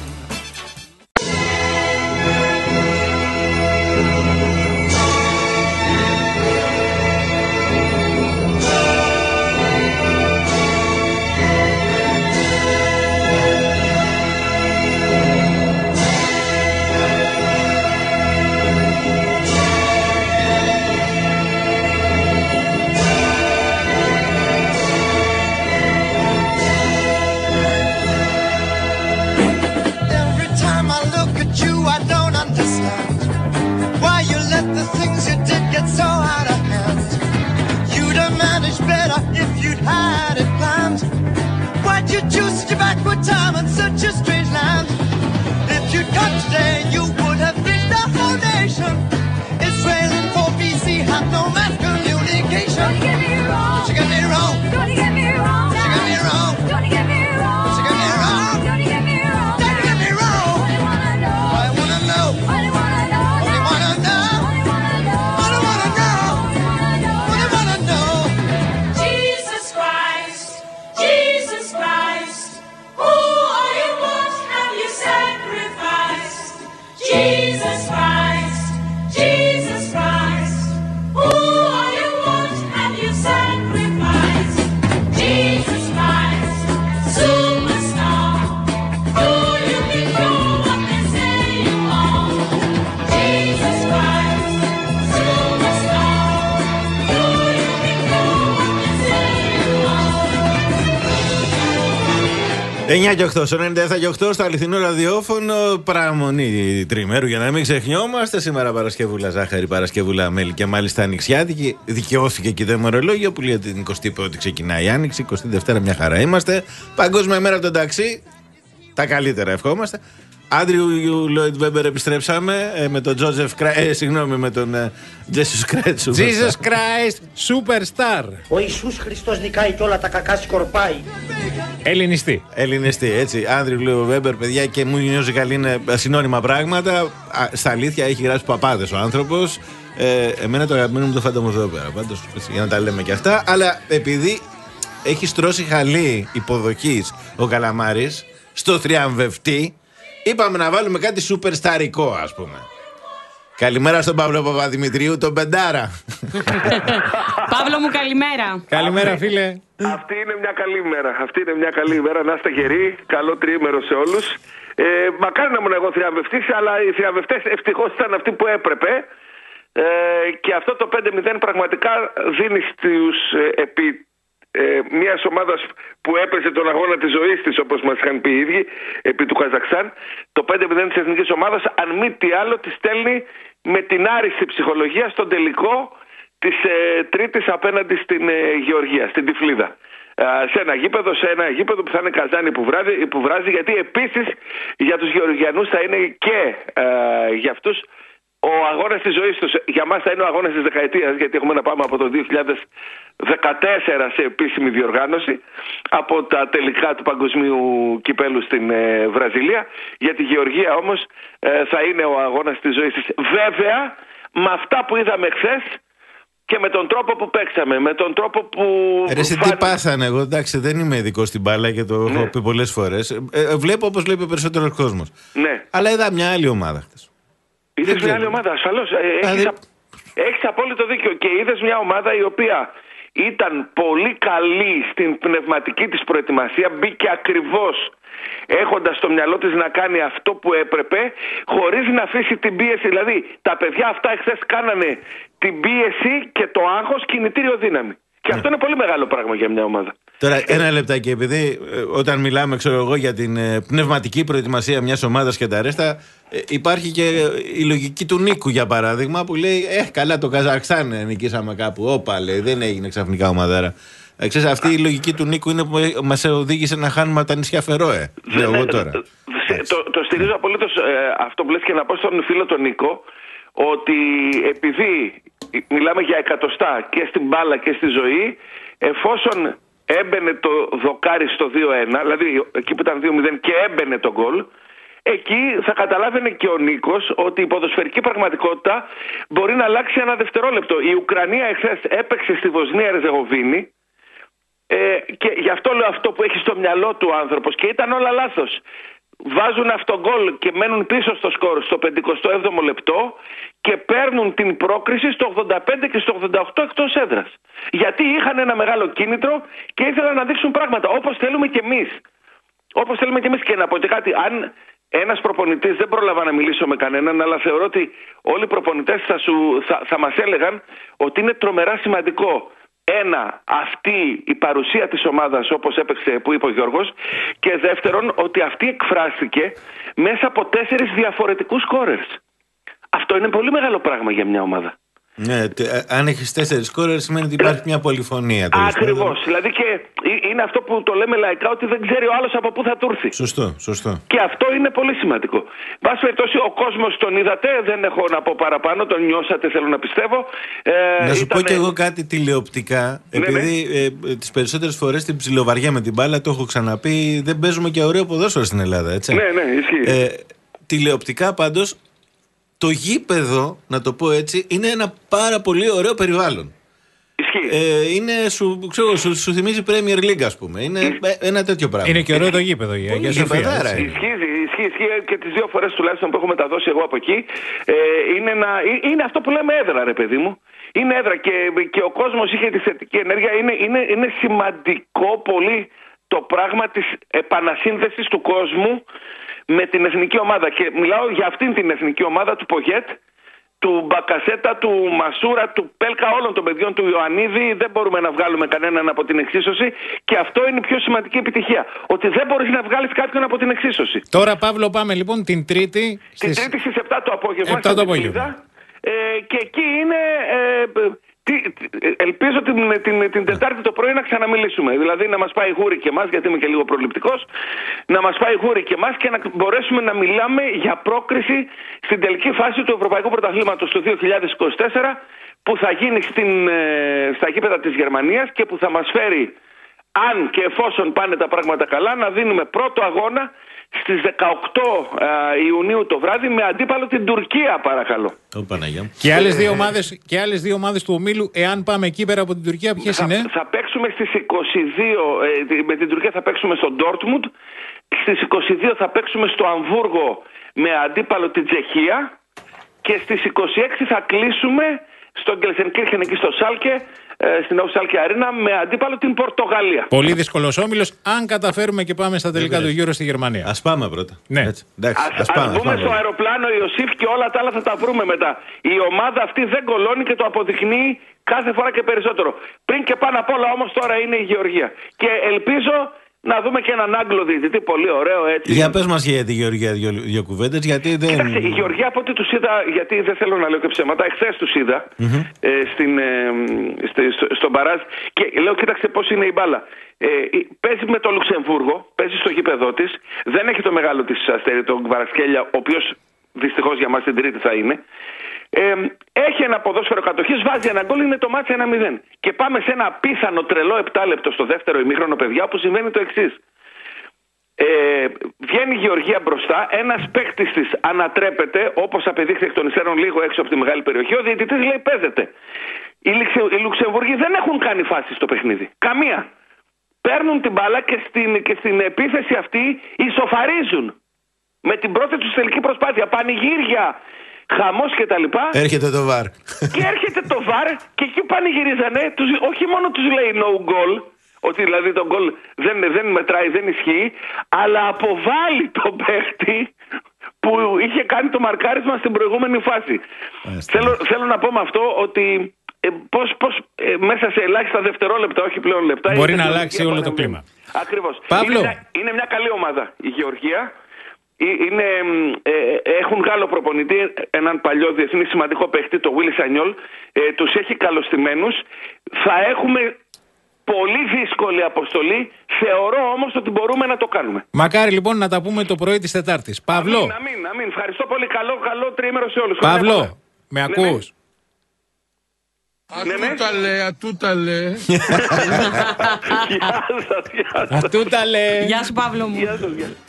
I don't understand why you let the things you did get so out of hand. You'd have managed better if you'd had it planned. Why'd you choose such a backward time and such a strange land? If you'd come today, you would have reached the whole nation. Israel in four B C had no mass communication. But you get me wrong. εννιά και οκτώ, στο ενενήντα επτά και οκτώ στο αληθινό ραδιόφωνο. Παραμονή τριμέρου για να μην ξεχνιόμαστε. Σήμερα Παρασκευούλα ζάχαρη, Παρασκευούλα μέλι και μάλιστα ανοιξιάτικη. Δικαιώθηκε και το ημερολόγιο που λέει την εικοστή πρώτη ξεκινάει η Άνοιξη. εικοστή δεύτερη μια χαρά είμαστε. Παγκόσμια μέρα των ταξί. Τα καλύτερα ευχόμαστε. Άντριου Λόιντ Βέμπερ επιστρέψαμε ε, με τον Τζόζεφ Κράι. Ε, συγγνώμη, με τον Τζέσους Κρέτσου. Jesus Christ Superstar. Ο Ιησούς Χριστός νικάει και όλα τα κακά σκορπάει. Ελληνιστή. Ελληνιστή, έτσι. Άντριου Λόιντ Βέμπερ, παιδιά, και μου musical είναι συνώνυμα πράγματα. Α, στα αλήθεια έχει γράψει παπάδες ο άνθρωπος. Ε, εμένα το αγαπημένο μου το φάντα μου εδώ πέρα. Πάντως, για να τα λέμε και αυτά. Αλλά επειδή έχει στρώσει χαλί υποδοχής ο Καλαμάρης στο θριαμβευτή. Είπαμε να βάλουμε κάτι σούπερ σταρικό, ας πούμε. Καλημέρα στον Παύλο Παπαδημητρίου, τον Πεντάρα. Παύλο μου, καλημέρα. Καλημέρα, φίλε. Αυτή είναι μια καλή μέρα. Αυτή είναι μια καλή μέρα. Να είστε γεροί. Καλό τριήμερο σε όλους. Ε, μακάρι να ήμουν εγώ θριαμβευτής, αλλά οι θριαμβευτές ευτυχώς ήταν αυτοί που έπρεπε. Ε, και αυτό το πέντε μηδέν πραγματικά δίνει στους ε, επί Ε, μια ομάδα που έπαιζε τον αγώνα της ζωής της, όπως μας είχαν πει οι ίδιοι, επί του Καζακστάν, το πέντε μηδέν της εθνικής ομάδας, αν μη τι άλλο, τη στέλνει με την άριστη ψυχολογία στον τελικό της ε, Τρίτης απέναντι στην ε, Γεωργία, στην Τυφλίδα. Ε, σε ένα γήπεδο, σε ένα γήπεδο που θα είναι καζάνι που βράζει, που βράζει γιατί επίσης για τους Γεωργιανούς θα είναι και ε, για αυτούς ο αγώνας της ζωής τους. Για μας θα είναι ο αγώνας της δεκαετίας, γιατί έχουμε να πάμε από το δύο χιλιάδες δεκατέσσερα σε επίσημη διοργάνωση, από τα τελικά του παγκοσμίου κυπέλου στην ε, Βραζιλία. Για τη Γεωργία όμως ε, θα είναι ο αγώνας της ζωής της. Βέβαια, με αυτά που είδαμε χθες και με τον τρόπο που παίξαμε, με τον τρόπο που... Ρε εσύ τι πάθανε, εγώ εντάξει δεν είμαι ειδικός στην μπάλα και το ναι. έχω πει πολλές φορές. Ε, ε, βλέπω όπως βλέπει ο περισσότερος κόσμος. Ναι. Αλλά είδα μια άλλη ομάδα χθες. Είδες μια άλλη ομάδα, ασφαλώς. Έχεις, δηλαδή... έχεις απόλυτο δίκιο. Και είδες μια ομάδα η οποία ήταν πολύ καλή στην πνευματική της προετοιμασία, μπήκε ακριβώς έχοντας στο μυαλό της να κάνει αυτό που έπρεπε, χωρίς να αφήσει την πίεση. Δηλαδή, τα παιδιά αυτά εχθές κάνανε την πίεση και το άγχος κινητήριο δύναμη. Και αυτό είναι πολύ μεγάλο πράγμα για μια ομάδα. Τώρα, ένα λεπτάκι, επειδή ε, όταν μιλάμε, ξέρω εγώ, για την ε, πνευματική προετοιμασία μιας ομάδας και τα ρέστα, ε, υπάρχει και η λογική του Νίκου, για παράδειγμα, που λέει: Ε, καλά, το Καζακστάν νικήσαμε κάπου. Όπα, λέει, δεν έγινε ξαφνικά ομαδάρα. Ε, ξέρεις, αυτή η λογική του Νίκου είναι που μας οδήγησε να χάνουμε τα νησιά Φερόε. Λέω εγώ τώρα. Το, το στηρίζω απολύτως ε, αυτό που λες και να πω στον φίλο τον Νίκο, ότι επειδή μιλάμε για εκατοστά και στην μπάλα και στη ζωή, εφόσον έμπαινε το δοκάρι στο δύο ένα, δηλαδή εκεί που ήταν δύο μηδέν και έμπαινε το γκολ, εκεί θα καταλάβαινε και ο Νίκος ότι η ποδοσφαιρική πραγματικότητα μπορεί να αλλάξει ένα δευτερόλεπτο. Η Ουκρανία εχθές έπαιξε στη Βοσνία Ερζεγοβίνη ε, και γι' αυτό λέω αυτό που έχει στο μυαλό του ο άνθρωπος, και ήταν όλα λάθος. Βάζουν αυτόν γκολ και μένουν πίσω στο σκορ στο πενηκοστό έβδομο λεπτό και παίρνουν την πρόκριση στο ογδόντα πέντε και στο ογδόντα οκτώ εκτός έδρας. Γιατί είχαν ένα μεγάλο κίνητρο και ήθελαν να δείξουν πράγματα όπως θέλουμε κι εμείς. Όπως θέλουμε κι εμείς. Και να πω και κάτι, αν ένας προπονητής, δεν πρόλαβα να μιλήσω με κανέναν, αλλά θεωρώ ότι όλοι οι προπονητές θα, σου, θα, θα μας έλεγαν ότι είναι τρομερά σημαντικό. Ένα, αυτή η παρουσία της ομάδας όπως έπαιξε, που είπε ο Γιώργος, και δεύτερον ότι αυτή εκφράστηκε μέσα από τέσσερις διαφορετικούς σκόρερς. Αυτό είναι πολύ μεγάλο πράγμα για μια ομάδα. Ναι, τε, αν έχεις τέσσερις σκόρερς σημαίνει ότι υπάρχει μια πολυφωνία. Ακριβώς. Δηλαδή και είναι αυτό που το λέμε λαϊκά, ότι δεν ξέρει ο άλλος από πού θα του έρθει. Σωστό, σωστό. Και αυτό είναι πολύ σημαντικό. Βάση περιπτώσει, ο κόσμος τον είδατε, δεν έχω να πω παραπάνω, τον νιώσατε, θέλω να πιστεύω. Ε, να σου ήτανε... πω κι εγώ κάτι τηλεοπτικά. Ναι, επειδή ναι. Ε, τις περισσότερες φορές την ψιλοβαριά με την μπάλα, το έχω ξαναπεί, δεν παίζουμε και ωραίο ποδόσφαιρο στην Ελλάδα, έτσι. Ναι, ναι, ισχύει. Ε, τηλεοπτικά πάντως. Το γήπεδο, να το πω έτσι, είναι ένα πάρα πολύ ωραίο περιβάλλον. Ισχύει. Ε, είναι, σου, ξέρω, σου, σου θυμίζει Premier League, ας πούμε. Είναι Ισχύει. ένα τέτοιο πράγμα. Είναι και ωραίο το γήπεδο για, για Σοφία. Ισχύει, ισχύει, ισχύει και τις δύο φορές τουλάχιστον που έχω μεταδώσει εγώ από εκεί. Ε, είναι, ένα, είναι αυτό που λέμε έδρα, ρε παιδί μου. Είναι έδρα και, και ο κόσμος είχε τη θετική ενέργεια. Είναι, είναι, είναι σημαντικό πολύ το πράγμα της επανασύνδεσης του κόσμου με την εθνική ομάδα. Και μιλάω για αυτήν την εθνική ομάδα του Πογέτ, του Μπακασέτα, του Μασούρα, του Πέλκα, όλων των παιδιών του Ιωαννίδη. Δεν μπορούμε να βγάλουμε κανέναν από την εξίσωση και αυτό είναι η πιο σημαντική επιτυχία. Ότι δεν μπορείς να βγάλεις κάποιον από την εξίσωση. Τώρα, Παύλο, πάμε λοιπόν την Τρίτη. Την Στις... Τρίτη στις επτά το απόγευμα. επτά το απόγευμα. Ε, και εκεί είναι. Ε, τι, ελπίζω την, την, την Τετάρτη το πρωί να ξαναμιλήσουμε. Δηλαδή να μας πάει γούρι και εμάς, γιατί είμαι και λίγο προληπτικός, να μας πάει γούρι και εμάς και να μπορέσουμε να μιλάμε για πρόκριση στην τελική φάση του Ευρωπαϊκού Πρωταθλήματος του δύο χιλιάδες είκοσι τέσσερα, που θα γίνει στην, στα γήπεδα της Γερμανίας και που θα μας φέρει, αν και εφόσον πάνε τα πράγματα καλά, να δίνουμε πρώτο αγώνα στις δεκαοκτώ Ιουνίου το βράδυ με αντίπαλο την Τουρκία, παρακαλώ. Oh, Παναγιά. Και άλλες δύο ομάδες, και άλλες δύο ομάδες του ομίλου, εάν πάμε εκεί πέρα από την Τουρκία, ποιες θα, είναι? Θα παίξουμε στις είκοσι δύο, ε, με την Τουρκία θα παίξουμε στο Ντόρτμουντ, στις είκοσι δύο θα παίξουμε στο Αμβούργο με αντίπαλο την Τσεχία και στις είκοσι έξι θα κλείσουμε στο Γκελσενκίρχεν, εκεί στο Σάλκε, στην Σάλκε Αρίνα, με αντίπαλο την Πορτογαλία. Πολύ δύσκολος όμιλος, αν καταφέρουμε και πάμε στα τελικά του Euro στη Γερμανία. Ας πάμε πρώτα. Ναι. Έτσι. Εντάξει, ας, ας, πάμε, ας μπούμε ας πάμε. στο αεροπλάνο Ιωσήφ και όλα τα άλλα θα τα βρούμε μετά. Η ομάδα αυτή δεν κολώνει και το αποδεικνύει κάθε φορά και περισσότερο. Πριν και πάνω απ' όλα όμως τώρα είναι η Γεωργία. Και ελπίζω να δούμε και έναν Άγγλο διαιτητή, πολύ ωραίο έτσι. Για πες μας για τη Γεωργία δύο, δύο κουβέντες, γιατί δεν... Κοίταξε, η Γεωργία από ό,τι τους είδα, γιατί δεν θέλω να λέω και ψέματα, εχθές τους είδα mm-hmm. ε, στην, ε, στε, στο, στον Παράζ και λέω κοίταξε πώς είναι η μπάλα. Ε, παίζει με το Λουξεμβούργο, παίζει στο γήπεδό της, δεν έχει το μεγάλο της αστέρι, τον Κβαρασκέλια, ο οποίος δυστυχώς για μας την Τρίτη θα είναι. Ε, έχει ένα ποδόσφαιρο κατοχής, βάζει ένα γκολ, είναι το μάτς ένα μηδέν. Και πάμε σε ένα απίθανο τρελό επτά λεπτό στο δεύτερο ημίχρονο, παιδιά, που συμβαίνει το εξής. Ε, βγαίνει η Γεωργία μπροστά, ένας παίκτης της ανατρέπεται, όπως απεδείχθη εκ των υστέρων λίγο έξω από τη μεγάλη περιοχή. Ο διαιτητής λέει παίζεται. Οι, Λουξε, οι Λουξεμβούργοι δεν έχουν κάνει φάση στο παιχνίδι. Καμία. Παίρνουν την μπάλα και στην, και στην επίθεση αυτή ισοφαρίζουν. Με την πρώτη τους τελική προσπάθεια. Πανηγύρια, χαμός και τα λοιπά. Έρχεται το βαρ. Και έρχεται το βαρ και εκεί πανηγυρίζανε. Τους, όχι μόνο τους λέει no goal, ότι δηλαδή το goal δεν, δεν μετράει, δεν ισχύει, αλλά αποβάλλει τον παίχτη που είχε κάνει το μαρκάρισμα στην προηγούμενη φάση. Θέλω, θέλω να πω με αυτό ότι ε, πώς, πώς ε, μέσα σε ελάχιστα δευτερόλεπτα, όχι πλέον λεπτά, μπορεί να αλλάξει όλο το κλίμα. Ακριβώς. Παύλο. Είναι, είναι μια καλή ομάδα η Γεωργία. Είναι, ε, έχουν Γάλλο προπονητή, έναν παλιό διεθνή σημαντικό παίχτη, το Willy Sagnol, ε, τους έχει καλωστημένους. Θα έχουμε πολύ δύσκολη αποστολή, θεωρώ όμως ότι μπορούμε να το κάνουμε. Μακάρι λοιπόν να τα πούμε το πρωί της Τετάρτης. Παύλο. Αμήν, αμήν, αμήν. Ευχαριστώ πολύ, καλό, καλό τριήμερο σε όλους. Παύλο, με ακούς? Ατούταλε, ατούταλε. Γεια σας, γεια σας. Ατούταλε. Γεια σου, Παύλο μου. Γεια σας, γεια σας.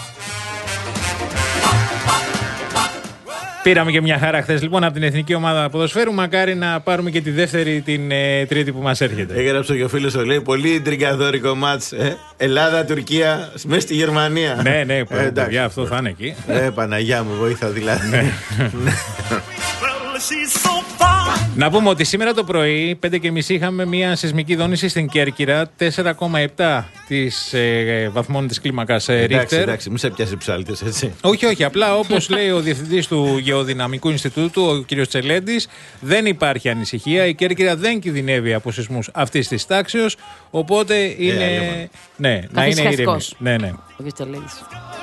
Πήραμε και μια χαρά χθες λοιπόν από την Εθνική Ομάδα Ποδοσφαίρου. Μακάρι να πάρουμε και τη δεύτερη την ε, Τρίτη που μας έρχεται. Έγραψε και ο φίλος ο λέει πολύ τριγκαδόρικο μάτς. Ε? Ελλάδα-Τουρκία μέσα στη Γερμανία. Ναι, ναι, ε, παιδιά, αυτό θα είναι εκεί. Ε, Παναγιά μου, βοήθα δηλαδή. Να πούμε ότι σήμερα το πρωί, πέντε και μισή, είχαμε μια σεισμική δόνηση στην Κέρκυρα, τέσσερα κόμμα επτά της ε, βαθμών της κλίμακας ε, Ρίχτερ. Εντάξει, εντάξει, μη σε πιάσει ψάλτες, έτσι. Όχι, όχι, απλά όπως λέει ο διευθυντής του Γεωδυναμικού Ινστιτούτου, ο κ. Τσελέντης, δεν υπάρχει ανησυχία. Η Κέρκυρα δεν κινδυνεύει από σεισμούς αυτής της τάξεως, οπότε είναι. Ε, ναι, να είναι ήρεμη. Ναι, ναι. Ο κ. Τσελέντης.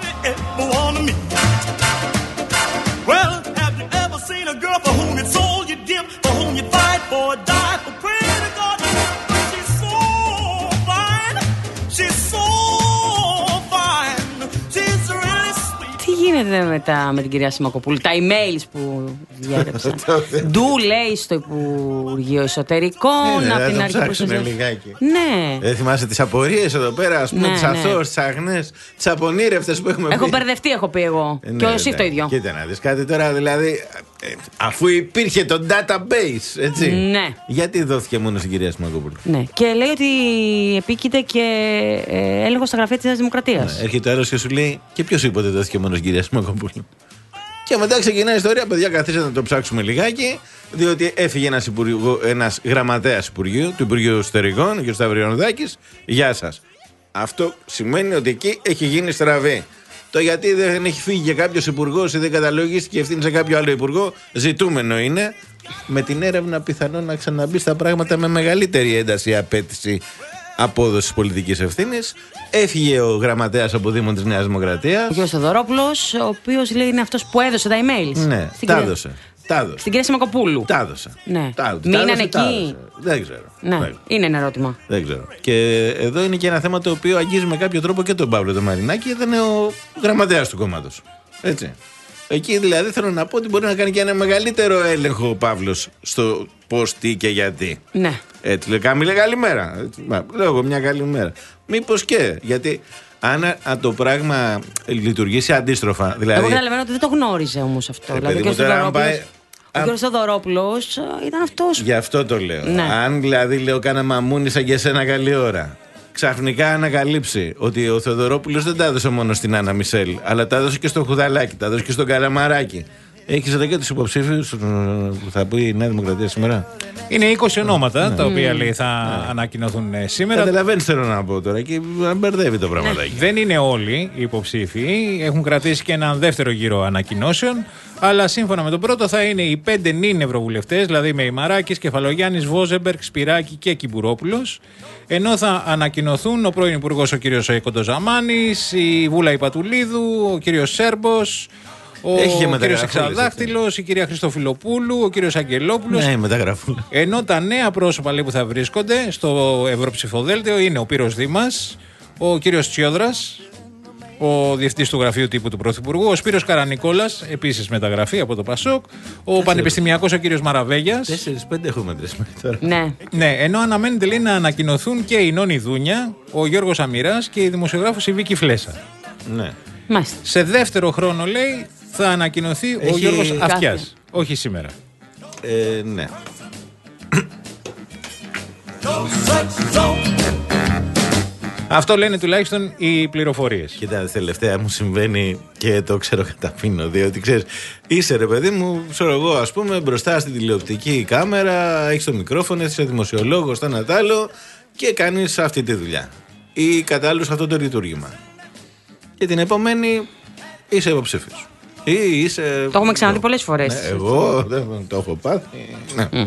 Τι γίνεται με, τα, με την κυρία Σιμακοπούλου, τα emails που διέγραψαν. Ντου λέει στο Υπουργείο Εσωτερικών, ναι, από την ναι, αρχή που σας... λιγάκι. Ναι. Δεν θυμάσαι τις απορίες εδώ πέρα, ας πούμε, ναι, τις ναι. αθώες, τις αγνές, τις απονήρευτες που έχουμε πει. Έχω μπερδευτεί, έχω πει εγώ. Ε, και ναι, εσύ το ίδιο. Κοίτα να δεις κάτι τώρα, δηλαδή, ε, αφού υπήρχε το database, έτσι. Ναι. Γιατί δόθηκε μόνο στην κυρία Σιμακοπούλου. Ναι. Και λέει ότι επίκειται και ε, έλεγχο στα γραφεία της Νέας Δημοκρατίας. Ναι, έρχεται ο άλλος και σου λέει, και ποιος είπε ότι δόθηκε μόνο στην κυρία Σιμακοπούλου. Και μετά ξεκινάει η ιστορία, παιδιά, καθίστε να το ψάξουμε λιγάκι, διότι έφυγε ένας, υπουργό, ένας γραμματέας Υπουργείου, του Υπουργείου Εσωτερικών, ο κ. Σταυριανουδάκης. Γεια σας. Αυτό σημαίνει ότι εκεί έχει γίνει στραβή. Το γιατί δεν έχει φύγει και κάποιο υπουργό ή δεν καταλογίστηκε ευθύνη σε κάποιο άλλο υπουργό, ζητούμενο είναι. Με την έρευνα πιθανόν να ξαναμπεί στα πράγματα με μεγαλύτερη ένταση απέτηση απόδοση πολιτικής ευθύνης. Έφυγε ο γραμματέας από Δήμον της Νέας Δημοκρατίας. Ο κ. Θοδωρόπουλος, ο οποίος λέει είναι αυτός που έδωσε τα emails. Ναι, στην τα κυρία... έδωσε. Τα έδωσε. Στην κυρία Σιμακοπούλου. Τα έδωσε. Ναι. Τα, Μείναν εκεί. Δεν ξέρω. Ναι, Δεν. είναι ένα ερώτημα. Δεν ξέρω. Και εδώ είναι και ένα θέμα το οποίο αγγίζει με κάποιο τρόπο και τον Παύλο τον Μαρινάκη, ήταν ο γραμματέας του κόμματος. Έτσι. Εκεί δηλαδή θέλω να πω ότι μπορεί να κάνει και ένα μεγαλύτερο έλεγχο ο Παύλος στο πώς, τι και γιατί. Ναι. Έτσι λέει, κάμιλε καλημέρα. Έτσι, μα, λέω εγώ μια καλημέρα. Μήπως και, γιατί αν α, το πράγμα λειτουργήσει αντίστροφα. Δηλαδή, εγώ καταλαβαίνω ότι δεν το γνώριζε όμως αυτό. Ε, δηλαδή, παιδί, ο πάει... κ. Θοδωρόπουλος ήταν αυτός. Γι' αυτό το λέω. Ναι. Αν δηλαδή λέω κάνα μαμούνι σαν και εσένα καλή ώρα, ξαφνικά ανακαλύψει ότι ο Θεοδωρόπουλος δεν τα έδωσε μόνο στην Άννα Μισελ, αλλά τα έδωσε και στο Χουδαλάκι, τα έδωσε και στον Καραμαράκι. Έχεις εδώ και τους υποψήφιους που θα πει η Νέα Δημοκρατία σήμερα. Είναι είκοσι ονόματα ναι. τα οποία mm. λέει θα ναι. ανακοινωθούν σήμερα. Καταλαβαίνεις θέλω να πω τώρα και μπερδεύει το πραγματάκι. Ναι. Δεν είναι όλοι οι υποψήφοι. Έχουν κρατήσει και έναν δεύτερο γύρο ανακοινώσεων. Αλλά σύμφωνα με τον πρώτο θα είναι οι πέντε νυν ευρωβουλευτές, δηλαδή με Ημαράκης, Κεφαλογιάννης, Βόζεμπερκ, Σπυράκη και Κυμπουρόπουλος. Ενώ θα ανακοινωθούν ο πρώην Υπουργός ο κ. Κοντοζαμάνης, η Βούλα Ιπατουλίδου, ο κ. Σέρμπος, ο κ. Εξαδάχτυλος, η κυρία Χριστοφιλοπούλου, ο κ. Αγγελόπουλος. Ναι, μεταγραφούλα. Ενώ τα νέα πρόσωπα λέει, που θα βρίσκονται στο Ευρωψηφοδέλτιο είναι ο Πύρος Δήμας, ο κ. Τσιόδρας, ο διευθυντής του γραφείου τύπου του Πρωθυπουργού, ο Σπύρος Καρανικόλας, επίσης μεταγραφή από το ΠΑΣΟΚ, ο πανεπιστημιακός ο κ. Μαραβέγιας. Τέσσερις πέντε έχουμε τρεις τώρα. Ναι. Ναι, ενώ αναμένεται λέει, να ανακοινωθούν και η Νόνη Δούνια, ο Γιώργος Αμυράς και η δημοσιογράφος η Βίκη Φλέσσα. Ναι. Μάλιστα. Σε δεύτερο χρόνο λέει θα ανακοινωθεί Έχει... ο Γιώργος Κάθε... Αυτιάς. Όχι σήμερα. Ε, ναι. Αυτό λένε τουλάχιστον οι πληροφορίες. Κοίτα, τελευταία μου συμβαίνει και το ξέρω καταπίνω. Διότι ξέρεις, είσαι ρε παιδί μου, ξέρω εγώ, ας πούμε, μπροστά στην τηλεοπτική κάμερα, έχεις το μικρόφωνο, είσαι δημοσιολόγος, το ένα τ' άλλο και κάνεις αυτή τη δουλειά. Ή κατάλληλος αυτό το λειτουργήμα. Και την επόμενη είσαι υποψήφιος. Ή είσαι. Το έχουμε ξαναδεί πολλές φορές. Ναι, εγώ δεν το έχω πάθει. Ναι. Mm.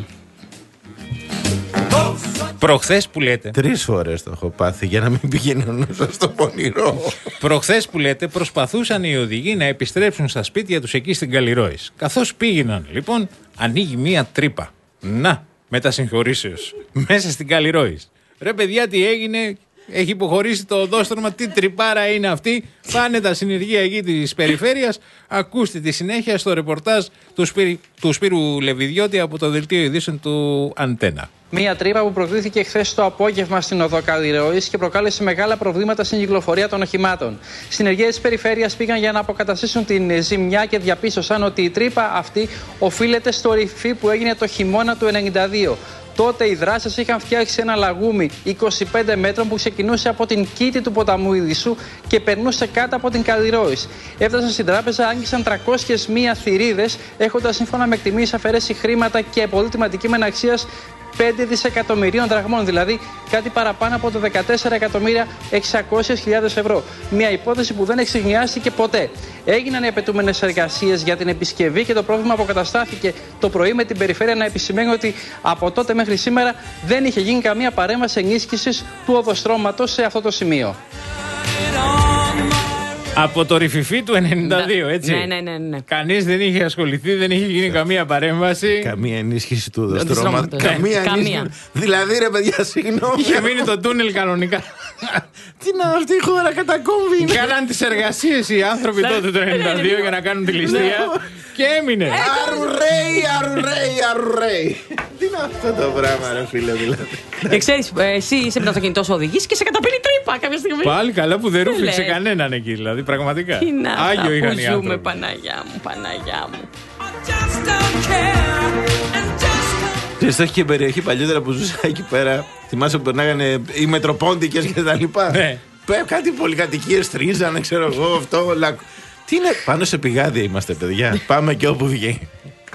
Προχθές που λέτε. Τρεις φορές το έχω πάθει για να μην πηγαίνει ο νους στο πονηρό. Προχθές που λέτε προσπαθούσαν οι οδηγοί να επιστρέψουν στα σπίτια τους εκεί στην Καλλιρόης. Καθώς πήγαιναν λοιπόν ανοίγει μία τρύπα. Να, μετασυγχωρήσεως. Μέσα στην Καλλιρόης. Ρε παιδιά τι έγινε. Έχει υποχωρήσει το οδόστρωμα, τι τρυπάρα είναι αυτή. Πάνε τα συνεργεία εκεί της περιφέρειας. Ακούστε τη συνέχεια στο ρεπορτάζ του, Σπύρου, του Σπύρου Λεβιδιώτη από το δελτίο ειδήσεων του Αντένα. Μία τρύπα που προκλήθηκε χθες το απόγευμα στην οδό Καλλιρόης και προκάλεσε μεγάλα προβλήματα στην κυκλοφορία των οχημάτων. Συνεργεία της περιφέρειας πήγαν για να αποκαταστήσουν την ζημιά και διαπίστωσαν ότι η τρύπα αυτή οφείλεται στο ρηφί που έγινε το χειμώνα του ενενήντα δύο. Τότε οι δράστες είχαν φτιάξει ένα λαγούμι είκοσι πέντε μέτρων που ξεκινούσε από την κήτη του ποταμού Ιδισσού και περνούσε κάτω από την Καλλιρόης. Έφτασαν στην τράπεζα, άγγισαν τριακόσιες μία θηρίδες, έχοντας σύμφωνα με εκτιμήσεις αφαιρέσει χρήματα και πολύτιμα αντικείμενα αξίας πέντε δισεκατομμυρίων δραχμών, δηλαδή κάτι παραπάνω από το δεκατέσσερα εκατομμύρια εξακόσιες χιλιάδες ευρώ. Μια υπόθεση που δεν εξηγιάστηκε ποτέ. Έγιναν οι απαιτούμενες εργασίες για την επισκευή και το πρόβλημα αποκαταστάθηκε το πρωί με την περιφέρεια να επισημαίνει ότι από τότε μέχρι σήμερα δεν είχε γίνει καμία παρέμβαση ενίσχυσης του οδοστρώματος σε αυτό το σημείο. Από το ρηφιφί του ενενήντα δύο, έτσι. Ναι, ναι, ναι, ναι. Κανείς δεν είχε ασχοληθεί, δεν είχε γίνει καμία παρέμβαση. Καμία ενίσχυση του οδοστρώματος. Καμία ενίσχυση. Δηλαδή ρε παιδιά, συγγνώμη. Είχε μείνει το τούνελ κανονικά. Τι να αυτή η χώρα κατακόμβει. Κάναν τις εργασίες οι άνθρωποι τότε το ενενήντα δύο για να κάνουν τη ληστεία. Και έμεινε. Αρουρέι, αρουρέι, αρουρέι. Τι είναι αυτό το πράγμα, ρε φίλε, δηλαδή. Και ξέρεις, εσύ είσαι με το αυτοκίνητο σου οδηγείς και σε καταπίνει τρύπα κάποια στιγμή. Πάλι καλά που δεν ρούφηξε κανέναν εκεί, δηλαδή, πραγματικά. Τι να Άγιο είχαν οι ζούμε, άνθρωποι. Παναγιά μου, Παναγιά μου. Ξέρεις, έχει και περιοχή παλιότερα που ζούσα εκεί πέρα. Θυμάσαι που περνάγανε οι μετροπόντικες και τα λοιπά. Ναι. Κάτι πολυκατοικίες τρίζανε, ξέρω εγώ, αυτό. Λα... Τι είναι, πάνω σε πηγάδια είμαστε, παιδιά. Πάμε και όπου βγει.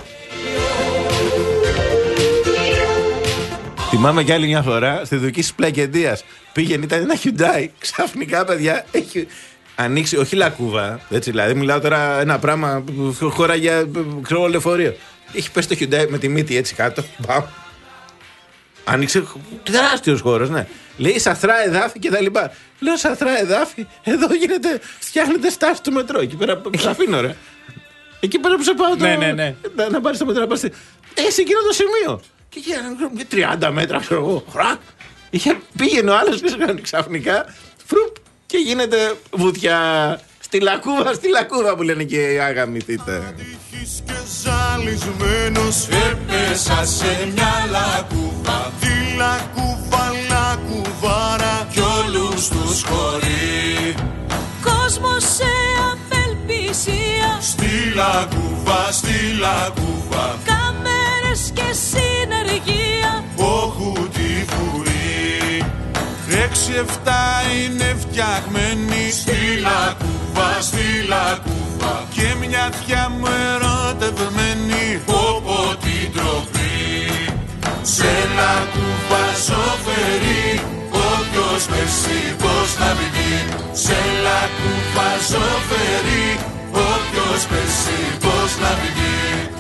Θυμάμαι κι άλλη μια φορά στη Δουκή της Πλακεντίας. Πήγαινε, ήταν ένα Hyundai. Ξαφνικά, παιδιά, έχει... ανοίξει, όχι λακκούβα, έτσι, δηλαδή μιλάω τώρα ένα πράγμα που χώρα για ξέρω, λεωφορείο. Έχει πέσει το Hyundai με τη μύτη έτσι κάτω. Μπαμ. Άνοιξε τεράστιος χώρος, ναι. Λέει σαθρά εδάφη και τα λοιπά. Λέω σαθρά εδάφη, εδώ γίνεται, φτιάχνεται στάση του μετρό. Εκεί πέρα θα αφήνω, ρε. Εκεί πέρα που σε πάω το, ναι, ναι, ναι. να, να πάρεις το μετρό, να πάρεις. Ε, σε εκείνο το σημείο. Και είχε τριάντα μέτρα, ξέρω εγώ. Χρακ. Είχε, πήγαινε ο άλλος πίσω ξαφνικά. Φρουπ. Και γίνεται βουτιά. Στη λακκούβα, στη λακκούβα που λένε και οι αγαμηθείτε. Και ζαλισμένος έπεσα σε μια λακκούβα. Τη λακκούβα, λακκουβάρα κι όλους τους χωρεί. Κόσμος σε απελπισία. Στη λακκούβα, στη λακκούβα. Κάμερες και συνεργεία. Όχου τη βουρή. Έξι εφτά είναι φτιαγμένοι. Στη λακκούβα, στη λακκούβα. Και μια θιά μου ερωτευμένη. Πόπο την τροπή. Σε λακκούβα ζωφερή. Όποιος πέσει πως να πηγεί. Σε λακκούβα ζωφερή. Όποιος πέσει πως να πηγεί.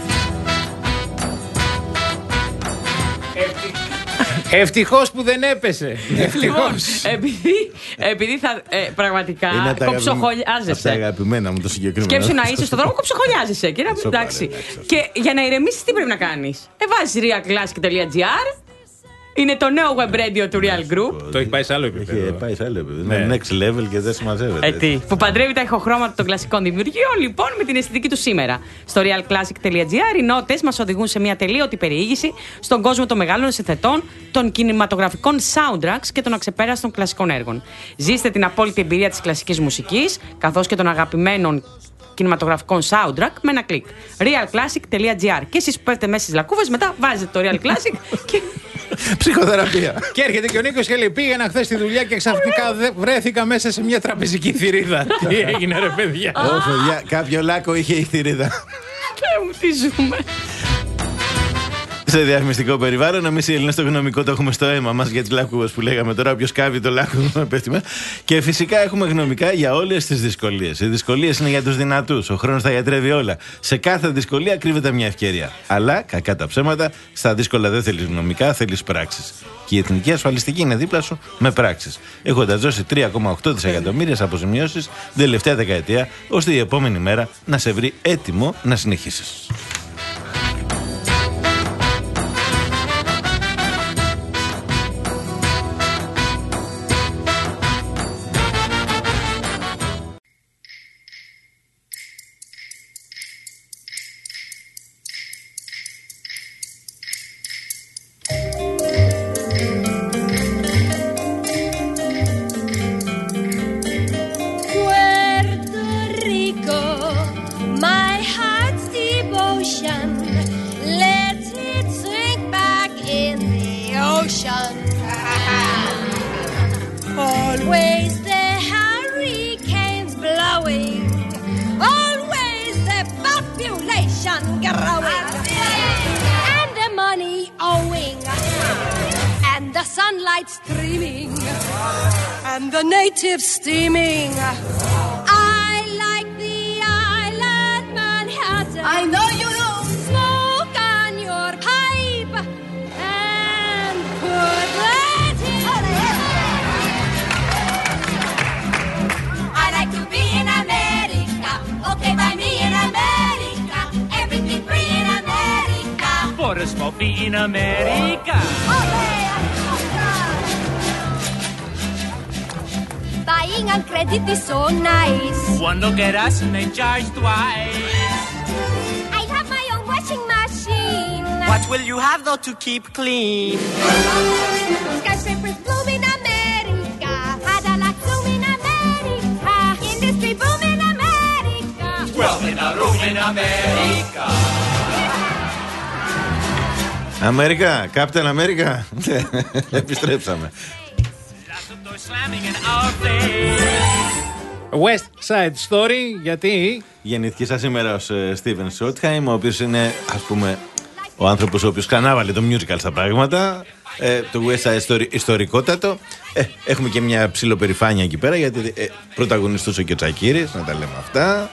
Ευτυχώς που δεν έπεσε. Λοιπόν, επειδή, επειδή θα ε, πραγματικά κοψοχολιάζεσαι. Αυτά αγαπημένα μου το συγκεκριμένο. Σκέψου να είσαι στον δρόμο, κοψοχολιάζεσαι. Και, εντάξει. Και για να ηρεμήσεις, τι πρέπει να κάνεις. Ε, βάζεις realclassic.gr. Είναι το νέο web radio του Real Group. Το έχει πάει σε άλλο επίπεδο. Έχει πάει σε άλλο επίπεδο. Είναι next level και δεν συμμαζεύεται. Ε, τι, που παντρεύει τα ηχοχρώματα των κλασικών δημιουργιών, λοιπόν, με την αισθητική του σήμερα. Στο realclassic.gr οι νότες μας οδηγούν σε μια τελείωτη περιήγηση στον κόσμο των μεγάλων συνθετών, των κινηματογραφικών soundtracks και των αξεπέραστων κλασικών έργων. Ζήστε την απόλυτη εμπειρία της κλασικής μουσικής, καθώς και των αγαπημένων κινηματογραφικών soundtrack με ένα κλικ. realclassic.gr. Και εσείς που πέφτετε μέσα στις λακκούβες, μετά βάζετε το Real Classic και. Ψυχοθεραπεία. Και έρχεται και ο Νίκος και λέει: πήγαινα χθες στη δουλειά και ξαφνικά βρέθηκα μέσα σε μια τραπεζική θηρίδα. Τι έγινε, ρε παιδιά. Ω, παιδιά, κάποιο λάκκο είχε η θηρίδα. Θεέ μου, τι ζούμε. Σε διαφημιστικό περιβάλλον, εμείς οι Έλληνες το γνωμικό το έχουμε στο αίμα μας για τις λάκκουβες που λέγαμε τώρα. Όποιος κάβει το λάκκο πέφτει μέσα. Και φυσικά έχουμε γνωμικά για όλες τις δυσκολίες. Οι δυσκολίες είναι για τους δυνατούς. Ο χρόνος τα γιατρεύει όλα. Σε κάθε δυσκολία κρύβεται μια ευκαιρία. Αλλά, κακά τα ψέματα, στα δύσκολα δεν θέλεις γνωμικά, θέλεις πράξεις. Και η Εθνική Ασφαλιστική είναι δίπλα σου με πράξεις. Έχοντας δώσει τρία κόμμα οκτώ δισεκατομμύρια αποζημιώσεις την τελευταία δεκαετία, ώστε η επόμενη μέρα να σε βρει έτοιμο να συνεχίσεις. Steaming. I like the island Manhattan. I know you do. Smoke on your pipe and put that in. I like to be in America. Okay, by me in America. Everything free in America. For a smoke be in America. Okay. Buying on credit is so nice. One look at us and they charge twice. I have my own washing machine. What will you have though to keep clean? Skyscrapers bloom in America. Cadillac bloom in America. Industry boom in America. Wealth in a room in America. Αμέρικα, Captain America. Επιστρέψαμε. West Side Story, γιατί γεννήθηκε σαν σήμερα ο Στίβεν Σότχαϊμ, ο οποίος είναι, ας πούμε, ο άνθρωπος ο οποίος κανάβαλε το musical στα πράγματα. Ε, το West Side Story ιστορικότατο. Ε, έχουμε και μια ψιλοπερηφάνεια εκεί πέρα, γιατί ε, πρωταγωνιστούσε και ο Τσακίρης, να τα λέμε αυτά.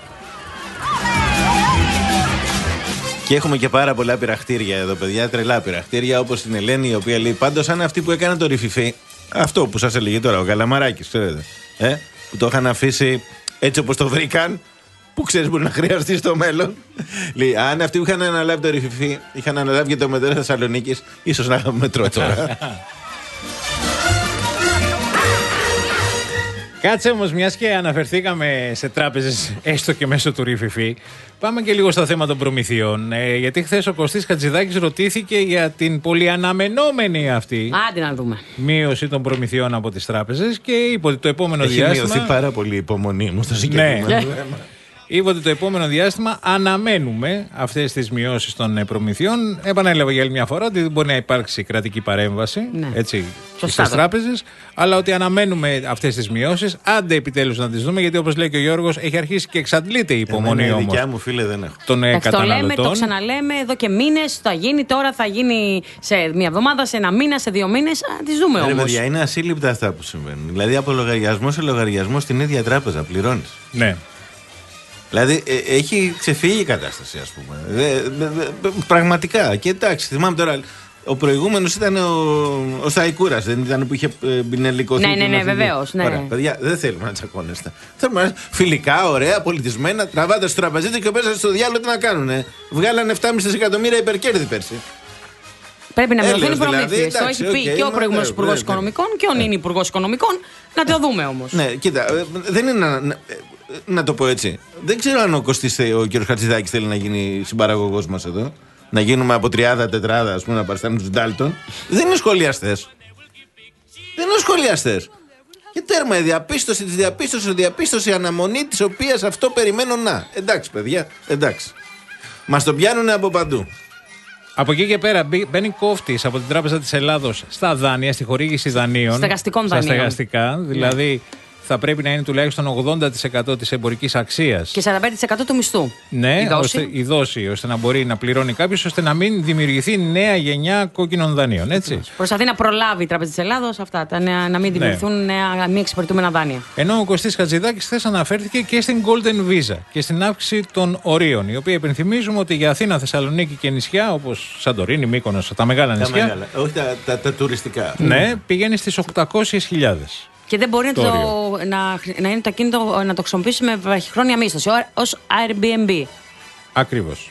Και έχουμε και πάρα πολλά πειραχτήρια εδώ, παιδιά, τρελά πειραχτήρια, όπως την Ελένη, η οποία λέει πάντως αν αυτή που έκανε το ρηφιφί, αυτό που σας έλεγε τώρα, ο Καλαμαράκης, ξέρετε, ε, που το είχαν αφήσει έτσι όπως το βρήκαν, που ξέρεις μπορεί να χρειαστεί στο μέλλον. Λέει, αν αυτοί που είχαν αναλάβει το ρηφιφί, είχαν αναλάβει και το μετρό Θεσσαλονίκης, ίσως να είχαμε μετρό τώρα. Κάτσε όμως, μιας και αναφερθήκαμε σε τράπεζες έστω και μέσω του ρηφιφί, πάμε και λίγο στο θέμα των προμηθειών. Ε, γιατί χθες ο Κωστής Χατζηδάκης ρωτήθηκε για την πολυαναμενόμενη αυτή Άντε να δούμε. μείωση των προμηθειών από τις τράπεζες και είπε ότι το επόμενο Έχει διάστημα. Έχει μειωθεί πάρα πολύ η υπομονή μου στο συγκεκριμένο ναι. θέμα. Είπε ότι το επόμενο διάστημα αναμένουμε αυτές τις μειώσεις των προμηθειών. Επανέλαβε για άλλη μια φορά ότι δεν μπορεί να υπάρξει κρατική παρέμβαση ναι. έτσι, στις τράπεζες, αλλά ότι αναμένουμε αυτές τις μειώσεις. Άντε επιτέλους να τις δούμε, γιατί όπως λέει και ο Γιώργος, έχει αρχίσει και εξαντλείται η υπομονή όμως. Η δικιά μου φίλε δεν έχω. Των το λέμε, το ξαναλέμε εδώ και μήνες. Θα γίνει τώρα, θα γίνει σε μια εβδομάδα, σε ένα μήνα, σε δύο μήνες. Α, τις δούμε όμως. Παιδιά, είναι ασύλληπτα αυτά που συμβαίνουν. Δηλαδή από λογαριασμό σε λογαριασμό στην ίδια τράπεζα πληρώνεις. Ναι. Δηλαδή ε, έχει ξεφύγει η κατάσταση, ας πούμε. Ε, ε, ε, πραγματικά. Και εντάξει, θυμάμαι τώρα. Ο προηγούμενος ήταν ο, ο Σταϊκούρας, δεν ήταν που είχε μπινελικοθεί. Ναι, ναι, ναι, βεβαίως. Ναι. Ωραία, παιδιά, δεν θέλουμε να τσακώνεστε. Θέλουμε να φιλικά, ωραία, πολιτισμένα, τραβάτε στους τραπεζίτες και πέσατε στο διάλογο τι να κάνουνε. Βγάλανε επτά κόμμα πέντε εκατομμύρια υπερκέρδη πέρσι. Πρέπει να μειωθούν οι δηλαδή, προμήθειες. Το έχει πει okay, και ο προηγούμενος Υπουργός Οικονομικών και ο νυν Υπουργός Οικονομικών. Να το δούμε όμως. Ναι, κοίτα, δεν είναι να, να, να το πω έτσι. Δεν ξέρω αν ο Κωστής, ο κ. Χατζηδάκης θέλει να γίνει συμπαραγωγός μας εδώ. Να γίνουμε από τριάδα, τετράδα, ας πούμε, να παριστάνουν τους Ντάλτον. Δεν είναι σχολιαστές. Δεν είναι σχολιαστές. Και τέρμα η διαπίστωση της διαπίστωσης, η διαπίστωση, η αναμονή της οποίας αυτό περιμένω να. Εντάξει, παιδιά, εντάξει. Μας το πιάνουνε από παντού. Από εκεί και πέρα μπαίνει κόφτης από την Τράπεζα της Ελλάδος στα δάνεια, στη χορήγηση δανείων. Στεγαστικών δανείων. Στα στεγαστικά, δηλαδή. Ναι. Θα πρέπει να είναι τουλάχιστον ογδόντα τοις εκατό της εμπορικής αξίας. Και σαράντα πέντε τοις εκατό του μισθού. Ναι, η δόση. Ώστε, η δόση, ώστε να μπορεί να πληρώνει κάποιος, ώστε να μην δημιουργηθεί νέα γενιά κόκκινων δανείων. Έτσι. Προσπαθεί να προλάβει η Τράπεζα της Ελλάδος αυτά, τα νέα, να μην δημιουργηθούν ναι. νέα μη εξυπηρετούμενα δάνεια. Ενώ ο Κωστής Χατζηδάκης χθες αναφέρθηκε και στην Golden Visa και στην αύξηση των ορίων, η οποία υπενθυμίζουμε ότι για Αθήνα, Θεσσαλονίκη και νησιά, όπως Σαντορίνη, Μύκονος, τα μεγάλα τα νησιά. Μεγάλα. Όχι τα, τα, τα τουριστικά. Ναι, πηγαίνει στις οκτακόσιες χιλιάδες. Και δεν μπορεί να, το, να, να είναι το ακίνητο να το χρησιμοποιήσει με βραχυχρόνια μίσθωση, ως Airbnb. Ακριβώς.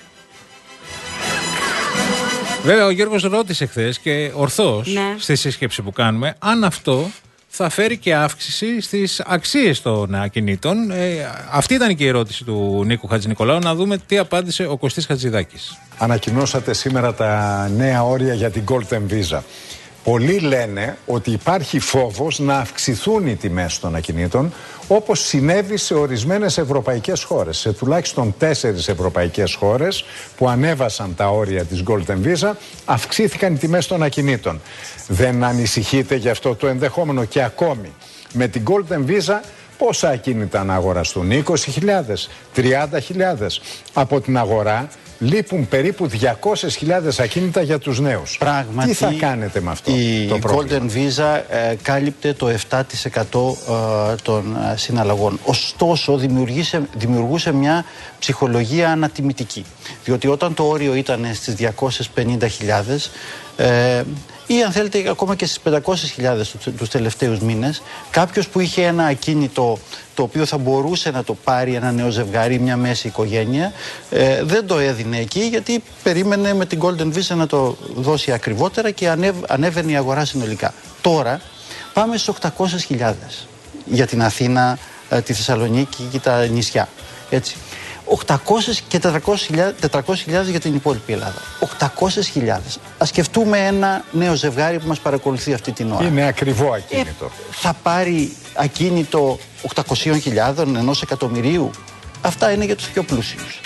Βέβαια, ο Γιώργος ρώτησε χθες και ορθώς ναι. στη σύσκεψη που κάνουμε αν αυτό θα φέρει και αύξηση στις αξίες των ακινήτων. Ε, αυτή ήταν και η ερώτηση του Νίκου Χατζηνικολάου. Να δούμε τι απάντησε ο Κωστής Χατζηδάκης. Ανακοινώσατε σήμερα τα νέα όρια για την Golden Visa. Πολλοί λένε ότι υπάρχει φόβος να αυξηθούν οι τιμές των ακινήτων, όπως συνέβη σε ορισμένες ευρωπαϊκές χώρες. Σε τουλάχιστον τέσσερις ευρωπαϊκές χώρες που ανέβασαν τα όρια της Golden Visa, αυξήθηκαν οι τιμές των ακινήτων. Δεν ανησυχείτε για αυτό το ενδεχόμενο? Και ακόμη, με την Golden Visa πόσα ακίνητα να αγοραστούν? είκοσι χιλιάδες, τριάντα χιλιάδες. Από την αγορά λείπουν περίπου διακόσιες χιλιάδες ακίνητα για τους νέους. Πράγματι, τι θα κάνετε με αυτό η το πρόβλημα? Golden Visa ε, κάλυπτε το επτά τοις εκατό ε, των ε, συναλλαγών. Ωστόσο, δημιουργούσε μια ψυχολογία ανατιμητική. Διότι όταν το όριο ήταν στις διακόσιες πενήντα χιλιάδες ε, ή αν θέλετε ακόμα και στις πεντακόσιες χιλιάδες τους τελευταίους μήνες, κάποιος που είχε ένα ακίνητο το οποίο θα μπορούσε να το πάρει ένα νέο ζευγάρι, μια μέση οικογένεια, ε, δεν το έδινε εκεί, γιατί περίμενε με την Golden Visa να το δώσει ακριβότερα και ανέβ, ανέβαινε η αγορά συνολικά. Τώρα πάμε στις οκτακόσιες χιλιάδες για την Αθήνα, ε, τη Θεσσαλονίκη και τα νησιά. Έτσι. οκτακόσιες και τετρακόσιες χιλιάδες για την υπόλοιπη Ελλάδα. οκτακόσιες χιλιάδες. Ας σκεφτούμε ένα νέο ζευγάρι που μας παρακολουθεί αυτή την ώρα. Είναι ακριβό ακίνητο. Ε, θα πάρει ακίνητο οκτακόσιες χιλιάδες, ενός εκατομμυρίου. Αυτά είναι για τους πιο πλούσιους.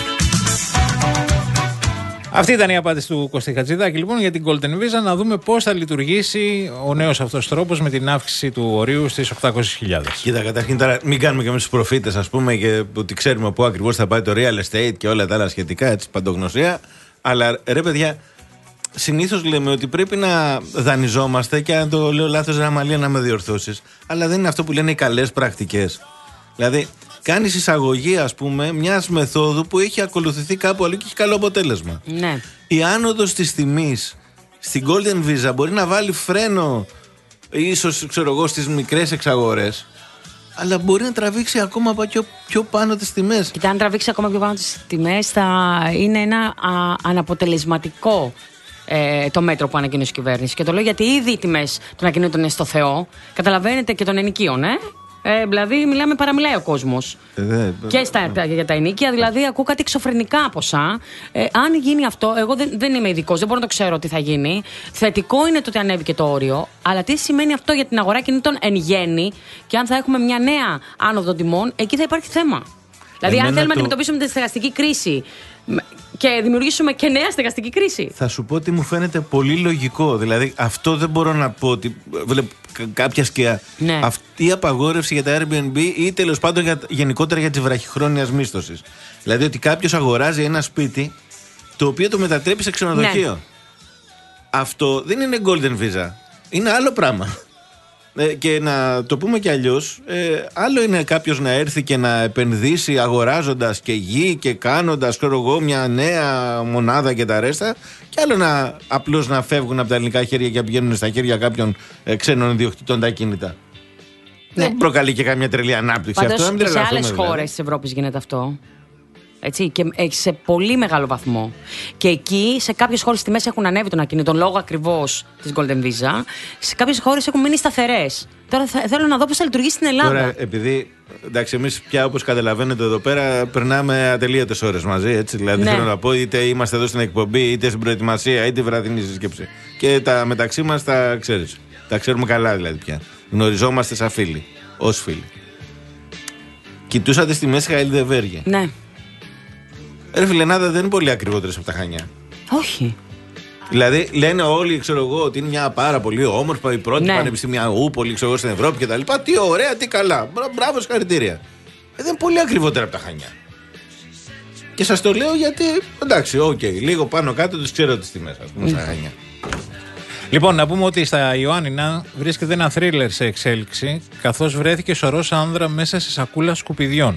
Αυτή ήταν η απάντηση του Κωστή Χατζηδάκη λοιπόν για την Golden Visa. Να δούμε πώς θα λειτουργήσει ο νέος αυτός τρόπος με την αύξηση του ορίου στις οκτακόσιες χιλιάδες. Κοίτα, καταρχήν τώρα μην κάνουμε και με τους προφήτες, ας πούμε, και ότι ξέρουμε πού ακριβώς θα πάει το real estate και όλα τα άλλα σχετικά, έτσι, παντογνωσία. Αλλά ρε παιδιά, συνήθως λέμε ότι πρέπει να δανειζόμαστε και αν το λέω λάθος, Ραμαλία, να με διορθώσεις. Αλλά δεν είναι αυτό που λένε οι καλές πρακτικές. Δηλαδή, κάνεις εισαγωγή, ας πούμε, μιας μεθόδου που έχει ακολουθηθεί κάπου αλλού και έχει καλό αποτέλεσμα. Ναι. Η άνοδος της τιμής στην Golden Visa μπορεί να βάλει φρένο, ίσως, ξέρω εγώ, στις μικρές εξαγορές, αλλά μπορεί να τραβήξει ακόμα πιο, πιο πάνω τις τιμές. Κοιτά, αν τραβήξει ακόμα πιο πάνω τις τιμές, θα είναι ένα α, αναποτελεσματικό ε, το μέτρο που ανακοίνωσε η κυβέρνηση. Και το λέω γιατί ήδη οι τιμές των ακινήτων είναι στο Θεό. Καταλαβαίνετε, και των ενοικίων, ε. Ε, δηλαδή, μιλάμε, παραμιλάει ο κόσμος. Ε, δε, και στα, ε, για τα ενίκια, δηλαδή, ακούω κάτι εξωφρενικά ποσά. Ε, αν γίνει αυτό, εγώ δεν, δεν είμαι ειδικός, δεν μπορώ να το ξέρω τι θα γίνει. Θετικό είναι το ότι ανέβηκε το όριο, αλλά τι σημαίνει αυτό για την αγορά κινήτων εν γέννη, και αν θα έχουμε μια νέα άνοδο τιμών, εκεί θα υπάρχει θέμα. Δηλαδή, Εμένα αν θέλουμε το... να αντιμετωπίσουμε τη στεγαστική κρίση και δημιουργήσουμε και νέα στεγαστική κρίση. Θα σου πω ότι μου φαίνεται πολύ λογικό. Δηλαδή, αυτό δεν μπορώ να πω ότι βλέπω κάποια σκιά. Ναι. Αυτή η απαγόρευση για τα Airbnb ή τέλος πάντων για, γενικότερα για τις βραχυχρόνιας μίσθωσης. Δηλαδή, ότι κάποιος αγοράζει ένα σπίτι το οποίο το μετατρέπει σε ξενοδοχείο. Ναι. Αυτό δεν είναι Golden Visa. Είναι άλλο πράγμα. Ε, και να το πούμε κι αλλιώς, ε, άλλο είναι κάποιος να έρθει και να επενδύσει αγοράζοντας και γη και κάνοντας, ξέρω εγώ, μια νέα μονάδα και τα ρέστα, και άλλο να απλώς να φεύγουν από τα ελληνικά χέρια και να πηγαίνουν στα χέρια κάποιων ε, ξένων ιδιοκτητών τα ακίνητα. Ναι. Δεν προκαλεί και καμιά τρελή ανάπτυξη. Πάντως, αυτό, σε άλλες χώρες δηλαδή. της Ευρώπης γίνεται αυτό. Έτσι, και σε πολύ μεγάλο βαθμό. Και εκεί, σε κάποιες χώρες, οι τιμές έχουν ανέβει των ακινήτων λόγω ακριβώς της Golden Visa. Σε κάποιες χώρες έχουν μείνει σταθερές. Τώρα θα, θέλω να δω πώς θα λειτουργήσει στην Ελλάδα. Τώρα, επειδή, εντάξει, εμείς πια, όπως καταλαβαίνετε εδώ πέρα, περνάμε ατελείωτες ώρες μαζί. Έτσι, δηλαδή, ναι. Θέλω να πω, είτε είμαστε εδώ στην εκπομπή, είτε στην προετοιμασία, είτε βραδινή σύσκεψη. Και τα μεταξύ μας τα ξέρεις. Τα ξέρουμε καλά δηλαδή πια. Γνωριζόμαστε σαν φίλοι. Ως φίλοι. Κοιτούσατε στη μέση Χαϊλντεβέργη. Ναι. Ρε φιλενάδα, δεν είναι πολύ ακριβότερες από τα Χανιά. Όχι. Δηλαδή λένε όλοι, ξέρω εγώ, ότι είναι μια πάρα πολύ όμορφα η πρώτη ναι. πανεπιστημιακούπολη, ξέρω εγώ, στην Ευρώπη κτλ. Τι ωραία, τι καλά. Μπράβο, συγχαρητήρια. Ε, δεν είναι πολύ ακριβότερα από τα Χανιά. Και σας το λέω γιατί, εντάξει, οκ, okay, λίγο πάνω κάτω τους ξέρω τις τιμές, ας πούμε, στα Χανιά. Λοιπόν, να πούμε ότι στα Ιωάννινα βρίσκεται ένα θρίλερ σε εξέλιξη, καθώς βρέθηκε σωρός άνδρα μέσα σε σακούλα σκουπιδιών.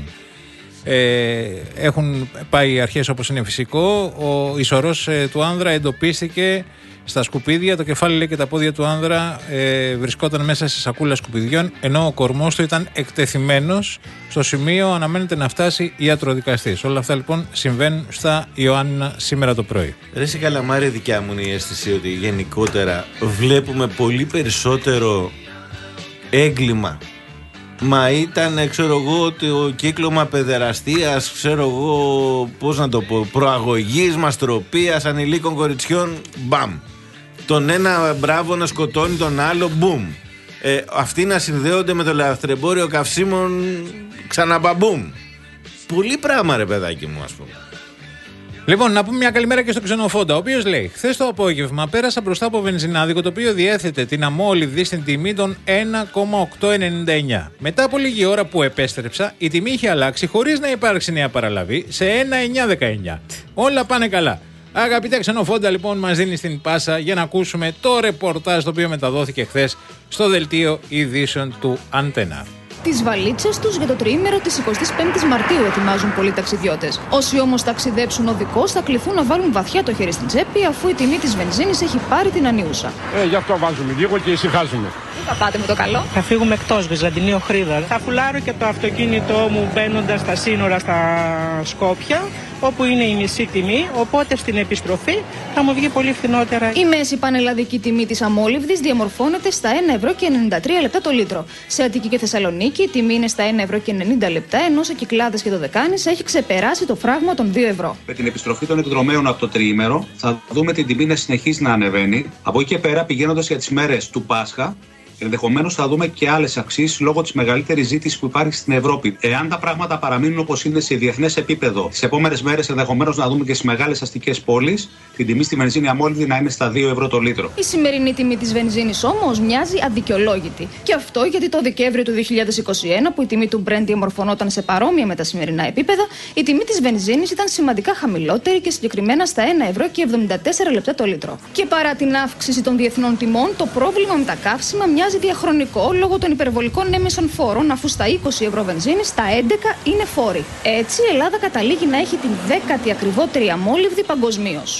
Ε, έχουν πάει οι αρχές όπως είναι φυσικό. Ο ισορρός ε, του άνδρα εντοπίστηκε στα σκουπίδια. Το κεφάλι, λέει, και τα πόδια του άνδρα ε, βρισκόταν μέσα σε σακούλα σκουπιδιών, ενώ ο κορμός του ήταν εκτεθειμένος. Στο σημείο αναμένεται να φτάσει ιατροδικαστής. Όλα αυτά λοιπόν συμβαίνουν στα Ιωάννινα σήμερα το πρωί. Ρε σε Καλαμάρη, δικιά μου είναι η αίσθηση ότι γενικότερα βλέπουμε πολύ περισσότερο έγκλημα. Μα ήταν, ξέρω εγώ, το κύκλωμα παιδεραστίας, ξέρω εγώ, πώς να το πω, προαγωγής, μαστροπίας, ανηλίκων κοριτσιών, μπαμ. Τον ένα μπράβο να σκοτώνει τον άλλο, μπουμ. Ε, αυτοί να συνδέονται με το λαθρεμπόριο καυσίμων, ξαναμπαμπούμ. Πολύ πράγμα, ρε παιδάκι μου, ας πούμε. Λοιπόν, να πούμε μια καλημέρα και στο Ξενοφόντα, ο οποίος λέει: χθες το απόγευμα πέρασα μπροστά από βενζινάδικο το οποίο διέθετε την αμόλυβδη στην τιμή των ένα κόμμα οκτακόσια ενενήντα εννιά. Μετά από λίγη ώρα που επέστρεψα, η τιμή είχε αλλάξει χωρίς να υπάρξει νέα παραλαβή σε ένα κόμμα εννιακόσια δεκαεννιά. Όλα πάνε καλά. Αγαπητέ Ξενοφόντα, λοιπόν, μας δίνει την πάσα για να ακούσουμε το ρεπορτάζ το οποίο μεταδόθηκε χθες στο δελτίο ειδήσεων του Αντένα. Τις βαλίτσες τους για το τριήμερο της εικοστής πέμπτης Μαρτίου ετοιμάζουν πολλοί ταξιδιώτες. Όσοι όμως ταξιδέψουν οδικώς θα κληθούν να βάλουν βαθιά το χέρι στην τσέπη, αφού η τιμή της βενζίνης έχει πάρει την ανίουσα. Ε, γι' αυτό βάζουμε λίγο και ησυχάζουμε. Πού θα πάτε με το καλό? Θα φύγουμε εκτός, Βυζαντινή Χρήδα. Θα φουλάρω και το αυτοκίνητό μου μπαίνοντας στα σύνορα στα Σκόπια, όπου είναι η μισή τιμή, οπότε στην επιστροφή θα μου βγει πολύ φθηνότερα. Η μέση πανελλαδική τιμή της αμόλυβδης διαμορφώνεται στα ένα ευρώ και ενενήντα τρία λεπτά το λίτρο. Σε Αττική και Θεσσαλονίκη η τιμή είναι στα ένα ευρώ και ενενήντα λεπτά, ενώ σε Κυκλάδες και το Δεκάνης έχει ξεπεράσει το φράγμα των δύο ευρώ. Με την επιστροφή των εκδρομέων από το τριήμερο θα δούμε την τιμή να συνεχίσει να ανεβαίνει. Από εκεί και πέρα, πηγαίνοντας για τις μέρες του Πάσχα, ενδεχομένως θα δούμε και άλλες αυξήσεις λόγω της μεγαλύτερης ζήτησης που υπάρχει στην Ευρώπη. Εάν τα πράγματα παραμείνουν όπως είναι σε διεθνές επίπεδο, τις επόμενες μέρες ενδεχομένως να δούμε και στις μεγάλες αστικές πόλεις την τιμή στη βενζίνη αμόλυβδη να είναι στα δύο ευρώ το λίτρο. Η σημερινή τιμή της βενζίνης όμως μοιάζει αδικαιολόγητη. Και αυτό γιατί το Δεκέμβριο του δύο χιλιάδες είκοσι ένα, που η τιμή του Brent διαμορφωνόταν σε παρόμοια με τα σημερινά επίπεδα, η τιμή της βενζίνης ήταν σημαντικά χαμηλότερη και συγκεκριμένα στα ένα ευρώ και εβδομήντα τέσσερα λεπτά το λίτρο. Και παρά την αύξηση των διεθνών τιμών, το πρόβλημα με τα καύσιμα μοιάζει διαχρονικό λόγω των υπερβολικών έμεσων φόρων, αφού στα είκοσι ευρώ βενζίνη, στα έντεκα είναι φόροι. Έτσι, η Ελλάδα καταλήγει να έχει την δέκατη ακριβότερη αμόλυβδη παγκοσμίως.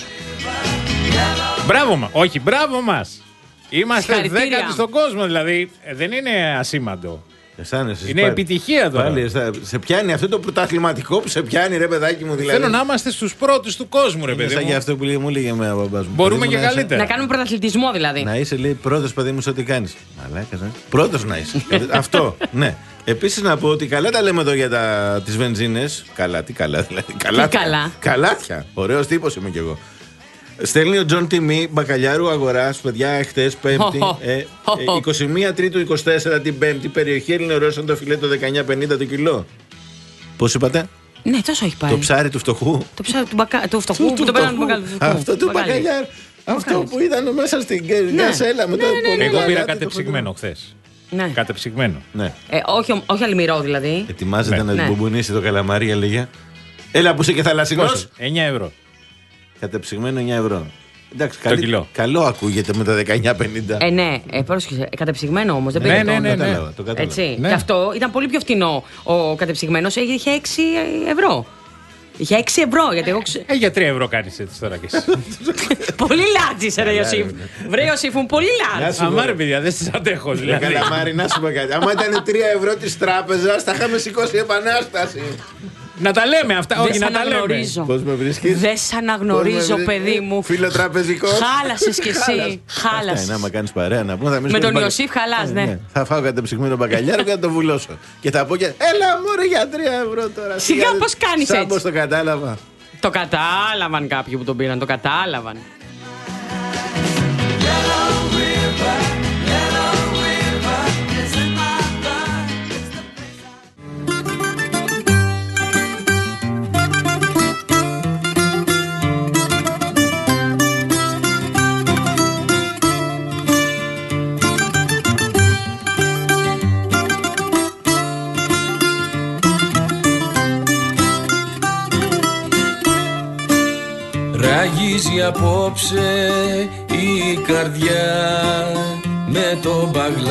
Μπράβο μας! Όχι, μπράβο μας! Είμαστε δέκατοι στον κόσμο, δηλαδή δεν είναι ασήμαντο. Αισθάνεσαι, είναι πάλι, επιτυχία τώρα. Πάλι, σε πιάνει αυτό το πρωταθληματικό που σε πιάνει, ρε παιδάκι μου, δηλαδή. Θέλω να είμαστε στους πρώτους του κόσμου, ρε παιδί μου. Σαν για αυτό που μου λέγε εμένα ο μπαμπάς μου. Μπορούμε παιδί και μου, καλύτερα. Να κάνουμε πρωταθλητισμό δηλαδή. Να είσαι, λέει, πρώτος, παιδί μου, σε ό,τι κάνεις. Μαλάκα, ναι. Πρώτος να είσαι. Αυτό, ναι. Επίσης να πω ότι καλά τα λέμε εδώ για τα, τις βενζίνες. Καλά, τι καλά δηλαδή. Καλάθια. καλά. Καλάθια. Ωραίος τύπος είμαι κι εγώ. Στέλνει ο Τζον Τιμή μπακαλιάρου αγοράς, παιδιά, εχθές Πέμπτη. ε, ε, είκοσι μία Τρίτου είκοσι τέσσερα την Πέμπτη, περιοχή Ελληνορώσαν το φιλέτο δεκαεννιά πενήντα το κιλό. Πώς είπατε? Ναι, τόσο έχει πάει. Το ψάρι του φτωχού. Το ψάρι του, μπακα... του φτωχού που το πέραν του μπακάλι. Αυτό του μπακαλιάρου. Αυτό που ήταν μέσα στην γκασέλα με το πολύ. Εγώ πήρα κατεψυγμένο χθες. Ναι. Κατεψυγμένο. Ναι. Ε, όχι, όχι αλμυρό δηλαδή. Ετοιμάζεται ναι. να ναι. την μπουμπουνίσει το καλαμάρι, έλεγε. Έλα που είσαι και θαλασσινός. εννιά ευρώ. Κατεψυγμένο εννιά ευρώ. Εντάξει, το καλή, κιλό. Καλό ακούγεται με τα δεκαεννιά πενήντα. Ε, ναι, ε, πρόσεξε. Κατεψυγμένο όμως, δεν ναι, πήγε ναι, το. ναι, ναι, κατάλαβα, το κατάλαβα. Έτσι. Ναι. Και αυτό ήταν πολύ πιο φτηνό. Ο κατεψυγμένος είχε έξι ευρώ. Είχε έξι ευρώ, γιατί εγώ ξέρω. Ε, για τρία ευρώ κάνεις έτσι τώρα κι εσύ. Πολύ λάτζης, ρε Ιωσήφ. Βρε Ιωσήφ, μου πολύ λάτζης. Αμάρε, παιδιά, δεν σας αντέχω. Δηλαδή. Καλαμάρι, να σου πω κάτι. Άμα ήταν τρία ευρώ της τράπεζας, θα είχαμε σηκώσει επανάσταση. Να τα λέμε αυτά, όχι να τα λέμε. Πώς με βρίσκεις? Δεν σ' αναγνωρίζω, παιδί μου. Φίλο τραπεζικός. Χάλασες κι εσύ. Χάλασες. Να με κάνεις παρέα να πούμε. Με τον Ιωσήφ χαλάς, ναι. Θα φάω κατεψυγμένο μπακαλιάρο και θα το βουλώσω. Και θα πω και έλα μωρέ για τρία ευρώ τώρα. Σιγά πώς κάνεις έτσι. Πώς το κατάλαβα. Το κατάλαβαν κάποιοι που τον πήραν, το κατάλαβαν. Ράγιζει απόψε η καρδιά με το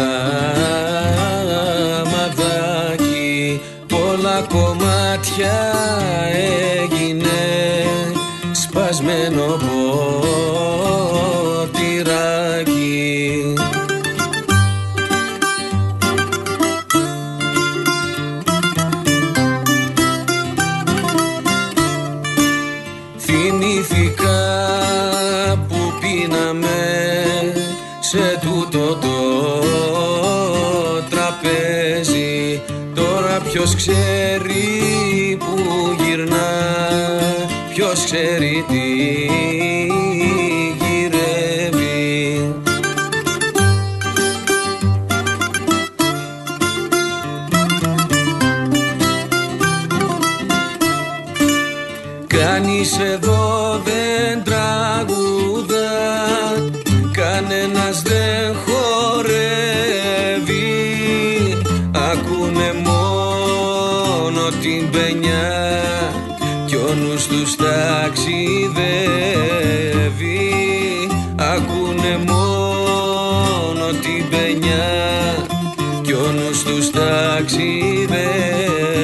μπαγλάματάκι. Πολλά κομμάτια έγινε σπασμένο ποτηράκι. Θυμήθηκα που πίναμε σε τούτο το τραπέζι. Τώρα ποιος ξέρει που γυρνά, ποιος ξέρει τι γυρεύει. Κανείς εδώ δεν τραγουδά, κανένας δεν χορεύει. Ακούνε μόνο την παινιά κι ο νους τους ταξιδεύει. Ακούνε μόνο την παινιά κι ο νους τους ταξιδεύει.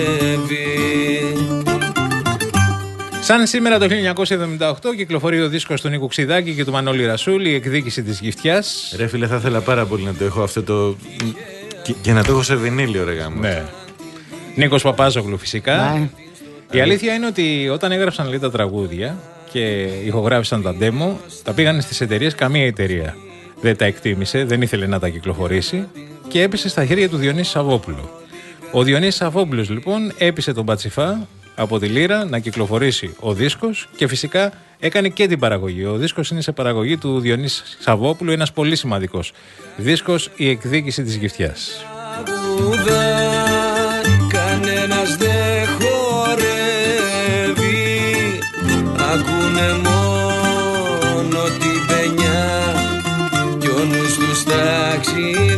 Σαν σήμερα το χίλια εννιακόσια εβδομήντα οκτώ κυκλοφορεί ο δίσκος του Νίκου Ξιδάκη και του Μανώλη Ρασούλη, η εκδίκηση της γυφτιάς. Ρε φίλε, θα ήθελα πάρα πολύ να το έχω αυτό το. Και, και να το έχω σε βινίλιο, ρε γάμο. Ναι. Νίκος Παπάζογλου φυσικά. Ναι. Η αλήθεια είναι ότι όταν έγραψαν λέει τα τραγούδια και ηχογράφησαν τα demo, τα πήγαν στις εταιρείες, καμία εταιρεία δεν τα εκτίμησε, δεν ήθελε να τα κυκλοφορήσει και έπεσε στα χέρια του Διονύση Σαββόπουλου. Ο Διονύσης Σαββόπουλος λοιπόν έπεισε τον Πατσιφά από τη Λύρα να κυκλοφορήσει ο δίσκος και φυσικά έκανε και την παραγωγή. Ο δίσκος είναι σε παραγωγή του Διονύση Σαββόπουλου, ένας πολύ σημαντικός δίσκος, η εκδίκηση της γυφτιάς. Κανένας δεν χορεύει, ακούνε μόνο την παινιά κι ο νους τους ταξιδεύει,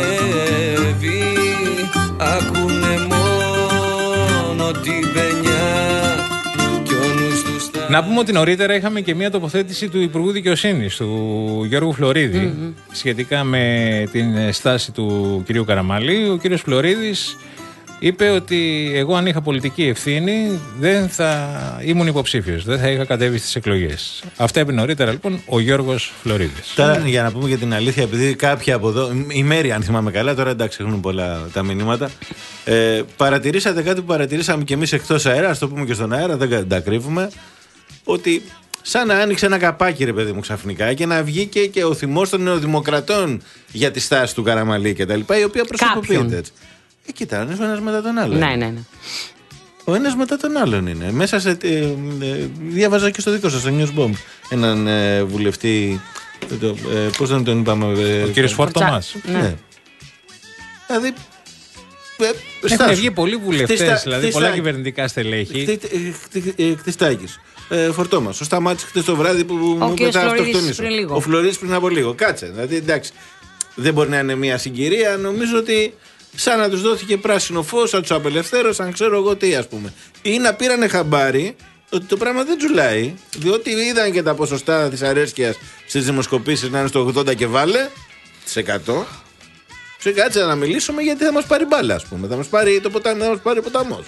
ακούνε μόνο την παινιά κι ο νους τους ταξιδεύει. Να πούμε ότι νωρίτερα είχαμε και μια τοποθέτηση του Υπουργού Δικαιοσύνης, του Γιώργου Φλωρίδη, mm-hmm. σχετικά με την στάση του κυρίου Καραμαλή. Ο κύριος Φλωρίδης είπε ότι εγώ αν είχα πολιτική ευθύνη δεν θα ήμουν υποψήφιος, δεν θα είχα κατέβει στις εκλογές. Αυτά είπε νωρίτερα λοιπόν ο Γιώργος Φλωρίδης. Τώρα για να πούμε για την αλήθεια, επειδή κάποιοι από εδώ, η Μέρη αν θυμάμαι καλά, τώρα εντάξει έχουν πολλά τα μηνύματα, ε, παρατηρήσατε κάτι που παρατηρήσαμε και εμείς εκτός αέρα, ας το πούμε και στον αέρα, δεν τα κρύβουμε, ότι σαν να άνοιξε ένα καπάκι ρε παιδί μου ξαφνικά και να βγήκε και ο θυμός των νεοδημοκρατών για τη στάση του Καραμαλή και τα λοιπά, η οποία προσωποποιείται έτσι. Ε, κοίτα, ο ένας μετά τον άλλον. Ναι, ναι, ναι. Ο ένας μετά τον άλλον είναι. Μέσα σε. Ε, ε, διάβαζα και στο δικό σας, στο Newsbomb, έναν ε, βουλευτή. Ε, ε, πώς δεν τον είπαμε. Ε, ο κύριος Φορτομάς. Ναι. ναι. Δηλαδή. Ε, Έχουν βγει πολλοί βουλευτές, δηλαδή πολλά κυβερνητικά στελέχη. Κτιστάκης. Ε, Φορτόμας. Ο Σταμάτης χτες το βράδυ που μου μετά αυτοκτονήσω. Ο Φλωρίδης πριν από λίγο. Κάτσε. Δηλαδή εντάξει. Δεν μπορεί να είναι μια συγκυρία. Νομίζω ότι. Σαν να τους δόθηκε πράσινο φως, να τους απελευθέρωσαν, ξέρω εγώ τι ας πούμε. Ή να πήρανε χαμπάρι ότι το πράγμα δεν τζουλάει, διότι είδαν και τα ποσοστά της αρέσκειας στις δημοσκοπήσεις να είναι στο ογδόντα και βάλε, τις εκατό. Και κάτσε να μιλήσουμε γιατί θα μας πάρει μπάλα, ας πούμε. Θα μας πάρει το ποτάμι, θα μας πάρει ο ποταμός.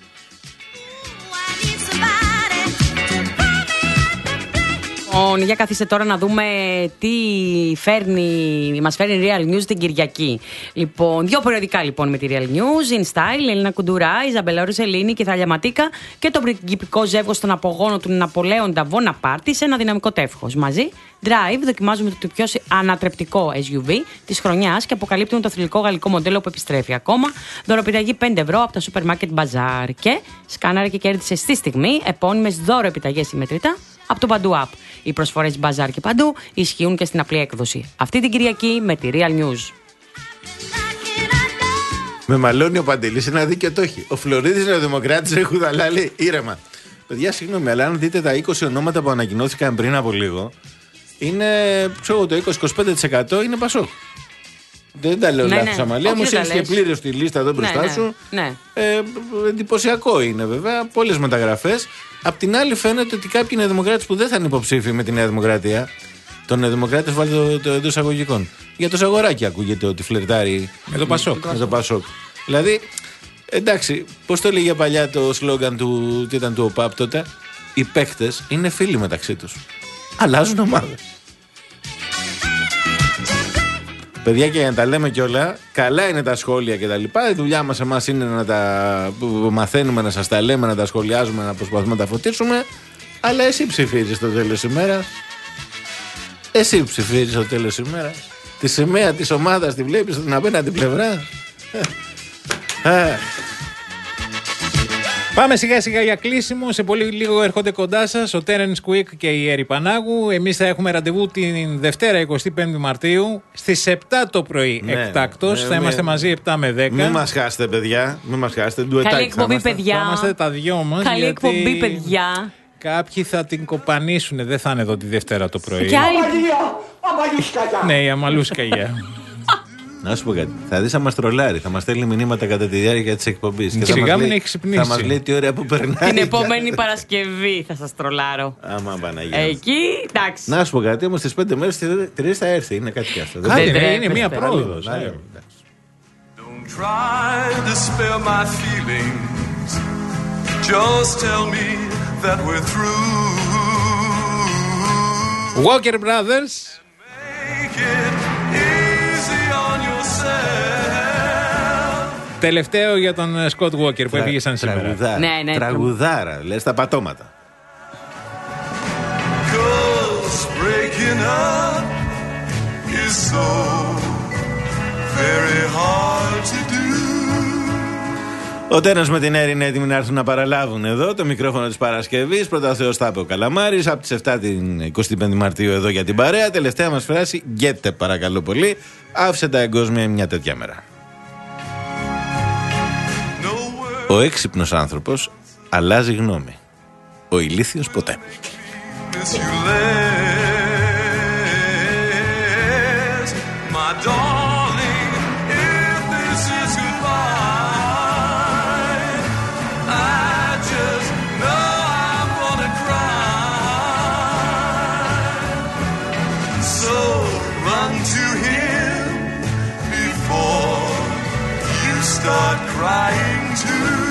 Λοιπόν, για καθίστε τώρα να δούμε τι φέρνει, μας φέρνει Real News την Κυριακή. Λοιπόν, δύο περιοδικά λοιπόν με τη Real News, In Style, Ελίνα Κουντουρά, Ιζαμπέλα Ροσελίνη και Θαλια Ματίκα και το πριγκιπικό ζεύγος στον απογόνο του Ναπολέοντα Βοναπάρτη σε ένα δυναμικό τεύχος. Μαζί, Drive, δοκιμάζουμε το πιο ανατρεπτικό ες γιου βι της χρονιάς και αποκαλύπτουν το θρυλικό γαλλικό μοντέλο που επιστρέφει ακόμα. Δωροπιταγή πέντε ευρώ από τα σούπερ μάρκετ Bazaar και σκάναρε και κέρδισε στη στιγμή επώνυμες δώροεπιταγές συμμετρητά από το Παντού App. Οι προσφορές Bazaar και Παντού ισχύουν και στην απλή έκδοση. Αυτή την Κυριακή με τη Real News. Με μαλώνει ο Παντελής, ένα δίκαιο το έχει. Ο Φλωρίδης είναι ο Δημοκράτης, ρε Χουδαλάλη, ήρεμα. Παιδιά, συγγνώμη, αλλά αν δείτε τα είκοσι ονόματα που ανακοινώθηκαν πριν από λίγο, είναι, ξέρω, το είκοσι με είκοσι πέντε τοις εκατό είναι Πασόκ. Δεν τα λέω ναι, λάθος, ναι. Αμαλία μου, έχεις και πλήρως στη λίστα εδώ μπροστά ναι, ναι, σου. Ναι. Ε, εντυπωσιακό είναι βέβαια, πολλές μεταγραφές. Απ' την άλλη, φαίνεται ότι κάποιοι νεοδημοκράτες που δεν θα είναι υποψήφοι με τη Νέα Δημοκρατία, τον νεοδημοκράτες βάλει το, το εντός εισαγωγικών. Για το Σαγοράκι ακούγεται ότι φλερτάρει με το Πασόκ. Με το Πασόκ. Δηλαδή, εντάξει, πώς το έλεγε παλιά το σλόγγαν του, τι ήταν του ΟΠΑΠ τότε, οι παίκτες είναι φίλοι μεταξύ τους. Αλλάζουν ομάδες. Παιδιά, και για να τα λέμε κιόλα, καλά είναι τα σχόλια και τα λοιπά. Η δουλειά μας εμάς είναι να τα μαθαίνουμε, να σας τα λέμε, να τα σχολιάζουμε, να προσπαθούμε να τα φωτίσουμε. Αλλά εσύ ψηφίζεις στο τέλος της ημέρας. Εσύ ψηφίζεις στο τέλος της ημέρας. Τη σημαία της ομάδας τη βλέπεις στην απέναντι πλευρά. Πάμε σιγά σιγά για κλείσιμο. Σε πολύ λίγο έρχονται κοντά σας ο Τέρενς Κουίκ και η Έρη Πανάγου. Εμείς θα έχουμε ραντεβού την Δευτέρα εικοστή πέμπτη Μαρτίου στις επτά το πρωί ναι, εκτάκτος. Ναι, θα είμαστε μαζί επτά με δέκα. Μην μας χάσετε, παιδιά. Μην μας χάσετε. Καλή εκπομπή, παιδιά. Θα είμαστε τα δυο μας. Καλή εκπομπή, παιδιά. Κάποιοι θα την κοπανίσουν. Δεν θα είναι εδώ τη Δευτέρα το πρωί. Και άλλοι... Ναι, η Αμαλούσκαγια. Να σου πω κάτι. Θα δεις να μας τρολάρει. Θα μας στέλνει μηνύματα κατά τη διάρκεια της εκπομπής. Και σιγά μην έχει ξυπνήσει. Θα μας λέει τι ωραία που περνάει. Την επόμενη Παρασκευή θα σας τρολάρω. Άμα Παναγία. Εκεί, εντάξει. Να σου πω κάτι. Όμως στις πέντε μέρες τρεις θα έρθει. Είναι κάτι κι αυτό. Κάτι, είναι, είναι μία πρόοδος. Don't try to spare my feelings. Just tell me that we're through. Walker Brothers. Τελευταίο για τον Σκοτ Walker που έφυγε σαν σήμερα. Τραγουδάρα, ναι, ναι, τραγουδάρα λες τα πατώματα. Breaking up is so very hard to do. Ο Τένος με την Έρη είναι έτοιμοι να έρθουν να παραλάβουν εδώ το μικρόφωνο της Παρασκευής. Πρώτα ο Θεός θα είπε ο Καλαμάρης. Από τις επτά την εικοστή πέμπτη Μαρτίου εδώ για την παρέα. Τελευταία μας φράση, γκέτε παρακαλώ πολύ. Άφησε τα εγκόσμια μια τέτοια μέρα. Ο έξυπνος άνθρωπος αλλάζει γνώμη. Ο ηλίθιος ποτέ. Start crying too.